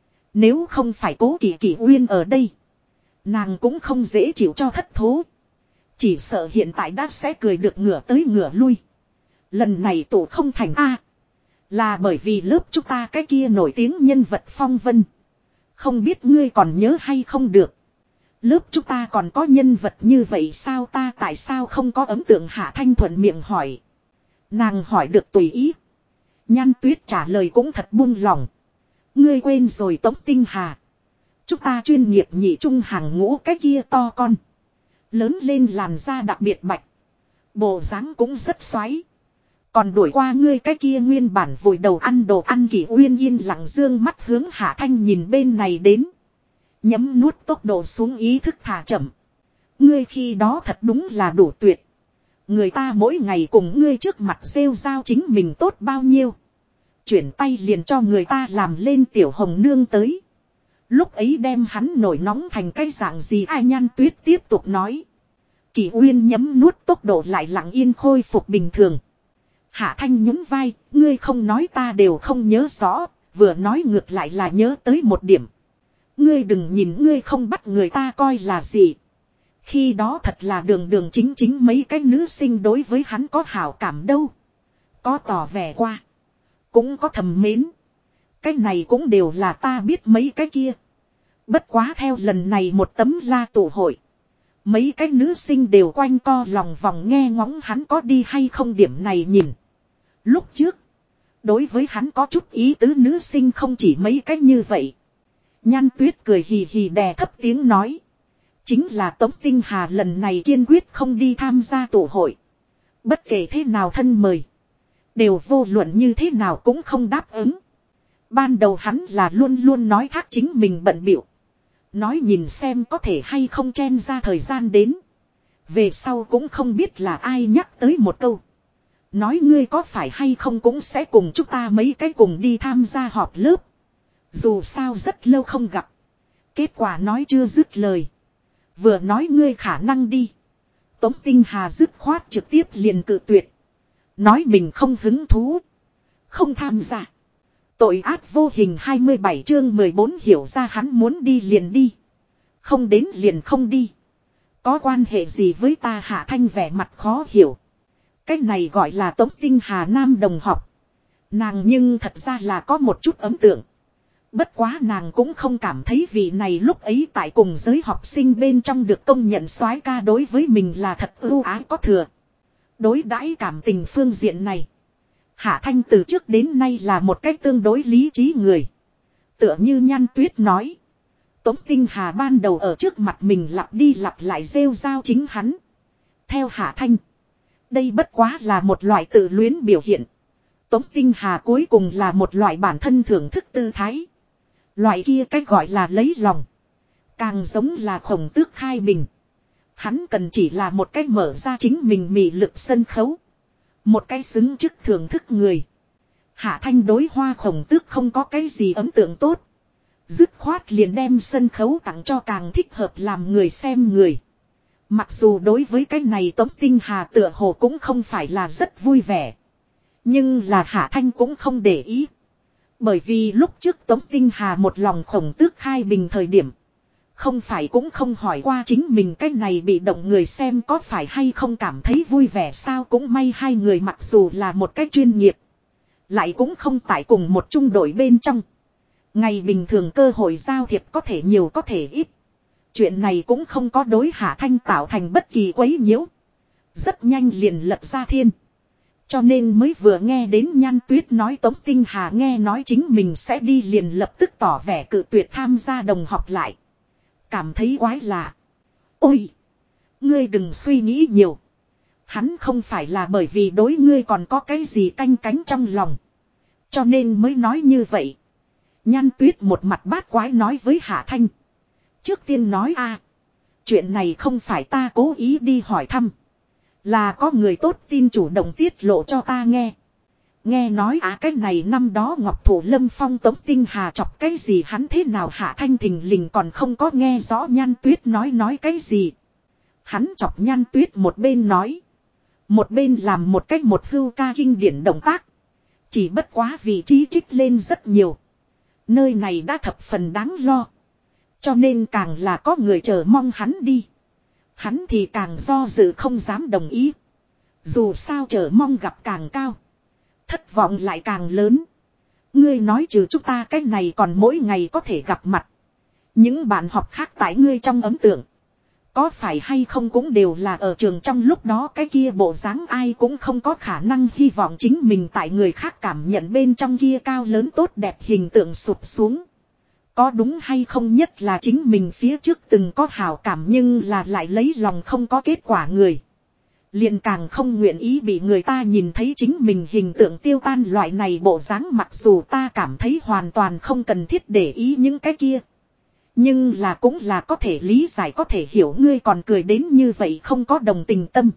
Nếu không phải Cố Kỷ Uyên ở đây. Nàng cũng không dễ chịu cho thất thố. Chỉ sợ hiện tại đã sẽ cười được ngửa tới ngửa lui. Lần này tụ không thành A. Là bởi vì lớp chúng ta cái kia nổi tiếng nhân vật phong vân. Không biết ngươi còn nhớ hay không được. Lớp chúng ta còn có nhân vật như vậy sao? Ta tại sao không có ấn tượng? Hạ Thanh thuận miệng hỏi. Nàng hỏi được tùy ý. Nhan Tuyết trả lời cũng thật buông lỏng. Ngươi quên rồi Tống Tinh Hà. Chúng ta chuyên nghiệp nhị trung hàng ngũ cái kia to con. Lớn lên làn da đặc biệt bạch. Bộ dáng cũng rất xoáy. Còn đuổi qua ngươi cái kia nguyên bản vùi đầu ăn đồ ăn. Kỷ Uyên yên lặng dương mắt hướng Hạ Thanh nhìn bên này đến. Nhấm nuốt tốc độ xuống, ý thức thả chậm. Ngươi khi đó thật đúng là đủ tuyệt. Người ta mỗi ngày cùng ngươi trước mặt rêu rao chính mình tốt bao nhiêu. Chuyển tay liền cho người ta làm lên tiểu hồng nương tới. Lúc ấy đem hắn nổi nóng thành cái dạng gì? Ai? Nhan Tuyết tiếp tục nói. Kỷ Uyên nhấm nuốt tốc độ lại lặng yên khôi phục bình thường. Hạ Thanh nhún vai, ngươi không nói ta đều không nhớ rõ, vừa nói ngược lại là nhớ tới một điểm. Ngươi đừng nhìn ngươi không bắt người ta coi là gì. Khi đó thật là đường đường chính chính mấy cái nữ sinh đối với hắn có hảo cảm đâu. Có tỏ vẻ qua. Cũng có thầm mến. Cái này cũng đều là ta biết mấy cái kia. Bất quá theo lần này một tấm la tụ hội. Mấy cái nữ sinh đều quanh co lòng vòng nghe ngóng hắn có đi hay không điểm này nhìn. Lúc trước. Đối với hắn có chút ý tứ nữ sinh không chỉ mấy cái như vậy. Nhan Tuyết cười hì hì đè thấp tiếng nói. Chính là Tống Tinh Hà lần này kiên quyết không đi tham gia tụ hội. Bất kể thế nào thân mời. Đều vô luận như thế nào cũng không đáp ứng. Ban đầu hắn là luôn luôn nói thác chính mình bận bịu. Nói nhìn xem có thể hay không chen ra thời gian đến. Về sau cũng không biết là ai nhắc tới một câu. Nói ngươi có phải hay không cũng sẽ cùng chúng ta mấy cái cùng đi tham gia họp lớp. Dù sao rất lâu không gặp. Kết quả nói chưa dứt lời. Vừa nói ngươi khả năng đi. Tống Tinh Hà dứt khoát trực tiếp liền cự tuyệt. Nói mình không hứng thú. Không tham gia. Tội ác vô hình 27 chương 14 hiểu ra hắn muốn đi liền đi. Không đến liền không đi. Có quan hệ gì với ta Hạ Thanh vẻ mặt khó hiểu. Cái này gọi là Tống Tinh Hà nam đồng học. Nàng nhưng thật ra là có một chút ấn tượng. Bất quá nàng cũng không cảm thấy vị này lúc ấy tại cùng giới học sinh bên trong được công nhận soái ca đối với mình là thật ưu ái có thừa. Đối đãi cảm tình phương diện này. Hạ Thanh từ trước đến nay là một cách tương đối lý trí người. Tựa như Nhan Tuyết nói. Tống Tinh Hà ban đầu ở trước mặt mình lặp đi lặp lại rêu rao chính hắn. Theo Hạ Thanh. Đây bất quá là một loại tự luyến biểu hiện. Tống Tinh Hà cuối cùng là một loại bản thân thưởng thức tư thái. Loại kia cách gọi là lấy lòng. Càng giống là Khổng Tước khai bình. Hắn cần chỉ là một cách mở ra chính mình mị lực sân khấu. Một cái xứng chức thưởng thức người. Hạ Thanh đối Hoa Khổng Tước không có cái gì ấn tượng tốt. Dứt khoát liền đem sân khấu tặng cho càng thích hợp làm người xem người. Mặc dù đối với cái này Tống Tinh Hà tựa hồ cũng không phải là rất vui vẻ. Nhưng là Hạ Thanh cũng không để ý. Bởi vì lúc trước Tống Tinh Hà một lòng Khổng Tước khai bình thời điểm. Không phải cũng không hỏi qua chính mình cái này bị động người xem có phải hay không cảm thấy vui vẻ sao, cũng may hai người mặc dù là một cách chuyên nghiệp. Lại cũng không tại cùng một trung đội bên trong. Ngày bình thường cơ hội giao thiệp có thể nhiều có thể ít. Chuyện này cũng không có đối Hạ Thanh tạo thành bất kỳ quấy nhiễu. Rất nhanh liền lật ra thiên. Cho nên mới vừa nghe đến Nhan Tuyết nói Tống Tinh Hà nghe nói chính mình sẽ đi liền lập tức tỏ vẻ cự tuyệt tham gia đồng học lại. Cảm thấy quái lạ. Ôi! Ngươi đừng suy nghĩ nhiều. Hắn không phải là bởi vì đối ngươi còn có cái gì canh cánh trong lòng. Cho nên mới nói như vậy. Nhan Tuyết một mặt bát quái nói với Hạ Thanh. Trước tiên nói chuyện này không phải ta cố ý đi hỏi thăm. Là có người tốt tin chủ động tiết lộ cho ta nghe. Nghe nói cái này năm đó Ngọc Thủ Lâm Phong Tống Tinh Hà chọc cái gì hắn thế nào Hạ Thanh thình lình còn không có nghe rõ Nhan Tuyết nói cái gì. Hắn chọc Nhan Tuyết một bên nói. Một bên làm một cách một hưu ca kinh điển động tác. Chỉ bất quá vị trí trích lên rất nhiều. Nơi này đã thập phần đáng lo. Cho nên càng là có người chờ mong hắn đi. Hắn thì càng do dự không dám đồng ý. Dù sao chờ mong gặp càng cao. Thất vọng lại càng lớn. Ngươi nói trừ chúng ta cái này còn mỗi ngày có thể gặp mặt. Những bạn học khác tại ngươi trong ấn tượng. Có phải hay không cũng đều là ở trường trong lúc đó cái kia bộ dáng ai cũng không có khả năng hy vọng chính mình tại người khác cảm nhận bên trong kia cao lớn tốt đẹp hình tượng sụp xuống. Có đúng hay không nhất là chính mình phía trước từng có hảo cảm nhưng là lại lấy lòng không có kết quả người. Liền càng không nguyện ý bị người ta nhìn thấy chính mình hình tượng tiêu tan loại này bộ dáng mặc dù ta cảm thấy hoàn toàn không cần thiết để ý những cái kia. Nhưng là cũng là có thể lý giải có thể hiểu ngươi còn cười đến như vậy không có đồng tình tâm.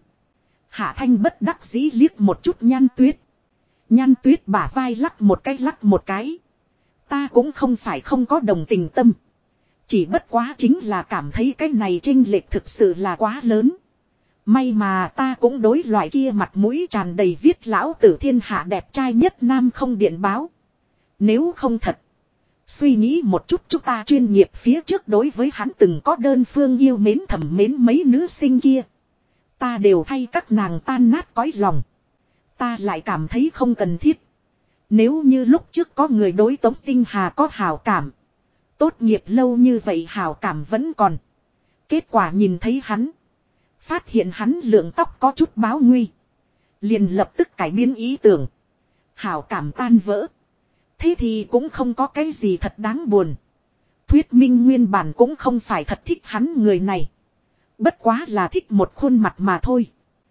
Hạ Thanh bất đắc dĩ liếc một chút Nhan Tuyết. Nhan Tuyết bả vai lắc một cái. Ta cũng không phải không có đồng tình tâm. Chỉ bất quá chính là cảm thấy cái này chênh lệch thực sự là quá lớn. May mà ta cũng đối loại kia mặt mũi tràn đầy viết lão tử thiên hạ đẹp trai nhất nam không điện báo. Nếu không thật. Suy nghĩ một chút chúng ta chuyên nghiệp phía trước đối với hắn từng có đơn phương yêu mến thầm mến mấy nữ sinh kia. Ta đều thay các nàng tan nát cõi lòng. Ta lại cảm thấy không cần thiết. Nếu như lúc trước có người đối Tống Tinh Hà có hảo cảm. Tốt nghiệp lâu như vậy hảo cảm vẫn còn. Kết quả nhìn thấy hắn. Phát hiện hắn lượng tóc có chút báo nguy. Liền lập tức cải biến ý tưởng. Hảo cảm tan vỡ. Thế thì cũng không có cái gì thật đáng buồn. Thuyết minh nguyên bản cũng không phải thật thích hắn người này. Bất quá là thích một khuôn mặt mà thôi.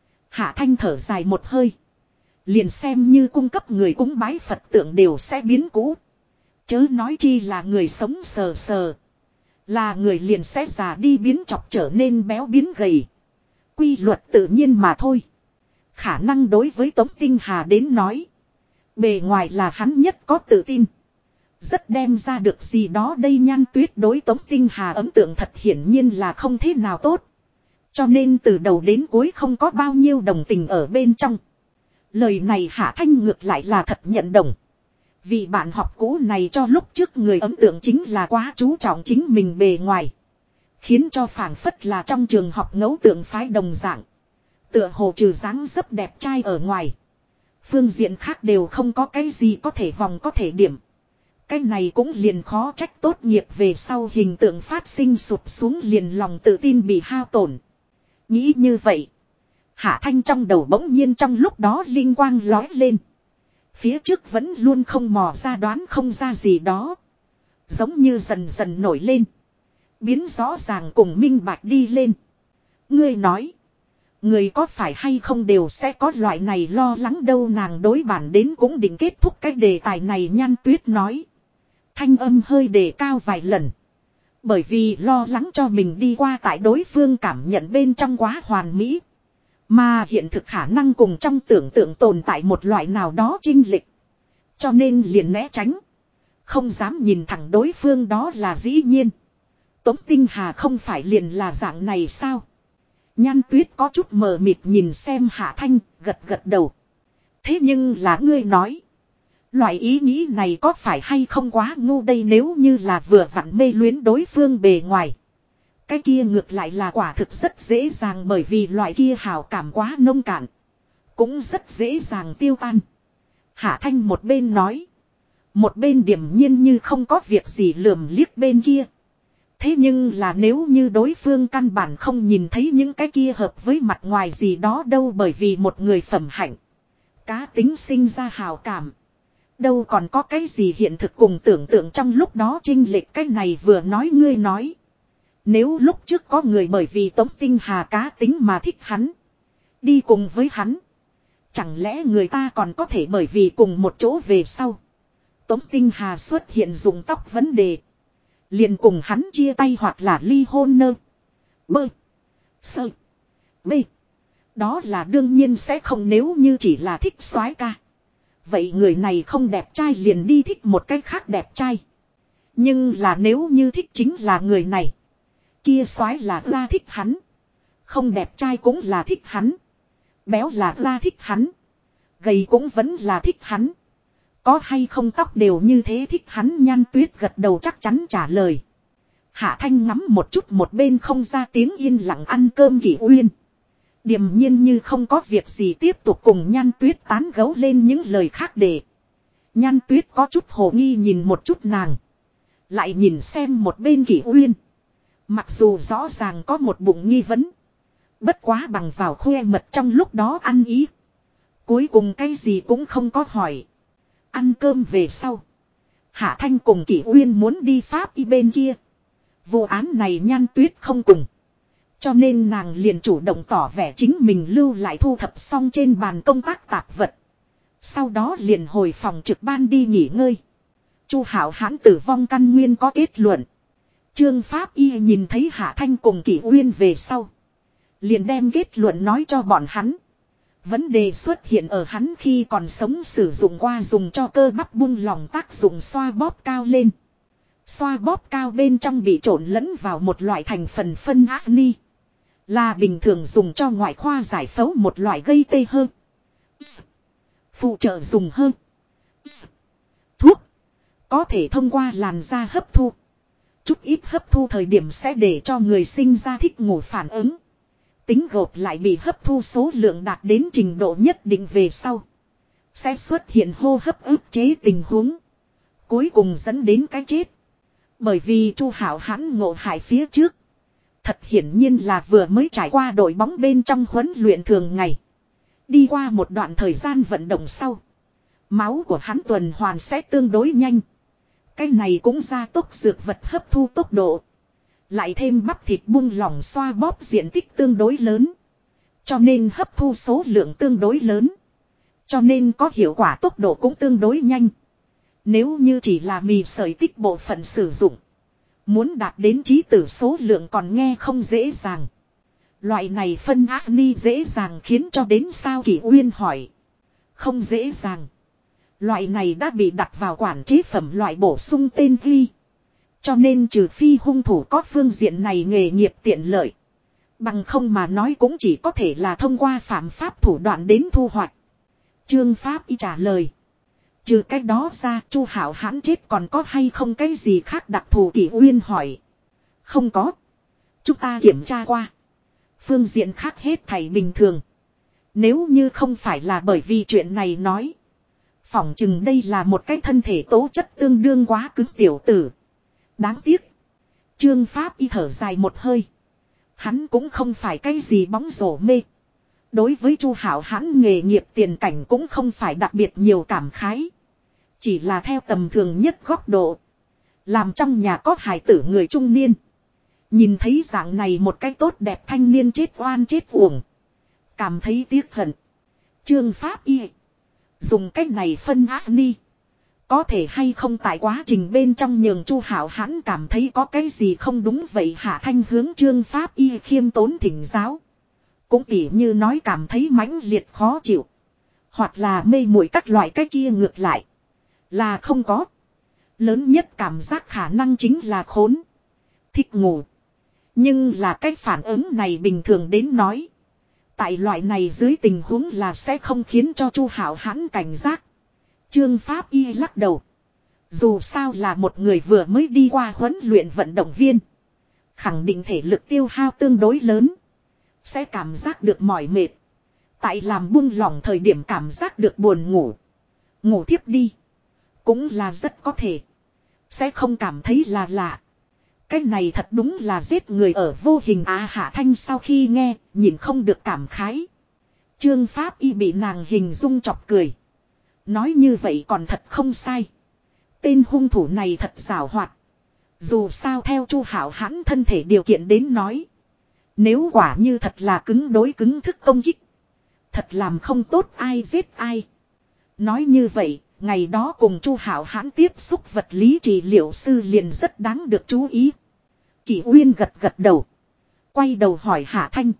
Hạ Thanh thở dài một hơi. Liền xem như cung cấp người cúng bái Phật tượng đều sẽ biến cũ. Chớ nói chi là người sống sờ sờ. Là người liền sẽ già đi biến chọc trở nên béo biến gầy. Quy luật tự nhiên mà thôi. Khả năng đối với Tống Tinh Hà đến nói. Bề ngoài là hắn nhất có tự tin. Rất đem ra được gì đó đây Nhan Tuyết đối Tống Tinh Hà ấn tượng thật hiển nhiên là không thế nào tốt. Cho nên từ đầu đến cuối không có bao nhiêu đồng tình ở bên trong. Lời này Hạ Thanh ngược lại là thật nhận đồng. Vì bạn học cũ này cho lúc trước người ấn tượng chính là quá chú trọng chính mình bề ngoài. Khiến cho phảng phất là trong trường học ngẫu tượng phái đồng dạng. Tựa hồ trừ dáng dấp đẹp trai ở ngoài. Phương diện khác đều không có cái gì có thể vòng có thể điểm. Cái này cũng liền khó trách tốt nghiệp về sau hình tượng phát sinh sụp xuống liền lòng tự tin bị hao tổn. Nghĩ như vậy. Hạ Thanh trong đầu bỗng nhiên trong lúc đó linh quang lói lên. Phía trước vẫn luôn không mò ra đoán không ra gì đó. Giống như dần dần nổi lên. Biến rõ ràng cùng minh bạch đi lên. Ngươi nói. Người có phải hay không đều sẽ có loại này lo lắng đâu nàng đối bản đến cũng định kết thúc cái đề tài này Nhan Tuyết nói. Thanh âm hơi đề cao vài lần. Bởi vì lo lắng cho mình đi qua tại đối phương cảm nhận bên trong quá hoàn mỹ. Mà hiện thực khả năng cùng trong tưởng tượng tồn tại một loại nào đó chênh lệch. Cho nên liền né tránh. Không dám nhìn thẳng đối phương đó là dĩ nhiên. Tống Tinh Hà không phải liền là dạng này sao? Nhan Tuyết có chút mờ mịt nhìn xem Hạ Thanh, gật gật đầu. Thế nhưng là ngươi nói. Loại ý nghĩ này có phải hay không quá ngu đây nếu như là vừa vặn mê luyến đối phương bề ngoài. Cái kia ngược lại là quả thực rất dễ dàng bởi vì loại kia hào cảm quá nông cạn. Cũng rất dễ dàng tiêu tan. Hạ Thanh một bên nói. Một bên điềm nhiên như không có việc gì lườm liếc bên kia. Thế nhưng là nếu như đối phương căn bản không nhìn thấy những cái kia hợp với mặt ngoài gì đó đâu bởi vì một người phẩm hạnh. Cá tính sinh ra hào cảm. Đâu còn có cái gì hiện thực cùng tưởng tượng trong lúc đó chênh lệch cái này vừa nói ngươi nói. Nếu lúc trước có người bởi vì Tống Tinh Hà cá tính mà thích hắn. Đi cùng với hắn. Chẳng lẽ người ta còn có thể bởi vì cùng một chỗ về sau. Tống Tinh Hà xuất hiện dùng tóc vấn đề. Liền cùng hắn chia tay hoặc là ly hôn nơ. Bơ. Sơ. Bê. Đó là đương nhiên sẽ không nếu như chỉ là thích soái ca. Vậy người này không đẹp trai liền đi thích một cái khác đẹp trai. Nhưng là nếu như thích chính là người này. Kia soái là ra thích hắn. Không đẹp trai cũng là thích hắn. Béo là ra thích hắn. Gầy cũng vẫn là thích hắn. Có hay không tóc đều như thế thích hắn Nhan Tuyết gật đầu chắc chắn trả lời. Hạ Thanh ngắm một chút một bên không ra tiếng yên lặng ăn cơm Kỷ Uyên. Điềm nhiên như không có việc gì tiếp tục cùng Nhan Tuyết tán gẫu lên những lời khác để. Nhan Tuyết có chút hồ nghi nhìn một chút nàng. Lại nhìn xem một bên Kỷ Uyên. Mặc dù rõ ràng có một bụng nghi vấn. Bất quá bằng vào khoe mật trong lúc đó ăn ý. Cuối cùng cái gì cũng không có hỏi. Ăn cơm về sau. Hạ Thanh cùng Kỷ Uyên muốn đi Pháp y bên kia. Vụ án này Nhan Tuyết không cùng. Cho nên nàng liền chủ động tỏ vẻ chính mình lưu lại thu thập xong trên bàn công tác tạp vật. Sau đó liền hồi phòng trực ban đi nghỉ ngơi. Chu Hảo Hãn tử vong căn nguyên có kết luận. Trương Pháp y nhìn thấy Hạ Thanh cùng Kỷ Uyên về sau. Liền đem kết luận nói cho bọn hắn. Vấn đề xuất hiện ở hắn khi còn sống sử dụng qua dùng cho cơ bắp buông lỏng tác dụng xoa bóp cao lên. Xoa bóp cao bên trong bị trộn lẫn vào một loại thành phần phân acni. Là bình thường dùng cho ngoại khoa giải phẫu một loại gây tê hơn. Phụ trợ dùng hơn. Thuốc. Có thể thông qua làn da hấp thu. Chút ít hấp thu thời điểm sẽ để cho người sinh ra thích ngủ phản ứng. Tính gộp lại bị hấp thu số lượng đạt đến trình độ nhất định về sau. Sẽ xuất hiện hô hấp ức chế tình huống. Cuối cùng dẫn đến cái chết. Bởi vì Chu Hạo Hãn ngộ hại phía trước. Thật hiển nhiên là vừa mới trải qua đội bóng bên trong huấn luyện thường ngày. Đi qua một đoạn thời gian vận động sau. Máu của hắn tuần hoàn sẽ tương đối nhanh. Cái này cũng gia tốc dược vật hấp thu tốc độ. Lại thêm bắp thịt bung lỏng xoa bóp diện tích tương đối lớn. Cho nên hấp thu số lượng tương đối lớn. Cho nên có hiệu quả tốc độ cũng tương đối nhanh. Nếu như chỉ là mì sợi tích bộ phận sử dụng. Muốn đạt đến trí tử số lượng còn nghe không dễ dàng. Loại này phân Asni dễ dàng khiến cho đến sao Kỷ Uyên hỏi. Không dễ dàng. Loại này đã bị đặt vào quản chế phẩm loại bổ sung tên ghi. Cho nên trừ phi hung thủ có phương diện này nghề nghiệp tiện lợi. Bằng không mà nói cũng chỉ có thể là thông qua phạm pháp thủ đoạn đến thu hoạch. Trương Pháp Y trả lời. Trừ cái đó ra Chu Hạo Hãn chết còn có hay không cái gì khác đặc thù Kỷ Uyên hỏi. Không có. Chúng ta kiểm tra qua. Phương diện khác hết thảy bình thường. Nếu như không phải là bởi vì chuyện này nói. Phỏng chừng đây là một cái thân thể tố chất tương đương quá cứng tiểu tử. Đáng tiếc. Trương Pháp Y thở dài một hơi. Hắn cũng không phải cái gì bóng rổ mê. Đối với Chu Hạo Hãn nghề nghiệp tiền cảnh cũng không phải đặc biệt nhiều cảm khái. Chỉ là theo tầm thường nhất góc độ. Làm trong nhà có hài tử người trung niên. Nhìn thấy dạng này một cái tốt đẹp thanh niên chết oan chết uổng. Cảm thấy tiếc hận. Trương Pháp Y. Dùng cách này phân Asni. Có thể hay không tại quá trình bên trong nhường Chu Hạo Hãn cảm thấy có cái gì không đúng vậy Hạ Thanh hướng Trương Pháp Y khiêm tốn thỉnh giáo. Cũng tỉ như nói cảm thấy mãnh liệt khó chịu. Hoặc là mê muội các loại cái kia ngược lại. Là không có. Lớn nhất cảm giác khả năng chính là khốn. Thích ngủ. Nhưng là cái phản ứng này bình thường đến nói. Tại loại này dưới tình huống là sẽ không khiến cho Chu Hạo Hãn cảnh giác. Trương Pháp Y lắc đầu. Dù sao là một người vừa mới đi qua huấn luyện vận động viên. Khẳng định thể lực tiêu hao tương đối lớn. Sẽ cảm giác được mỏi mệt. Tại làm buông lỏng thời điểm cảm giác được buồn ngủ. Ngủ thiếp đi. Cũng là rất có thể. Sẽ không cảm thấy là lạ. Cái này thật đúng là giết người ở vô hình Hạ Thanh sau khi nghe, nhìn không được cảm khái. Trương Pháp Y bị nàng hình dung chọc cười. Nói như vậy còn thật không sai. Tên hung thủ này thật giảo hoạt. Dù sao theo Chu Hạo Hãn thân thể điều kiện đến nói. Nếu quả như thật là cứng đối cứng thức công kích. Thật làm không tốt ai giết ai. Nói như vậy, ngày đó cùng Chu Hạo Hãn tiếp xúc vật lý trị liệu sư liền rất đáng được chú ý. Kỷ Uyên gật gật đầu. Quay đầu hỏi Hạ Thanh.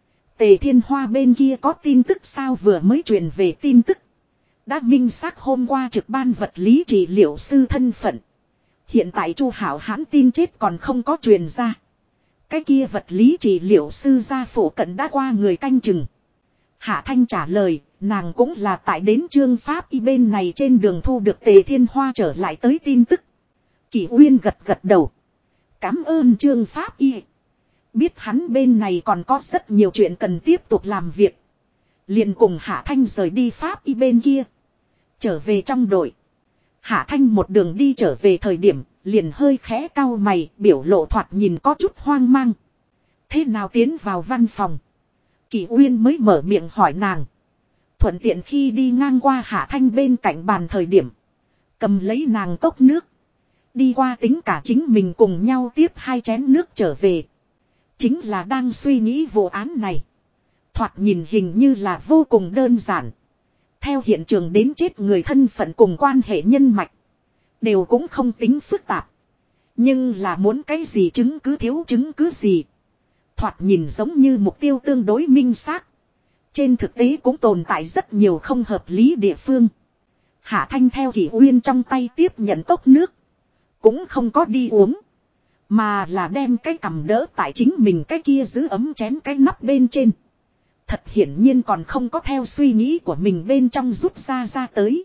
Tề Thiên Hoa bên kia có tin tức sao vừa mới truyền về tin tức. Đã minh xác hôm qua trực ban vật lý trị liệu sư thân phận. Hiện tại Chu Hạo Hãn tin chết còn không có truyền ra. Cái kia vật lý trị liệu sư gia phổ cận đã qua người canh chừng. Hạ Thanh trả lời, nàng cũng là tại đến Trương Pháp Y bên này trên đường thu được Tề Thiên Hoa trở lại tới tin tức. Kỷ Uyên gật gật đầu. Cảm ơn Trương Pháp Y. Biết hắn bên này còn có rất nhiều chuyện cần tiếp tục làm việc. Liền cùng Hạ Thanh rời đi Pháp Y bên kia. Trở về trong đội. Hạ Thanh một đường đi trở về thời điểm, liền hơi khẽ cau mày, biểu lộ thoạt nhìn có chút hoang mang. Thế nào tiến vào văn phòng? Kỷ Uyên mới mở miệng hỏi nàng. Thuận tiện khi đi ngang qua Hạ Thanh bên cạnh bàn thời điểm. Cầm lấy nàng cốc nước. Đi qua tính cả chính mình cùng nhau tiếp 2 chén nước trở về. Chính là đang suy nghĩ vụ án này. Thoạt nhìn hình như là vô cùng đơn giản. Theo hiện trường đến chết người thân phận cùng quan hệ nhân mạch. Đều cũng không tính phức tạp. Nhưng là muốn cái gì chứng cứ thiếu chứng cứ gì. Thoạt nhìn giống như mục tiêu tương đối minh xác. Trên thực tế cũng tồn tại rất nhiều không hợp lý địa phương. Hạ Thanh theo Kỷ Uyên trong tay tiếp nhận cốc nước. Cũng không có đi uống. Mà là đem cái cầm đỡ tại chính mình cái kia giữ ấm chén cái nắp bên trên. Thật hiển nhiên còn không có theo suy nghĩ của mình bên trong rút ra tới.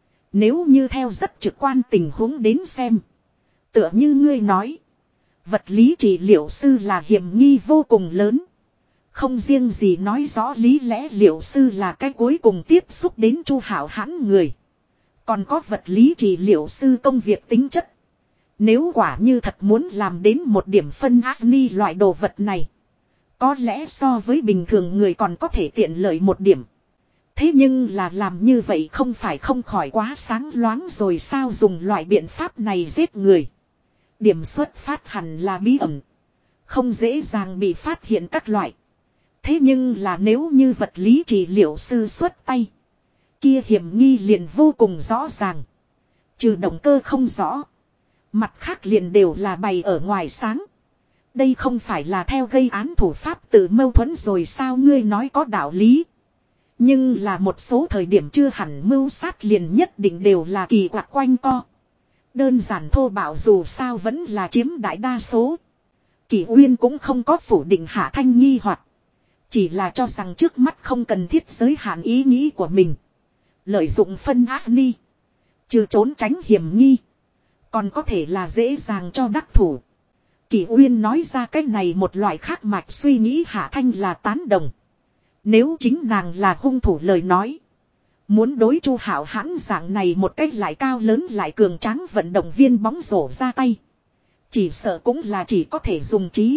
Nếu như theo rất trực quan tình huống đến xem. Tựa như ngươi nói. Vật lý trị liệu sư là hiểm nghi vô cùng lớn. Không riêng gì nói rõ lý lẽ liệu sư là cái cuối cùng tiếp xúc đến Chu Hạo Hãn người. Còn có vật lý trị liệu sư công việc tính chất. Nếu quả như thật muốn làm đến một điểm phân Asni loại đồ vật này. Có lẽ so với bình thường người còn có thể tiện lợi một điểm. Thế nhưng là làm như vậy không phải không khỏi quá sáng loáng rồi sao dùng loại biện pháp này giết người. Điểm xuất phát hẳn là bí ẩn. Không dễ dàng bị phát hiện các loại. Thế nhưng là nếu như vật lý trị liệu sư xuất tay. Kia hiểm nghi liền vô cùng rõ ràng. Trừ động cơ không rõ. Mặt khác liền đều là bày ở ngoài sáng. Đây không phải là theo gây án thủ pháp tự mâu thuẫn rồi sao ngươi nói có đạo lý. Nhưng là một số thời điểm chưa hẳn mưu sát liền nhất định đều là kỳ quặc quanh co. Đơn giản thô bạo dù sao vẫn là chiếm đại đa số. Kỷ Uyên cũng không có phủ định Hạ Thanh nghi hoặc. Chỉ là cho rằng trước mắt không cần thiết giới hạn ý nghĩ của mình. Lợi dụng phân Asni. Trừ trốn tránh hiểm nghi. Còn có thể là dễ dàng cho đắc thủ. Kỷ Uyên nói ra cái này một loại khác mạch suy nghĩ Hạ Thanh là tán đồng. Nếu chính nàng là hung thủ lời nói. Muốn đối Chu Hạo Hãn dạng này một cách lại cao lớn lại cường tráng vận động viên bóng rổ ra tay. Chỉ sợ cũng là chỉ có thể dùng trí.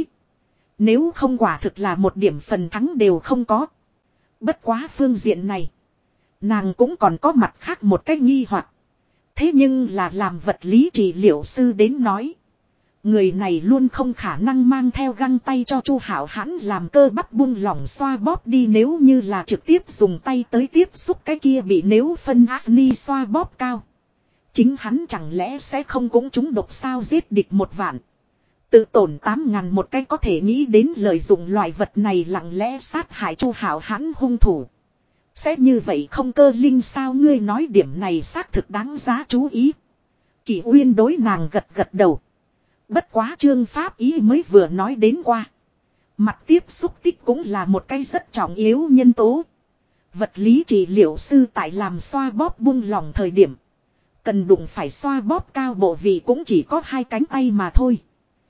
Nếu không quả thực là một điểm phần thắng đều không có. Bất quá phương diện này. Nàng cũng còn có mặt khác một cách nghi hoặc. Thế nhưng là làm vật lý trị liệu sư đến nói. Người này luôn không khả năng mang theo găng tay cho Chu Hạo Hãn làm cơ bắp buông lỏng xoa bóp đi nếu như là trực tiếp dùng tay tới tiếp xúc cái kia bị nếu phân Asni xoa bóp cao. Chính hắn chẳng lẽ sẽ không cũng trúng độc sao giết địch 1.000. Tự tổn 8.000 một cái có thể nghĩ đến lợi dụng loại vật này lặng lẽ sát hại Chu Hạo Hãn hung thủ. Sẽ như vậy không cơ linh sao ngươi nói điểm này xác thực đáng giá chú ý. Kỷ Uyên đối nàng gật gật đầu. Bất quá Trương Pháp Ý mới vừa nói đến qua. Mặt tiếp xúc tích cũng là một cái rất trọng yếu nhân tố. Vật lý trị liệu sư tại làm xoa bóp buông lỏng thời điểm. Cần đụng phải xoa bóp cao bộ vị cũng chỉ có 2 cánh tay mà thôi.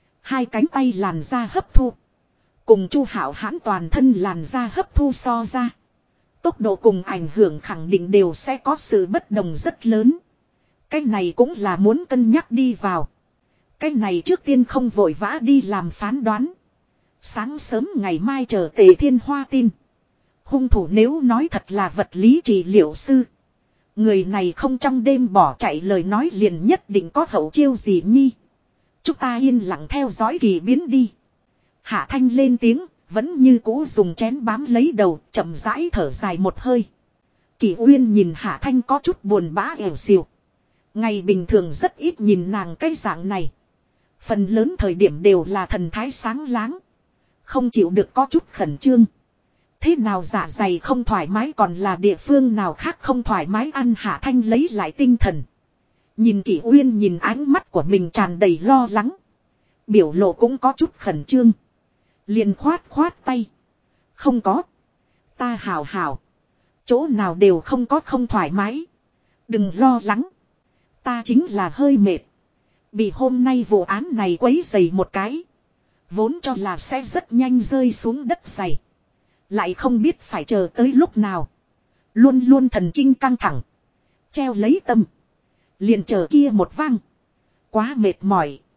2 cánh tay làn da hấp thu. Cùng Chu Hạo Hãn toàn thân làn da hấp thu so ra. Tốc độ cùng ảnh hưởng khẳng định đều sẽ có sự bất đồng rất lớn. Cái này cũng là muốn cân nhắc đi vào. Cái này trước tiên không vội vã đi làm phán đoán. Sáng sớm ngày mai chờ Tề Thiên Hoa tin. Hung thủ nếu nói thật là vật lý trị liệu sư. Người này không trong đêm bỏ chạy lời nói liền nhất định có hậu chiêu gì nhi. Chúng ta yên lặng theo dõi kỳ biến đi. Hạ Thanh lên tiếng, vẫn như cũ dùng chén bám lấy đầu, chậm rãi thở dài một hơi. Kỳ Uyên nhìn Hạ Thanh có chút buồn bã ẻo xìu. Ngày bình thường rất ít nhìn nàng cái dạng này. Phần lớn thời điểm đều là thần thái sáng láng. Không chịu được có chút khẩn trương. Thế nào dạ dày không thoải mái còn là địa phương nào khác không thoải mái ăn Hạ Thanh lấy lại tinh thần. Nhìn Kỷ Uyên nhìn ánh mắt của mình tràn đầy lo lắng. Biểu lộ cũng có chút khẩn trương. Liền khoát tay. Không có. Ta hào hào. Chỗ nào đều không có không thoải mái. Đừng lo lắng. Ta chính là hơi mệt. Bị hôm nay vụ án này quấy dày một cái. Vốn cho là sẽ rất nhanh rơi xuống đất dày. Lại không biết phải chờ tới lúc nào. Luôn luôn thần kinh căng thẳng. Treo lấy tâm. Liền chờ kia một vang. Quá mệt mỏi.